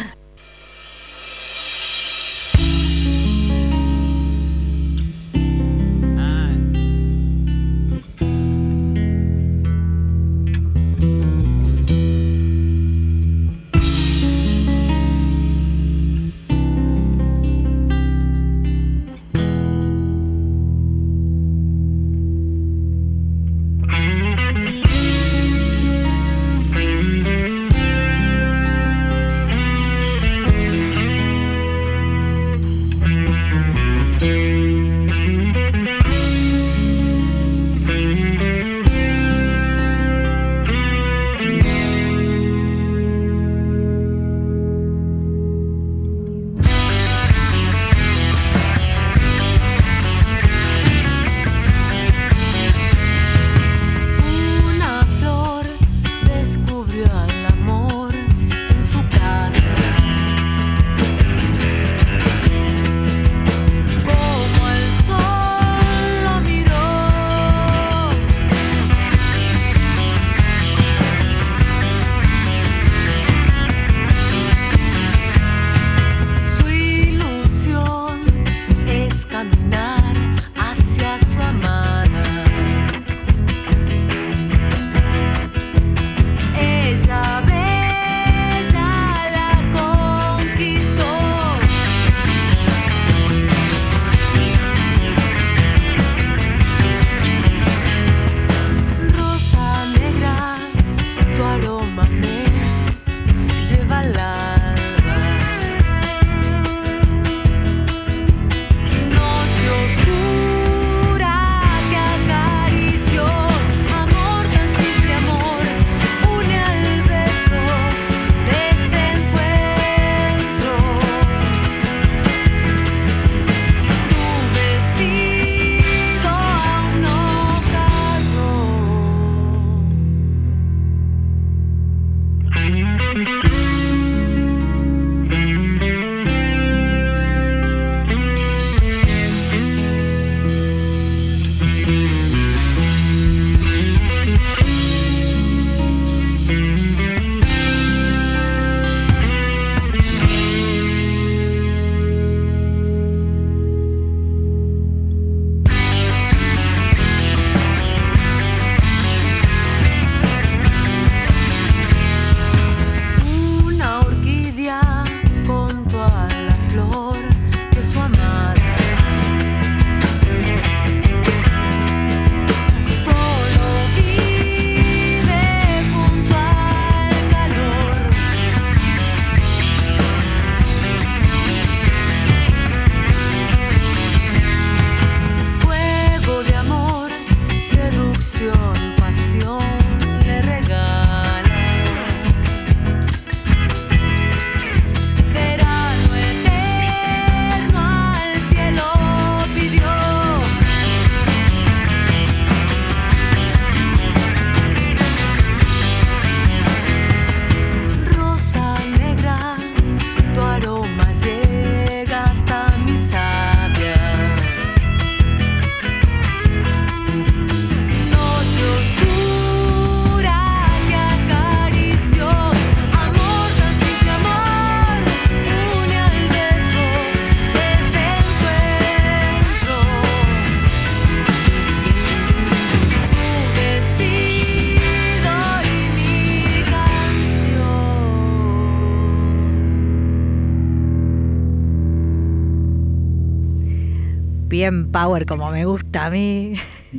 bien power como me gusta a mí.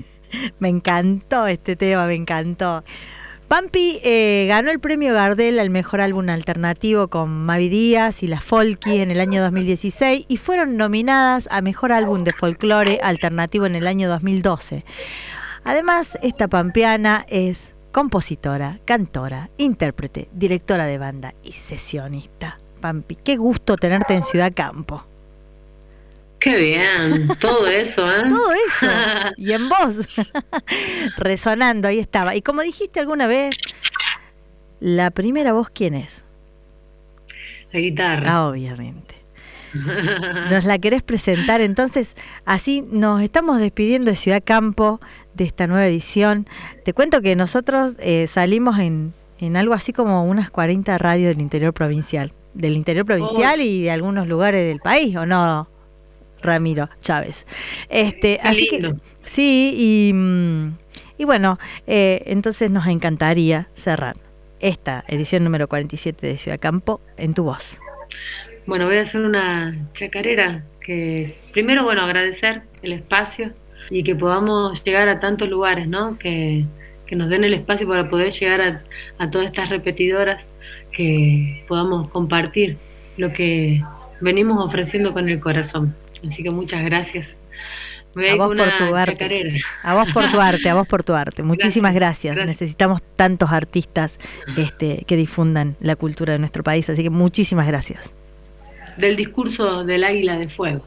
Me encantó este tema, me encantó. Pampi eh, ganó el premio Gardel al mejor álbum alternativo con Mavi Díaz y La Folky en el año dos mil dieciséis y fueron nominadas a mejor álbum de folclore alternativo en el año dos mil doce. Además, esta pampeana es compositora, cantora, intérprete, directora de banda y sesionista. Pampi, qué gusto tenerte en Ciudad Campo. Qué bien, todo eso, ¿eh? Todo eso. Y en voz. Resonando, ahí estaba. Y como dijiste alguna vez, la primera voz, ¿quién es? La guitarra. Ah, obviamente. ¿Nos la querés presentar? Entonces, así nos estamos despidiendo de Ciudad Campo, de esta nueva edición. Te cuento que nosotros eh, salimos en, en algo así como unas cuarenta radios del interior provincial. Del interior provincial oh. y de algunos lugares del país, ¿o no, Ramiro Chávez? Este, Qué así lindo. que sí, y, y bueno, eh, entonces nos encantaría cerrar esta edición número cuarenta y siete de Ciudad Campo en tu voz. Bueno, voy a hacer una chacarera que es, primero, bueno, agradecer el espacio y que podamos llegar a tantos lugares, ¿no? Que, que nos den el espacio para poder llegar a, a todas estas repetidoras, que podamos compartir lo que venimos ofreciendo con el corazón. Así que muchas gracias. Me voy a vos con por una tu arte. chacarera. A vos por tu arte, a vos por tu arte. Muchísimas gracias. Gracias. Necesitamos tantos artistas este, que difundan la cultura de nuestro país, así que muchísimas gracias. Del discurso del águila de fuego.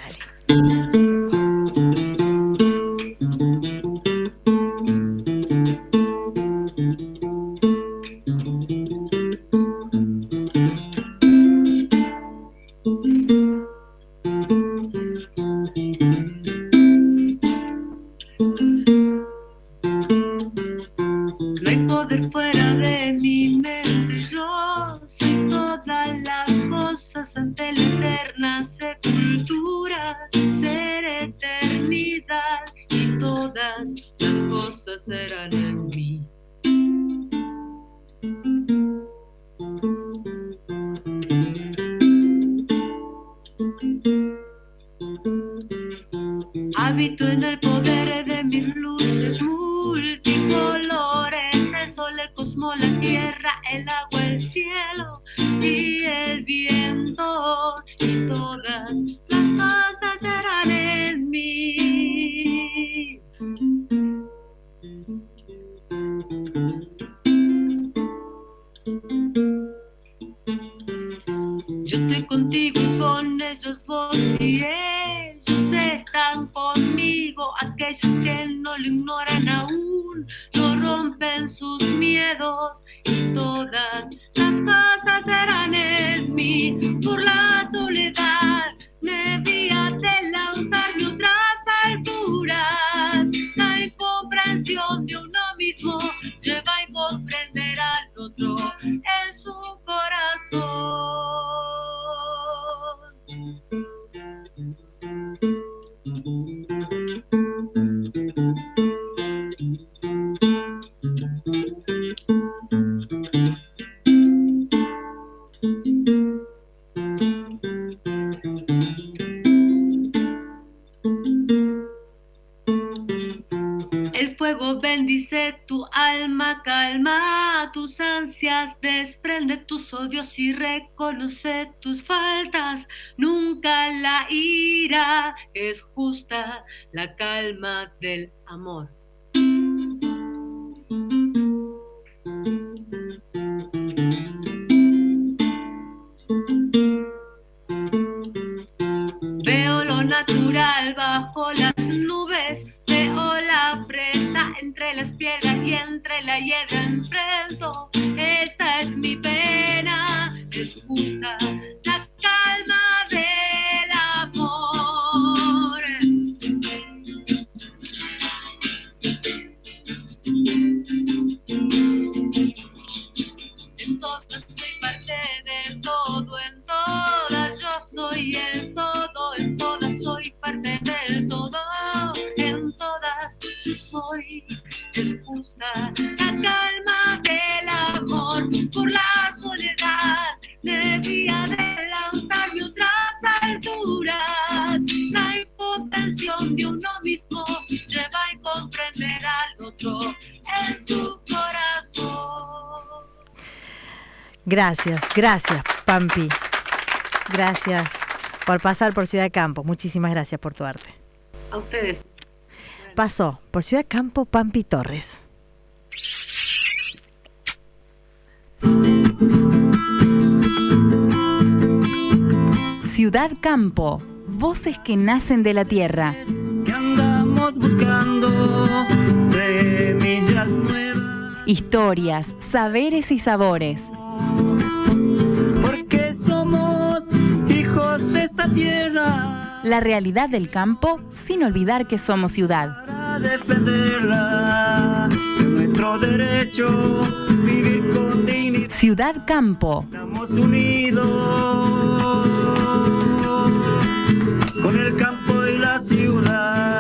No hay poder fuera de mi mente, yo soy todas las cosas ante la eterna sepultura, ser eternidad y todas las cosas serán en mí. Habito en el poder de mis luces multicolores, el sol, el cosmos, la tierra, el agua, el cielo y el viento, y todas las cosas serán en mí. Yo estoy contigo y con ellos vos y ellos están conmigo. Aquellos que no lo ignoran aún, no rompen sus miedos y todas las cosas serán en mí. Por la soledad debía adelantarme otras alturas. La incomprensión de uno mismo lleva a comprender al otro en su corazón. El fuego bendice tu alma, calma tus ansias, desprende tus odios y reconoce tus faltas. Nunca la ira es justa, la calma del amor. Veo lo natural bajo las nubes, veo la presa entre las piedras y entre la hiedra enfrento. Esta es mi pena, es justa la calma del amor. En todas soy parte del todo, en todas yo soy el todo, en todas soy parte del todo, en todas yo soy. Es justa la calma del amor, por la soledad debía adelantarme otras alturas. La incomprensión de uno mismo lleva a comprender al otro en su corazón. Gracias, gracias, Pampi. Gracias por pasar por Ciudad Campo. Muchísimas gracias por tu arte. A ustedes. Pasó por Ciudad Campo Pampi Torres. Ciudad Campo, voces que nacen de la tierra. Que andamos buscando semillas nuevas. Historias, saberes y sabores. Porque somos hijos de esta tierra. La realidad del campo sin olvidar que somos ciudad. Para defenderla, nuestro derecho, vivir con dignidad. Ciudad Campo. Estamos unidos con el campo y la ciudad.